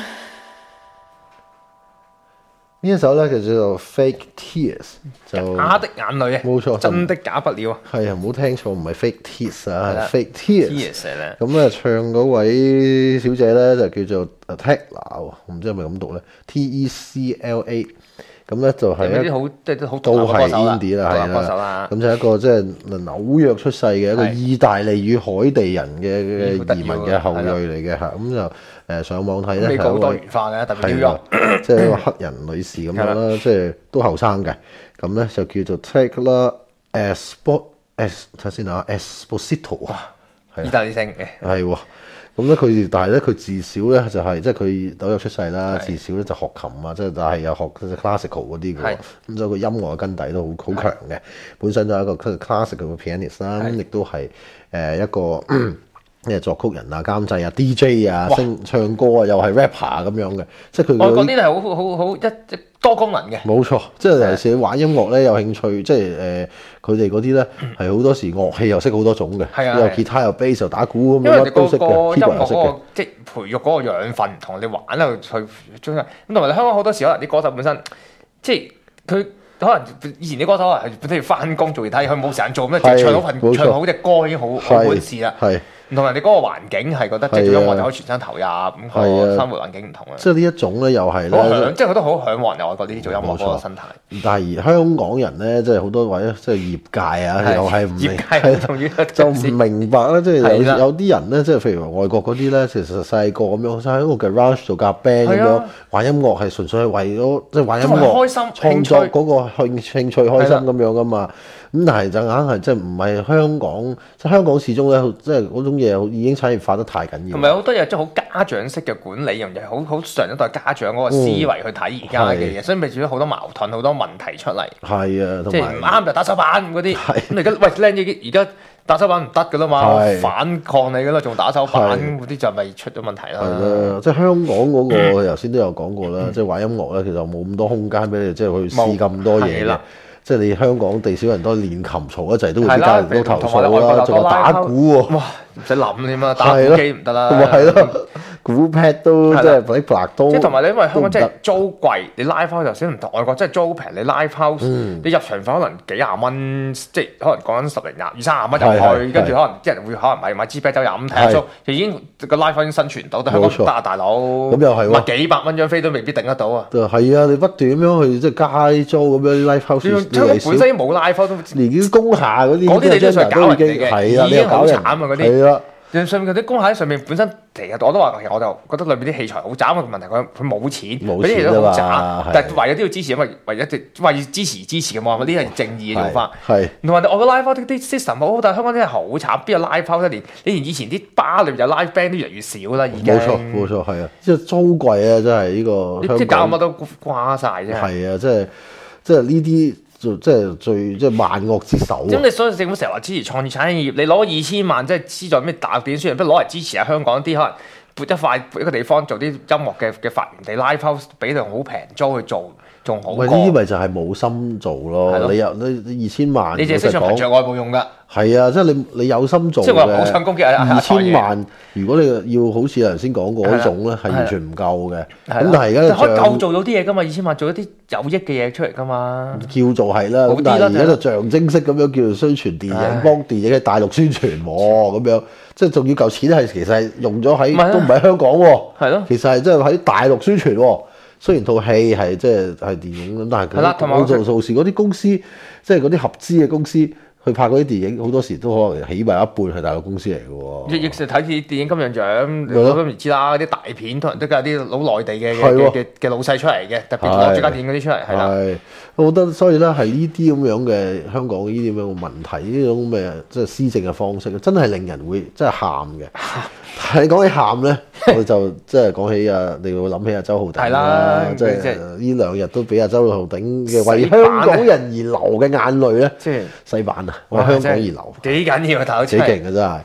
呢一首咧就叫做 Fake Tears， 就假的眼淚啊， 冇錯， 真的假不了啊， 係啊，唔好聽錯，唔係 Fake Tears 啊， 係係 Fake Tears。 Tears 咧， 咁咧唱嗰位小姐咧就叫做 Tekla， 我唔知係咪咁讀咧 ，T E C L A。咁咧就係一有啲好即係都好都係獨立嘅歌手啦 indie 啦， 獨立歌手係啦， 咁就係一個即係紐約出世嘅一個係意大利與海地人嘅咦好得意嘅移民喎嘅後裔係啦嚟嘅嚇，咁就誒上網睇咧美國好多係一位元化嘅，特別紐係約啊，即係一個黑人女士咁樣係啦，即係都後生嘅，咁咧就叫做 Tekla Espo Es 睇下先啊 Esposito 啊，係啊意大利星嘅。 係喎。咁咧佢但係咧佢自小咧就係、即係佢紐約出世啦， 係自小咧就學琴啊，即係但係又學 classical 嗰啲嘅喎係， 咁所以佢音樂嘅根底都好好強嘅。本身就係一個 classical 嘅 pianist 啦，咁亦都係誒一個即係作曲人啊、監製啊、D J 啊、 哇聲唱歌啊，又係 rapper 咁樣嘅，即係佢嗰啲外國啲係好好好一一多功能嘅， 冇錯，即係尤其是玩音樂咧有興趣，即係誒佢哋嗰啲咧係好多時樂器又識好多種嘅， 係啊係啊又吉他又 bass 又打鼓咁因為樣乜都識你個個嘅，keyboard 音樂又識嘅嗰個。即係培育嗰個養分唔同，你玩喺度去中間咁，同埋你香港好多時可能啲歌手本身即係佢可能以前啲歌手係本身要翻工做其他嘢，佢冇時間做咁，就係唱好份冇錯唱好隻歌已經好好係本事啦。 係。 唔同人哋嗰個環境係覺得即係做音樂就可以全身投入，咁個係啊生活環境唔同啦。 即係呢一種咧，又係好咧向，，即係佢都好向往人哋外國呢啲做音樂嗰個生態。 但係而香港人咧，即係好多位即係業界啊， 係又係唔明業界唔同於就唔明白啦。即係有係啦有啲人咧，即係譬如話外國嗰啲咧，其實細個咁樣，喺個 garage 做夾 band 咁樣係啊玩音樂，係純粹係為咗即係玩音都係樂開心創作興趣嗰個興興趣開心咁樣噶嘛。咁但係就硬係即係唔係香港，即係香港始終咧，即係嗰種嘢已經產業化得太緊要。 同埋好多嘢即係好家長式嘅管理，又係好好上一代家長嗰個思維去睇而家嘅嘢， 係所以咪變咗好多矛盾、好多問題出嚟。 係啊，同即係埋唔啱就打手板嗰啲。 係咁你而家喂靚嘢，而家打手板唔得噶啦嘛， 係反抗你噶啦，仲打手板係嗰啲就咪出咗問題啦。 係啦，即係香港嗰、個頭先都有講過啦，即係玩音樂咧，其實冇咁多空間俾你，即係去試咁多嘢嘅係啦。 即係你香港地少人多，練琴嘈一齊都會係啦俾家人都投同埋你外國訴啦，仲有有多打鼓喎， 哇，唔使諗添啊，打鼓係咯機唔得啦。 咪係咯，鼓 pad 都係啦即係俾白都， 即係同埋你因為香港即係都唔得租貴，你 live house 頭先唔同外國，即係租平，你 live house、 嗯你入場費可能幾廿蚊，即係可能講緊十零廿二三廿蚊入係係去，跟住係可能啲人會可能買買支啤酒飲睇下係 show，就已經個 live house 已經生存到，但香港冇錯唔得啊大佬， 咁又係喎買幾百蚊張飛都未必頂得到啊！ 就係啊！你不斷咁樣去即係街租咁樣啲 live house， 香港本身已經冇 live house 都， 連啲工廈嗰啲， 嗰啲你都想搞人已經哋嘅係啊， 已經好你又搞人慘啊嗰啲係啦。 上面嗰啲工廈喺上面本身其實我都話，其實我就覺得裏邊啲器材好渣，因為問題佢佢冇錢， 冇嗰啲嘢錢啊嘛都好渣係， 但係為咗都要支持，因為為咗為要支持支持嘅嘛，呢啲係正義嘅做法。 係同埋我個 live house 啲 system 好好，但係香港真係好慘，邊有 live house 連你連以前啲巴裏面有 live band 都越嚟越少啦，已經。 冇錯冇錯係啊！即係租貴啊！真係呢個香即係搞港乜都瓜晒啫。 係啊！即係即係呢啲就即係最即係萬惡之首啊。 咁你所以政府成日話支持創意產業，你攞二千萬即係資助咩大學電影宣傳，不如攞嚟支持下香港啲可能撥一塊撥一個地方做啲音樂嘅嘅發源地 live house，俾到好平租去做，仲好過。 喂，呢啲咪就係冇心做係咯！ 咯你又你你二千萬， 你淨係識唱老實講憑著愛冇用㗎。 係啊，即係你你有心做即係我好想攻擊啊二千萬，如果你要好似頭先講過嗰種咧，係完全唔夠嘅。咁但係而家可以夠就做到啲嘢㗎嘛？二千萬做一啲有益嘅嘢出嚟㗎嘛？ 叫做係啦， 好啲啦咁但係而家就象徵式咁樣叫做宣傳電唉影，幫電影喺大陸宣傳喎，咁樣即係仲要嚿錢係其實係用咗喺唔係啊都唔係香港喎， 係咯其實係即係喺大陸宣傳喎。雖然套戲係即係係電影咁，但係係啦同埋佢做做事嗰啲公司，即係嗰啲合資嘅公司去拍嗰啲電影，好多時都可能起埋一半係大陸公司嚟嘅喎。 亦亦是睇啲電影金像獎，你咯都唔知啦。啲大片通常都有啲老內地嘅係喎嘅嘅嘅老細出嚟嘅，特別攞最佳電影嗰啲出嚟，係啦。 係，我覺得所以咧係呢啲咁樣嘅香港呢啲咁樣嘅問題，呢種咁嘅即係施政嘅方式，真係令人會真係喊嘅。但係講起喊咧，我就即係講起啊，你會諗起阿周浩鼎係啦即係即係呢兩日都俾阿周浩鼎嘅為洗版啊香港人而流嘅眼淚咧， 即係洗版啊，為香港而流。 幾緊要啊！大佬幾真係勁啊真係！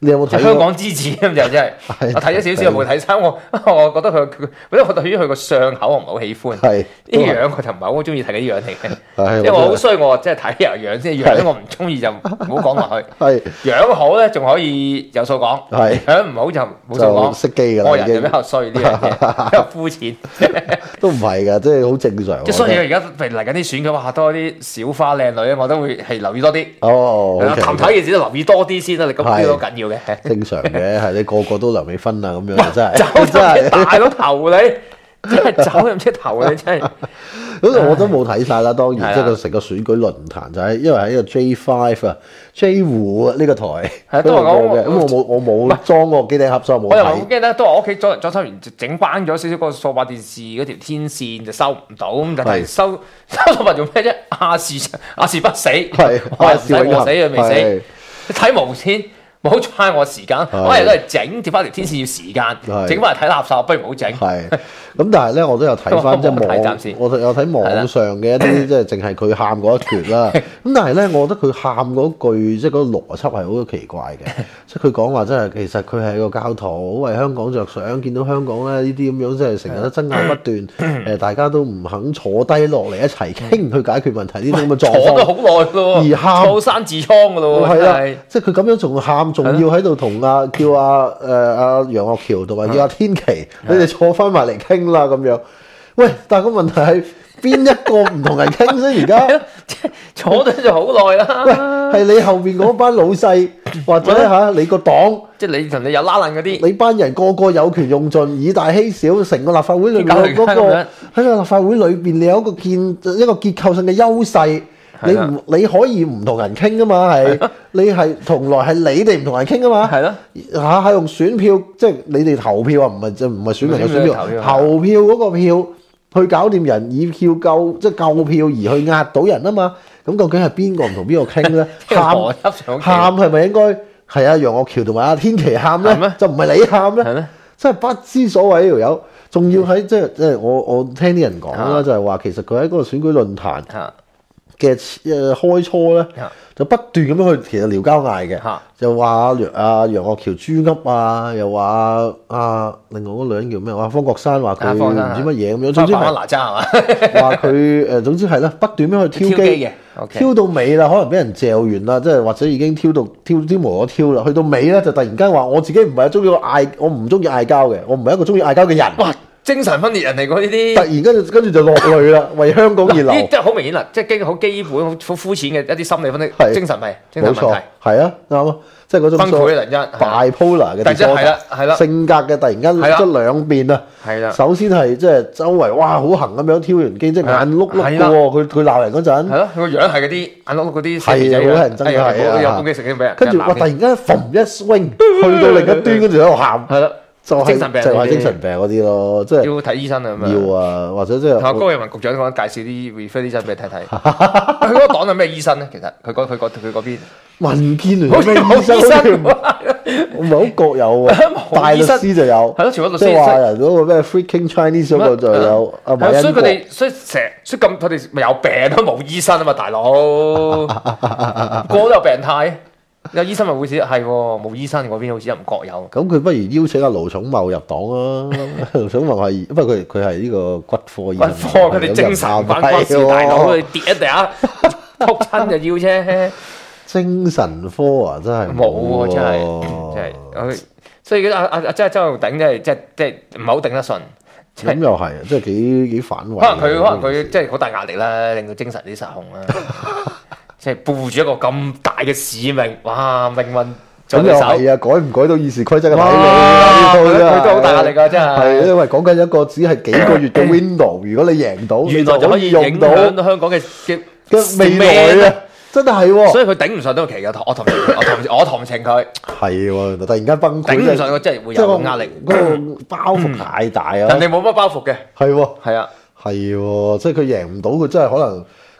你有冇睇過香港之子咁就真係，我睇咗少少冇睇晒，我我覺得佢佢，因為我對於佢個相口我唔係好喜歡， 係啲樣我就唔係好中意睇嗰啲樣嚟嘅。 係因為我好衰，我即係睇人樣先，樣咧我唔中意就唔好講落去。 係樣好咧，仲可以有數講； 係樣唔好就冇數就講。 熄機㗎啦， 我人就已經比較衰呢樣嘢，比較膚淺。 都唔係㗎，即係好正常。 即係所以而家譬如嚟緊啲選舉，哇多啲小花靚女咧，我都會係留意多啲。 哦， 係啦談睇嘅時都留意多啲先啦，你咁呢個好緊要嘅。 正常嘅，係你個個都梁美芬啊咁樣，真係走真係大佬頭你，真係走入出頭你真係。 咁我都冇睇晒啦，當然係啦即係佢成個選舉論壇就係因為喺個 J Five 啊 J 湖啊呢個台係都話講播嘅，咁我冇我冇裝個機頂盒，所以我冇我又話好睇。 驚咧，都話我屋企裝裝修完整關咗少少個數碼電視嗰條天線就收唔到，咁但係係收收數碼做咩啫？亞視亞視不死， 係亞視我死佢未係死，你睇無線。冇嘥我時間，我係都係整貼翻條天線要時間， 係整翻嚟睇垃圾，不如唔好整。 係咁，但係咧我都有睇翻即係我冇睇暫時網，我有睇網上嘅一啲即係淨係佢喊嗰一橛啦。咁但係咧，我覺得佢喊嗰句即係嗰個邏輯係好奇怪嘅。即係佢講話真係其實佢係個教徒，為香港着想，見到香港咧呢啲咁樣即係成日都爭拗不斷，誒大家都唔肯坐低落嚟一齊傾去解決問題呢啲咁嘅狀況。 坐咗好耐咯， 而喊坐山痔瘡噶咯， 係啦真係， 即係佢咁樣仲喊，仲要喺度同阿叫阿誒阿楊岳橋同埋叫阿天琪，你哋坐翻埋嚟傾啦咁樣。喂，但係個問題係邊一個唔同人傾先？而家坐咗就好耐啦。 喂，係你後邊嗰班老細或者嚇你個黨， 即係你同你有拉爛嗰啲， 你班人個個有權用盡，以大欺小，成個立法會裏面搞嗰個嚟搞咁樣喺個立法會裏邊，你有一個建一個結構性嘅優勢。你係啦唔你可以唔同人傾噶嘛？係你係從來係你哋唔同人傾噶嘛？ 係咯， 嚇係用選票，即係你哋投票啊，唔係就唔係選民嘅選票， 投票投票嗰個票去搞掂人，以票夠即係夠票而去壓到人啊嘛。咁究竟係邊個唔同邊個傾咧？喊邏輯上喊係咪應該係阿楊岳橋同埋阿天琪喊係咩咧？就唔係你喊咧？ 係咩？ 真係不知所謂呢條友，仲要喺即係即係我我聽啲人講啦， 啊就係話其實佢喺嗰個選舉論壇嚇嘅誒開初咧， 啊就不斷咁樣去其實撩交嗌嘅嚇， 就話阿楊阿楊岳橋豬噏啊，又話啊另外嗰個女人叫咩？話方國珊話佢唔啊方國珊知乜嘢咁樣，總之翻係哪吒係嘛？ 話佢誒總之係啦，不斷咁去挑機挑機嘅，OK 挑到尾啦，可能俾人嚼完啦，即係或者已經挑到挑挑無可挑啦，去到尾咧就突然間話我自己唔係中意嗌，我唔中意嗌交嘅，我唔係一個中意嗌交嘅人。 哇！精神分裂人嚟㗎呢啲突。然跟住跟住就落淚啦，為香港而流。 呢即係好明顯啦，即係基好基本、好好膚淺嘅一啲心理分析， 係精神病、精神冇錯問題，， 係啊，啱啊，即係嗰種崩潰突然間係啦 bipolar 嘅突然之間 disorder， 係啦係啦性格嘅突然間係啦即係兩邊啊。 係啦， 首先係即係周圍哇好行咁樣挑完機，即係眼碌碌嘅係啦喎。佢佢鬧人嗰陣， 係咯，佢個樣係嗰啲眼碌碌嗰啲係啊死仔好乞人憎嘅係啊係啊有攻擊性嘅俾人， 跟住哇突俾人然間揈一 swing 去到另一端，跟住喺度喊， 係啦， 就係精神病就係話呢啲精神病嗰啲咯，即係要睇醫生啊咁樣。 要啊，或者即係同阿高永文局長講介紹啲 refer 醫生俾你睇睇。佢嗰個黨係咩醫生咧？其實佢嗰佢嗰佢嗰邊民建聯好似咩醫生冇醫生好似唔喎唔係好各有喎， 冇大律醫生師就有， 係咯全部律師即係話人嗰個咩 Freaking Chinese 嗰個就有阿馬係啊所以恩國。 佢哋所以成所以咁佢哋咪有病都冇醫生啊嘛，大佬個個都有病態。有醫生咪會似係喎，冇醫生嗰邊好似又唔覺有。 咁佢不如邀請阿盧寵茂入黨啊！盧寵茂係，不過佢佢係呢個骨科醫骨生， 科佢哋精神關關事，大佬佢跌一地下撲親就要啫。 精神科啊，真係冇喎，真係真係佢，所以阿阿阿真係周浩鼎真係即係即係唔係好頂得順。即係咁又係，即係幾幾反胃。 可能佢可能佢即係好大壓力啦，令到精神啲失控啦。即係背住一個咁大嘅使命，哇！命運在咁你手。 又係啊，改唔改到議事規則嘅睇哇你啦，呢套真係佢都好大壓力㗎真係係因為講緊一個只係幾個月嘅 window，如果你贏到， 原來就可以影用到響到香港嘅嘅嘅未來啊！真係係喎， 所以佢頂唔順都奇嘅，我同我同我同情佢， 係喎，突然間崩潰， 頂唔順佢真係會有個壓力， 嗰個包袱太大啊！ 人哋冇乜包袱嘅， 係喎， 係啊， 係喎，即係佢贏唔到，佢真係可能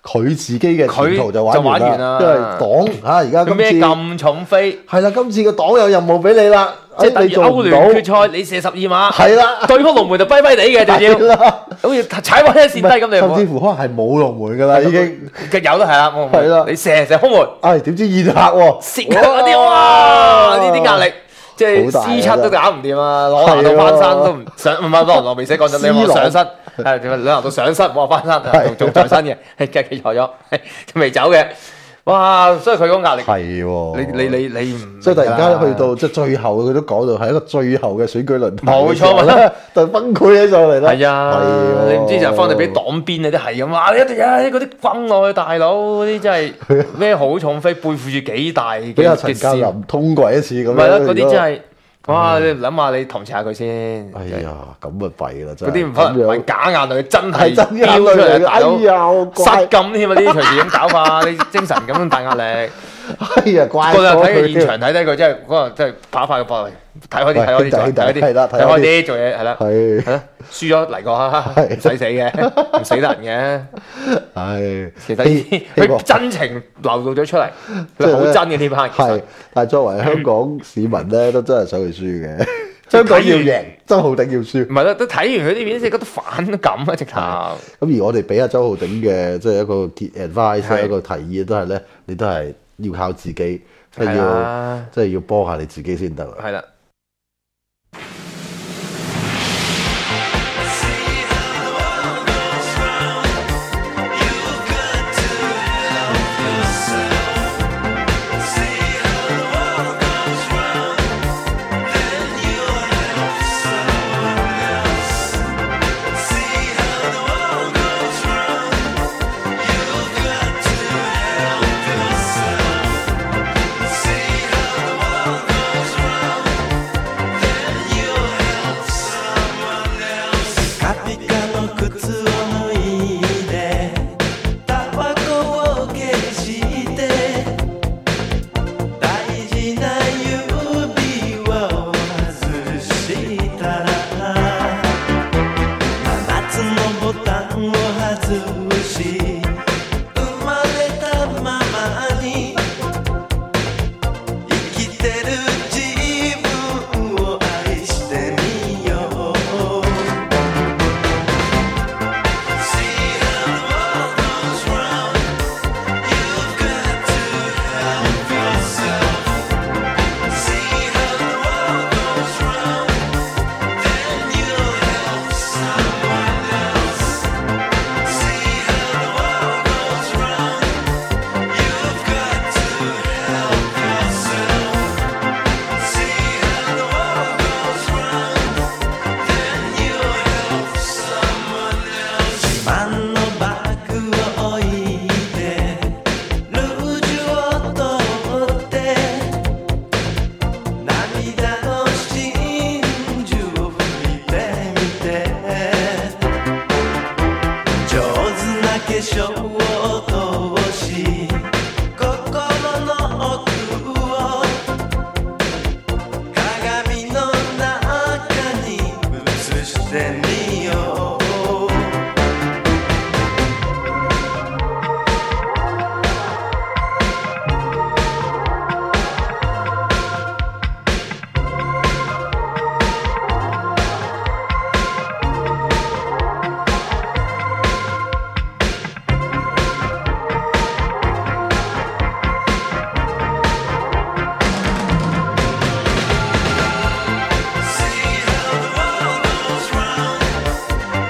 佢自己嘅前途就玩佢就玩完完啦啦，因為黨嚇而家佢咩今次咁重飛？ 係啦，今次個黨有任務俾你啦， 即係等於哎你做唔歐聯到決賽，你射十二碼， 係啦， 對方龍門就跛跛地嘅，仲要係啦， 好似踩穩一線低咁，你甚至乎可能係冇龍門㗎啦已經。 嘅有都係啦，冇係啦你射射空門， 唉，點知現客喎？ 蝕嗰啲哇！呢啲壓力。即係好大啊 C 七都搞唔掂啊！朗拿度翻身都唔上，唔係朗拿度未死講真，你話上身係兩拿度上身，冇話翻身，仲仲在身嘅，係記錯咗，未走嘅。哇！所以佢嗰個壓力係喎， 你你你你唔， 所以突然間去到即係最後，佢都講到係一個最後嘅選舉論壇冇錯嘅時候咧，就崩潰起上嚟啦。 係啊， 係喎你唔知就係方地俾黨鞭啊啲係咁話，你一定啊嗰啲轟落去大佬嗰啲真係咩好重飛，背負住幾大嘅俾阿陳鑑嘅事。 林通過一次咁樣。 唔係啦，嗰啲如果真係，哇！你諗下，你搪塞下佢先。 哎呀，咁啊弊啦真係。 嗰啲唔可能唔係假眼淚，真係係真眼飆出嚟， 淚嚟嘅。 大佬哎呀，我失怪， 禁添啊！呢啲隨時咁搞法，你精神咁大壓力。 哎呀，怪嗰日咗睇佢現佢場睇睇佢，真係嗰日真係拍一拍個膊，睇開啲， 喂睇開啲， 兄弟睇開啲， 係啦睇開啲睇開啲做嘢係啦， 係係啦，輸咗嚟過哈， 係唔使死嘅，唔死得人唉， 嘅。其實呢啲希希望佢真情流露咗出嚟， 即係咧佢好真嘅呢班。其實係，但係作為香港市民咧，都真係想佢輸嘅。香港要贏，周浩鼎要輸。 唔係啦，都睇完佢啲片，先覺得反感啊！直頭。 咁而我哋俾阿周浩鼎嘅即係一個 advice 係一個提議都係咧，你都係要靠自己，即係係要啊即係要幫下你自己先得。 係啦。 カピカの靴を脱いでタバコを消して大事な指輪を外したら七つのボタンを外し生まれたままに生きてる自分を愛してみよう自慢のバッグを置いてルージュを取って涙の真珠を拭いてみて上手な化粧を通し心の奥を鏡の中に映してみよう「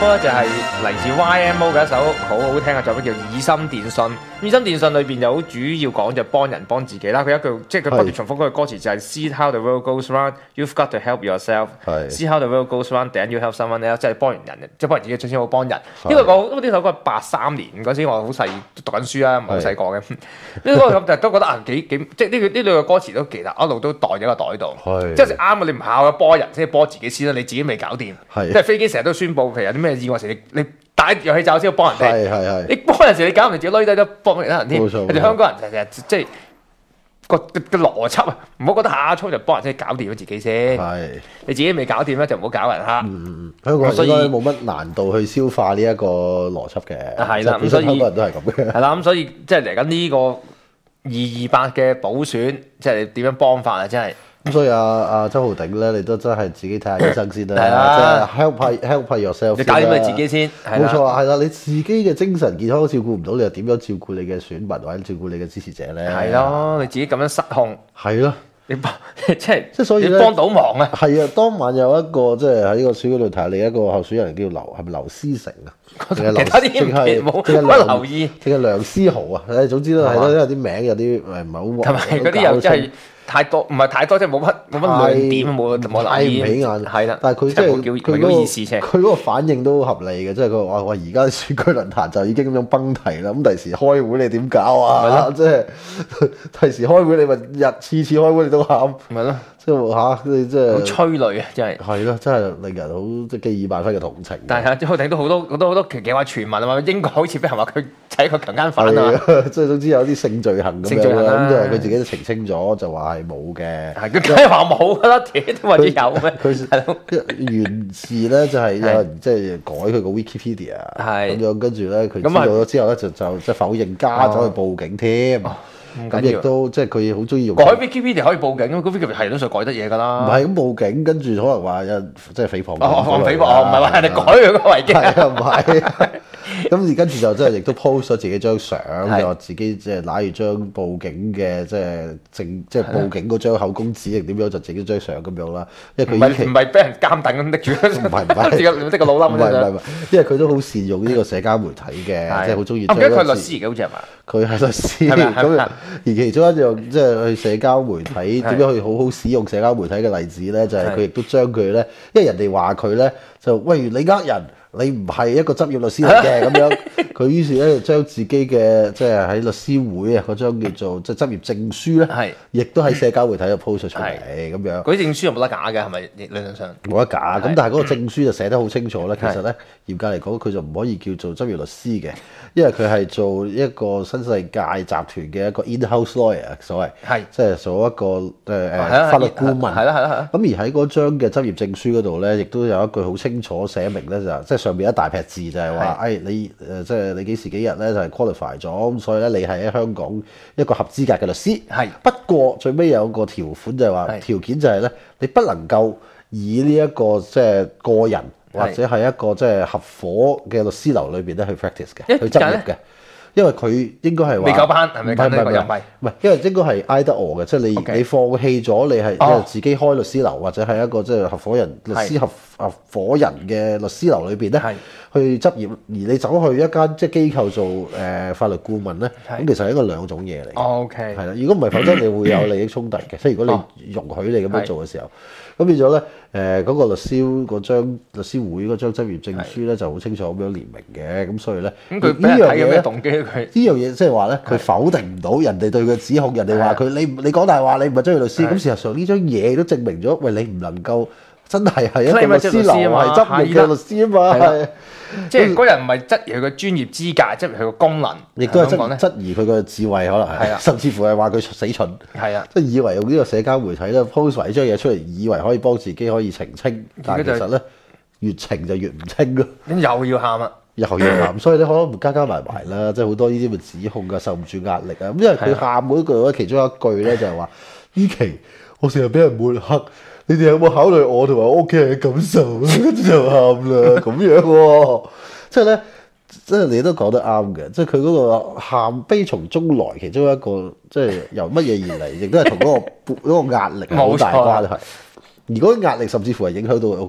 咧就係嚟自 Y M O 嘅一首好好聽嘅作品叫《以心電信》。《以心電信》裏邊有好主要講就幫人幫自己啦。佢一句即係佢不斷重複嗰句歌詞就係 See how the world goes round, you've got to help yourself. See how the world goes round, then you help someone else。即係幫完人，即係幫人自己最先好幫人。呢個歌因為呢首歌係八三年嗰時我好細讀緊書啦，唔係好細個嘅。呢個咁就都覺得啊幾幾即係呢個呢兩個歌詞都記得，一路都袋咗個袋度。即係啱啊！你唔考咗幫人，先幫自己先啦，你自己未搞掂。即係飛機成日都宣佈，譬如有啲咩意外時，你你打氧氣罩先要幫人哋。係係係。你幫人時，你搞唔掂，自己攆低都幫其他人添。冇錯。人哋香港人成日即係個個邏輯啊，唔好覺得下下衝就幫人先搞掂咗自己先。係。你自己未搞掂咧，就唔好搞人嚇。嗯香港人應該冇乜難度去消化呢一個邏輯嘅。係啦，咁所以香港人都係咁嘅。係啦，咁所以即係嚟緊呢個二二八嘅補選，即係點樣幫法啊？真係。咁所以阿阿周浩鼎咧，你都真係自己睇下醫生先啦，即係 help help yourself。你搞掂你自己先，冇錯啊，係啦，你自己嘅精神健康都照顧唔到，你又點樣照顧你嘅選民或者照顧你嘅支持者咧？係咯，你自己咁樣失控，係咯，你幫即係即係所以你幫到忙啊！係啊，當晚有一個即係喺呢個選舉度睇下另一個候選人叫劉係咪劉思成啊？其他啲唔冇乜留意，定係梁思豪啊？誒，總之都係咯，因為啲名有啲誒唔係好同埋嗰啲又真係。太多唔係太多，即係冇乜冇乜亮點，冇冇留意。睇唔起眼，係啦。但係佢即係佢嗰個佢嗰個反應都合理嘅，即係佢話：哇！而家選舉論壇就已經咁樣崩堤啦，咁第時開會你點搞啊？即係第時開會你咪日次次開會你都喊，咪咯。即係嚇你即係好催淚啊！真係係咯，真係令人好即係寄爾萬分嘅同情。但係周浩鼎都好多好多好多奇奇怪傳聞啊嘛，英國好似俾人話佢係一個強姦犯啊嘛，即係總之有啲性罪行咁樣啦。咁就佢自己都澄清咗，就話係冇嘅。係佢梗係話冇㗎啦，點都或者有咩？佢係原字咧就係有人即係改佢個 Wikipedia，咁樣跟住咧佢知道咗之後咧就就即係否認，加咗去報警添。咁亦都即係佢好中意用改 Wikipedia 可以報警，咁 Wikipedia 係都想改得嘢㗎啦。唔係咁報警，跟住可能話有即係誹謗。哦，誹謗唔係話人哋改佢個維基。係啊，唔係。咁而跟住就即係亦都 post 咗自己張相，就話自己即係攞住張報警嘅即係證，即係報警嗰張口供紙定點樣就自己張相咁樣啦。因為佢唔係唔係俾人監等咁拎住，唔係唔係，即係個腦冧。唔係唔係唔係，因為佢都好善用呢個社交媒體嘅，即係好中意。我記得佢係律師嚟嘅，好似係嘛？佢係律師咁樣。而其中一樣即係去社交媒體點樣去好好使用社交媒體嘅例子咧，就係佢亦都將佢咧，因為人哋話佢咧就喂你呃人。你唔係一個執業律師嚟嘅咁樣，佢於是咧就將自己嘅即係喺律師會啊嗰張叫做即係執業證書咧，係亦都喺社交媒體度 post 出嚟咁樣。嗰啲證書有冇得假嘅？係咪理論上冇得假？咁但係嗰個證書就寫得好清楚咧。其實咧嚴格嚟講，佢就唔可以叫做執業律師嘅，因為佢係做一個新世界集團嘅一個 in-house lawyer， 所謂係即係做一個誒誒法律顧問。係啦係啦係。咁而喺嗰張嘅執業證書嗰度咧，亦都有一句好清楚寫明咧，就即係上邊一大撇字就係話，誒、哎、你誒、呃、即係你幾時幾日咧就係、是、qualify 咗，咁所以咧你係喺香港一個合資格嘅律師。係不過最尾有個條款就係話，條件就係咧你不能夠以呢一個即係個人或者係一個即係合夥嘅律師樓裏邊咧去 practice 嘅，去執業嘅。因為佢應該係話未夠班，係咪？唔係唔係唔係，唔係，因為應該係挨得我嘅，即係你 Okay. 你放棄咗你係即係自己開律師樓或者係一個即係合夥人律師合合夥人嘅律師樓裏邊咧，去執業，而你走去一間即係機構做誒、呃、法律顧問咧，咁其實係一個兩種嘢嚟。哦 OK，係啦，如果唔係，否則你會有利益衝突嘅。即係如果你容許你咁樣做嘅時候，咁變咗咧誒嗰個律師嗰張律師會嗰張執業證書咧就好清楚咁樣列明嘅，咁所以咧咁佢呢樣嘢咩動機佢呢樣嘢即係話咧，佢否定唔到人哋對佢指控，人哋話佢你你講大話，你唔係執業律師，咁事實上呢張嘢都證明咗，喂你唔能夠。真係係一個律師樓，係執業嘅律師啊嘛，係即係嗰人唔係質疑佢嘅專業資格，質疑佢個功能，亦都係質質疑佢個智慧，可能係，甚至乎係話佢死蠢，係啊，即係以為用呢個社交媒體咧 post 埋呢張嘢出嚟，以為可以幫自己可以澄清，但係其實咧越澄就越唔清咯。咁又要喊啊，又要喊，所以咧可能加加埋埋啦，即係好多呢啲嘅指控啊，受唔住壓力啊，咁因為佢喊嗰句咧，其中一句咧就係話：依期我成日俾人抹黑。你哋有冇考慮我同埋我屋企人嘅感受啊？跟住就喊啦，咁樣喎，即係咧，即係你都講得啱嘅，即係佢嗰個喊悲從中來，其中一個即係由乜嘢而嚟，亦都係同嗰個嗰個壓力好大關係。而嗰個壓力甚至乎係影響到佢屋企人。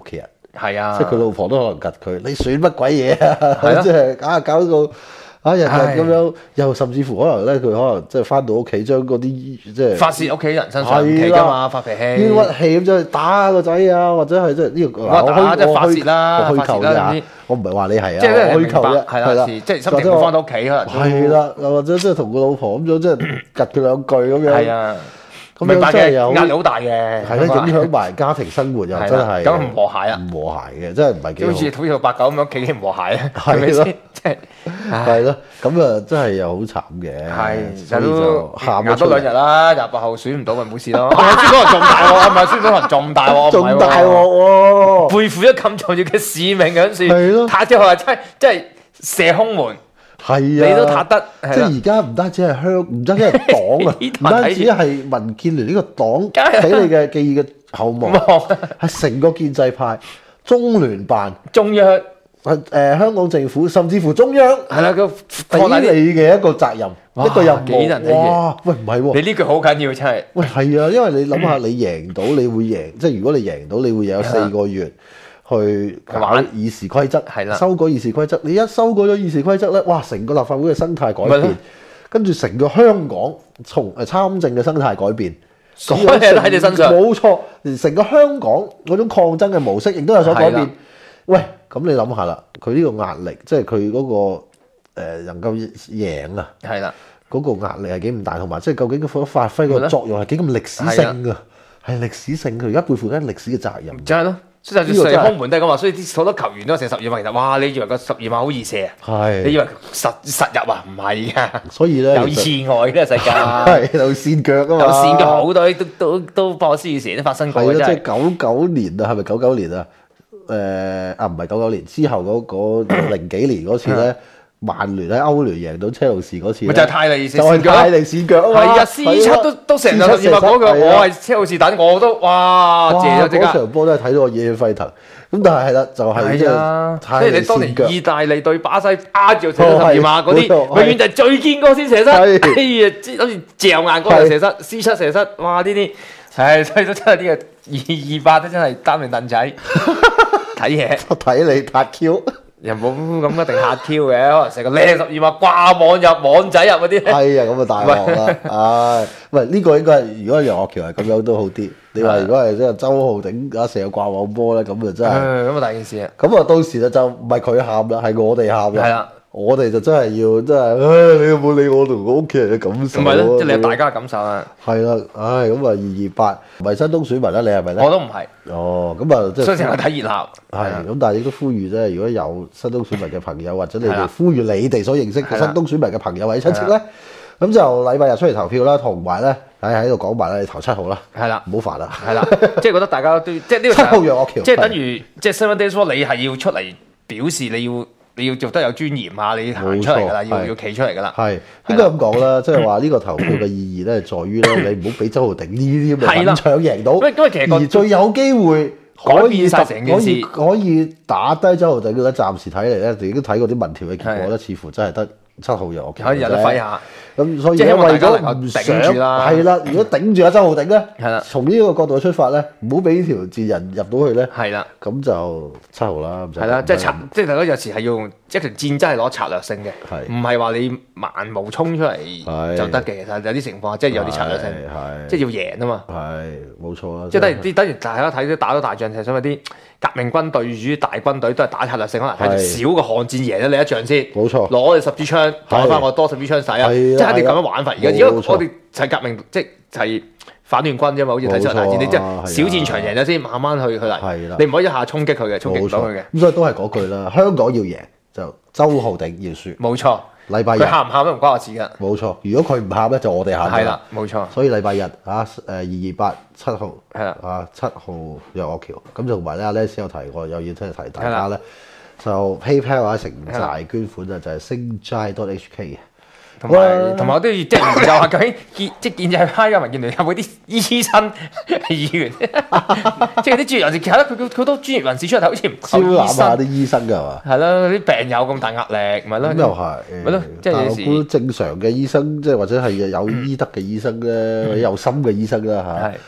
係啊， 即係佢老婆都可能及佢，你選乜鬼嘢啊？ 係咯即係搞下搞到啊日日唉咁樣，又甚至乎可能咧，佢可能即係翻到屋企將嗰啲即係發泄屋企人身上唔企㗎嘛，發脾氣。 冤屈氣咁就打個仔啊，或者係即係呢個我打即係發泄啦我虛構啫嚇發泄啦總之， 我唔係話你係啊， 即係我虛構啫， 明白係啦係啦， 是即係心情唔翻到屋企可能都係啦，又或者即係同個老婆咁樣即係趌佢兩句咁樣， 係啊， 咁明白嘅， 樣真係有壓力好大嘅。 係啦，影響埋家庭生活又真係咁唔和諧啊， 唔和諧嘅，真係唔係幾好。 好似好似八九咁樣企起唔和諧啊，係咪係咯先？即係係咯，咁啊真係又好慘嘅， 係， 所以就都喊壓多咗出嚟， 兩日啦，廿八號選唔到咪冇事咯。啊選到人仲大喎，係咪選到人仲大喎？ 仲大鑊喎！ 背負咗咁重要嘅使命嗰陣時， 係咯塔之後係真係真係射空門， 係啊， 你都塔得，係啦即係而家唔單止係香，唔單止係黨啊，唔單止係民建聯呢個黨俾你嘅記憶嘅厚望，係成個建制派、中聯辦、 中央誒誒香港政府，甚至乎中央係啦，個俾放大啲。 你嘅一個責任， 哇一個任務。 幾人睇嘢哇！喂，唔係喎。 你呢句好緊要，真係。 喂，係啊，因為你諗下，你贏到，你會贏，即係如果你贏到，你會有四個月去搞玩議事規則， 係啦修改議事規則。你一修改咗議事規則咧，哇！成個立法會嘅生態改咪咯變，跟住成個香港從誒參政嘅生態改變， 所有嘢都喺你身上冇錯，連成個香港嗰種抗爭嘅模式亦都有所改變係啦。 喂，咁你諗下啦，佢呢個壓力，即係佢嗰個、呃、能夠贏啊！ 係啦， 嗰個壓力係幾咁大，同埋即係究竟佢發揮個作用係幾咁歷史性㗎？係歷史性，佢而家背負緊歷史嘅責任。 就係咯。所以就呢個真係算射空門都係咁話，所以啲好多球員都射十二碼，其實哇！你以為個十二碼好易射啊？ 係你以為實實入啊？唔係㗎， 所以咧有意外嘅世界， 係有線腳啊嘛， 有線嘅好多都都都不可思議事都發生過嘅， 係啦，即真係。 係九九年啊，係咪九九年啊？誒啊，唔係九九年之後嗰嗰零幾年嗰次咧，曼聯喺歐聯贏到車路士嗰次咧， 咪就係泰利就係泰利線腳啊嘛， 係啊，C 七都都成日十二碼嗰個，我係車路士等，我都哇謝咗即刻。 嗰場波都係睇到我熱血沸騰。咁但係係啦，就係即係啊，即係泰利係你當線腳年意大利對巴西壓住射到十二碼嗰啲， 冇錯永遠就係最堅嗰先射失。 係哎呀，即係好似嚼硬嗰個射失，C 七射失，哇！呢啲係所以都真係呢個二二八都真係擔定凳仔睇嘢。 睇你拍 Q。 又冇咁一定嚇 Q 嘅，可能成個靚十二碼掛網入網仔入嗰啲。 係啊，咁啊大鑊啦！唉，喂，呢個應該係如果楊岳橋係咁樣都好啲。你話如果係即係周浩鼎啊成日掛網波咧，咁啊真係唉咁啊大件事啊！ 咁啊到時咧就唔係佢喊啦，係我哋喊啦。 係啦， 我哋就真係要真係，唉，你有冇理我同我屋企人嘅感受？ 唔係咯，即係你有大家嘅感受啊！ 係啦，唉，咁啊二二八，唔係新東選民啦，你係咪咧？ 我都唔係。 哦，咁啊即係。 所以成日睇熱鬧。 係咁，但係亦都呼籲啫。如果有新東選民嘅朋友，或者你哋係啦呼籲你哋所認識嘅係啦新東選民嘅朋友或者親戚咧係啦， 咁就禮拜日出嚟投票啦，同埋咧喺喺度講埋啦，你投七號啦， 係啦， 唔好煩啦， 係啦，即係覺得大家都即係呢個七號楊岳橋， 即係等於即係 Seven Days War，你係要出嚟表示你要你要做得有尊嚴啊，你行出嚟㗎啦， 冇錯係要要企出嚟㗎啦。 係應該咁講啦，即係話呢個投票嘅意義咧，在於咧你唔好俾周浩鼎呢啲咁嘅係啦滾搶贏到， 因為因為其實個而最有機會。 改可以變晒成件事可以可以打低周浩鼎嘅咧，暫時睇嚟咧，你都睇過啲民調嘅結果咧，似乎真係得七號楊岳橋可以有得揮下。 咁所以即係希望為大家能夠咗唔想頂住啦係啦，如果頂住阿周浩鼎咧， 係啦從呢個角度出發咧，唔好俾呢條賤人入到去咧， 係啦， 咁就七號啦，唔使係啦， 講即係策，即係大家有時係要用一條戰爭係攞策略性嘅， 係唔係話你盲無衝出嚟係就得嘅。其實有啲情況即係有啲策略性， 係即係要贏啊嘛。 係冇錯啦， 即係等於啲，等於大家睇啲打咗大仗，就係想嗰啲革命軍隊與大軍隊都係打策略性，可能係係少個巷戰贏咗你一仗先。 冇錯攞你十支槍，打翻我多十支槍使啊！ 係啊即係一定咁樣玩法。而家而家冇錯我哋就係革命，即係就係反亂軍啫嘛。好似睇七大戰，你即係小戰場贏咗先，慢慢去去嚟。 係啦你唔可以一下衝擊佢嘅，衝擊唔冇錯到佢嘅。 咁所以都係嗰句啦，香港要贏就周浩鼎要輸， 冇錯。 禮拜日佢喊唔喊都唔關我事㗎。 冇錯，如果佢唔喊咧，就我哋喊㗎係啦，冇錯。 所以禮拜日啊，誒二二八七號係啦， 啊七號楊岳橋，咁就同埋咧阿 Les 有提過，又要即係提大家係咧，就 PayPal 或者城寨捐款啊，就係星債 dot H K 嘅。 同埋同埋我都要即係研究下究竟建即係建制派嘅民建聯有冇啲醫生議員，即係啲專業人士，其實佢佢好多專業人士出嚟，好似唔招夠醫攬下生。 啲醫生㗎係嘛？ 係咯，啲病友咁大壓力，咪咯。 咁又係， 咪咯，即係但係有時我估正常嘅醫生，即係或者係有醫德嘅醫生咧，或者有心嘅醫生啦嚇， 係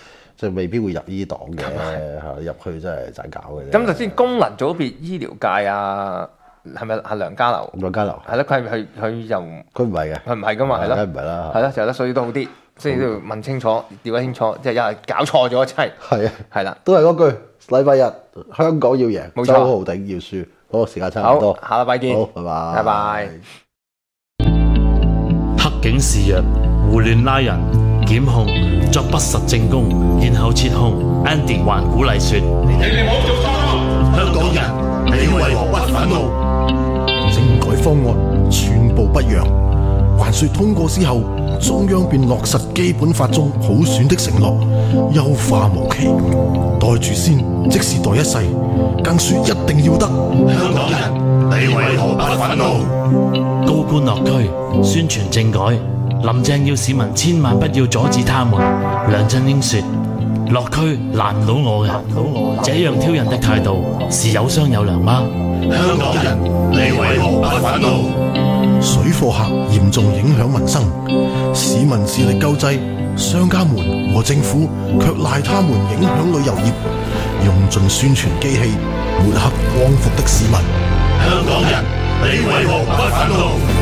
即係未必會入呢啲黨嘅嚇，入去真係盞搞嘅啫。 咁就先功能組別醫療界啊，係咪係梁家樓？ 梁家樓係咯，佢係佢佢又佢唔係嘅， 佢唔係噶嘛，係咯， 梗係唔係啦， 係咯，就係得，所以都好啲，即係都要問清楚，了解清楚，即係有人搞錯咗，真係係啊， 係啦， 都係嗰句，禮拜日香港要贏， 冇錯周浩鼎要輸，嗰個時間差唔多， 好，下禮拜見， 好，拜拜， 拜拜。 黑警示弱，胡亂拉人，檢控作不實證供，然後撤控。Andy 還鼓勵說： 你哋唔好做錯，香港人，你為何不憤怒？ 政改方案全部不讓，還說通過之後，中央便落實基本法中普選的承諾，優化無期，袋住先，即是袋一世，更說一定要得。 香港人，你為何不憤怒？ 高官落區宣傳政改，林鄭要市民千萬不要阻止他們。梁振英說：落區難唔到我嘅，這樣挑釁的態度是有商有量嗎？ 香港人，你為何不憤怒？ 水貨客嚴重影響民生，市民致力救濟，商家們和政府卻賴他們影響旅遊業，用盡宣傳機器抹黑光復的市民。 香港人，你為何不憤怒？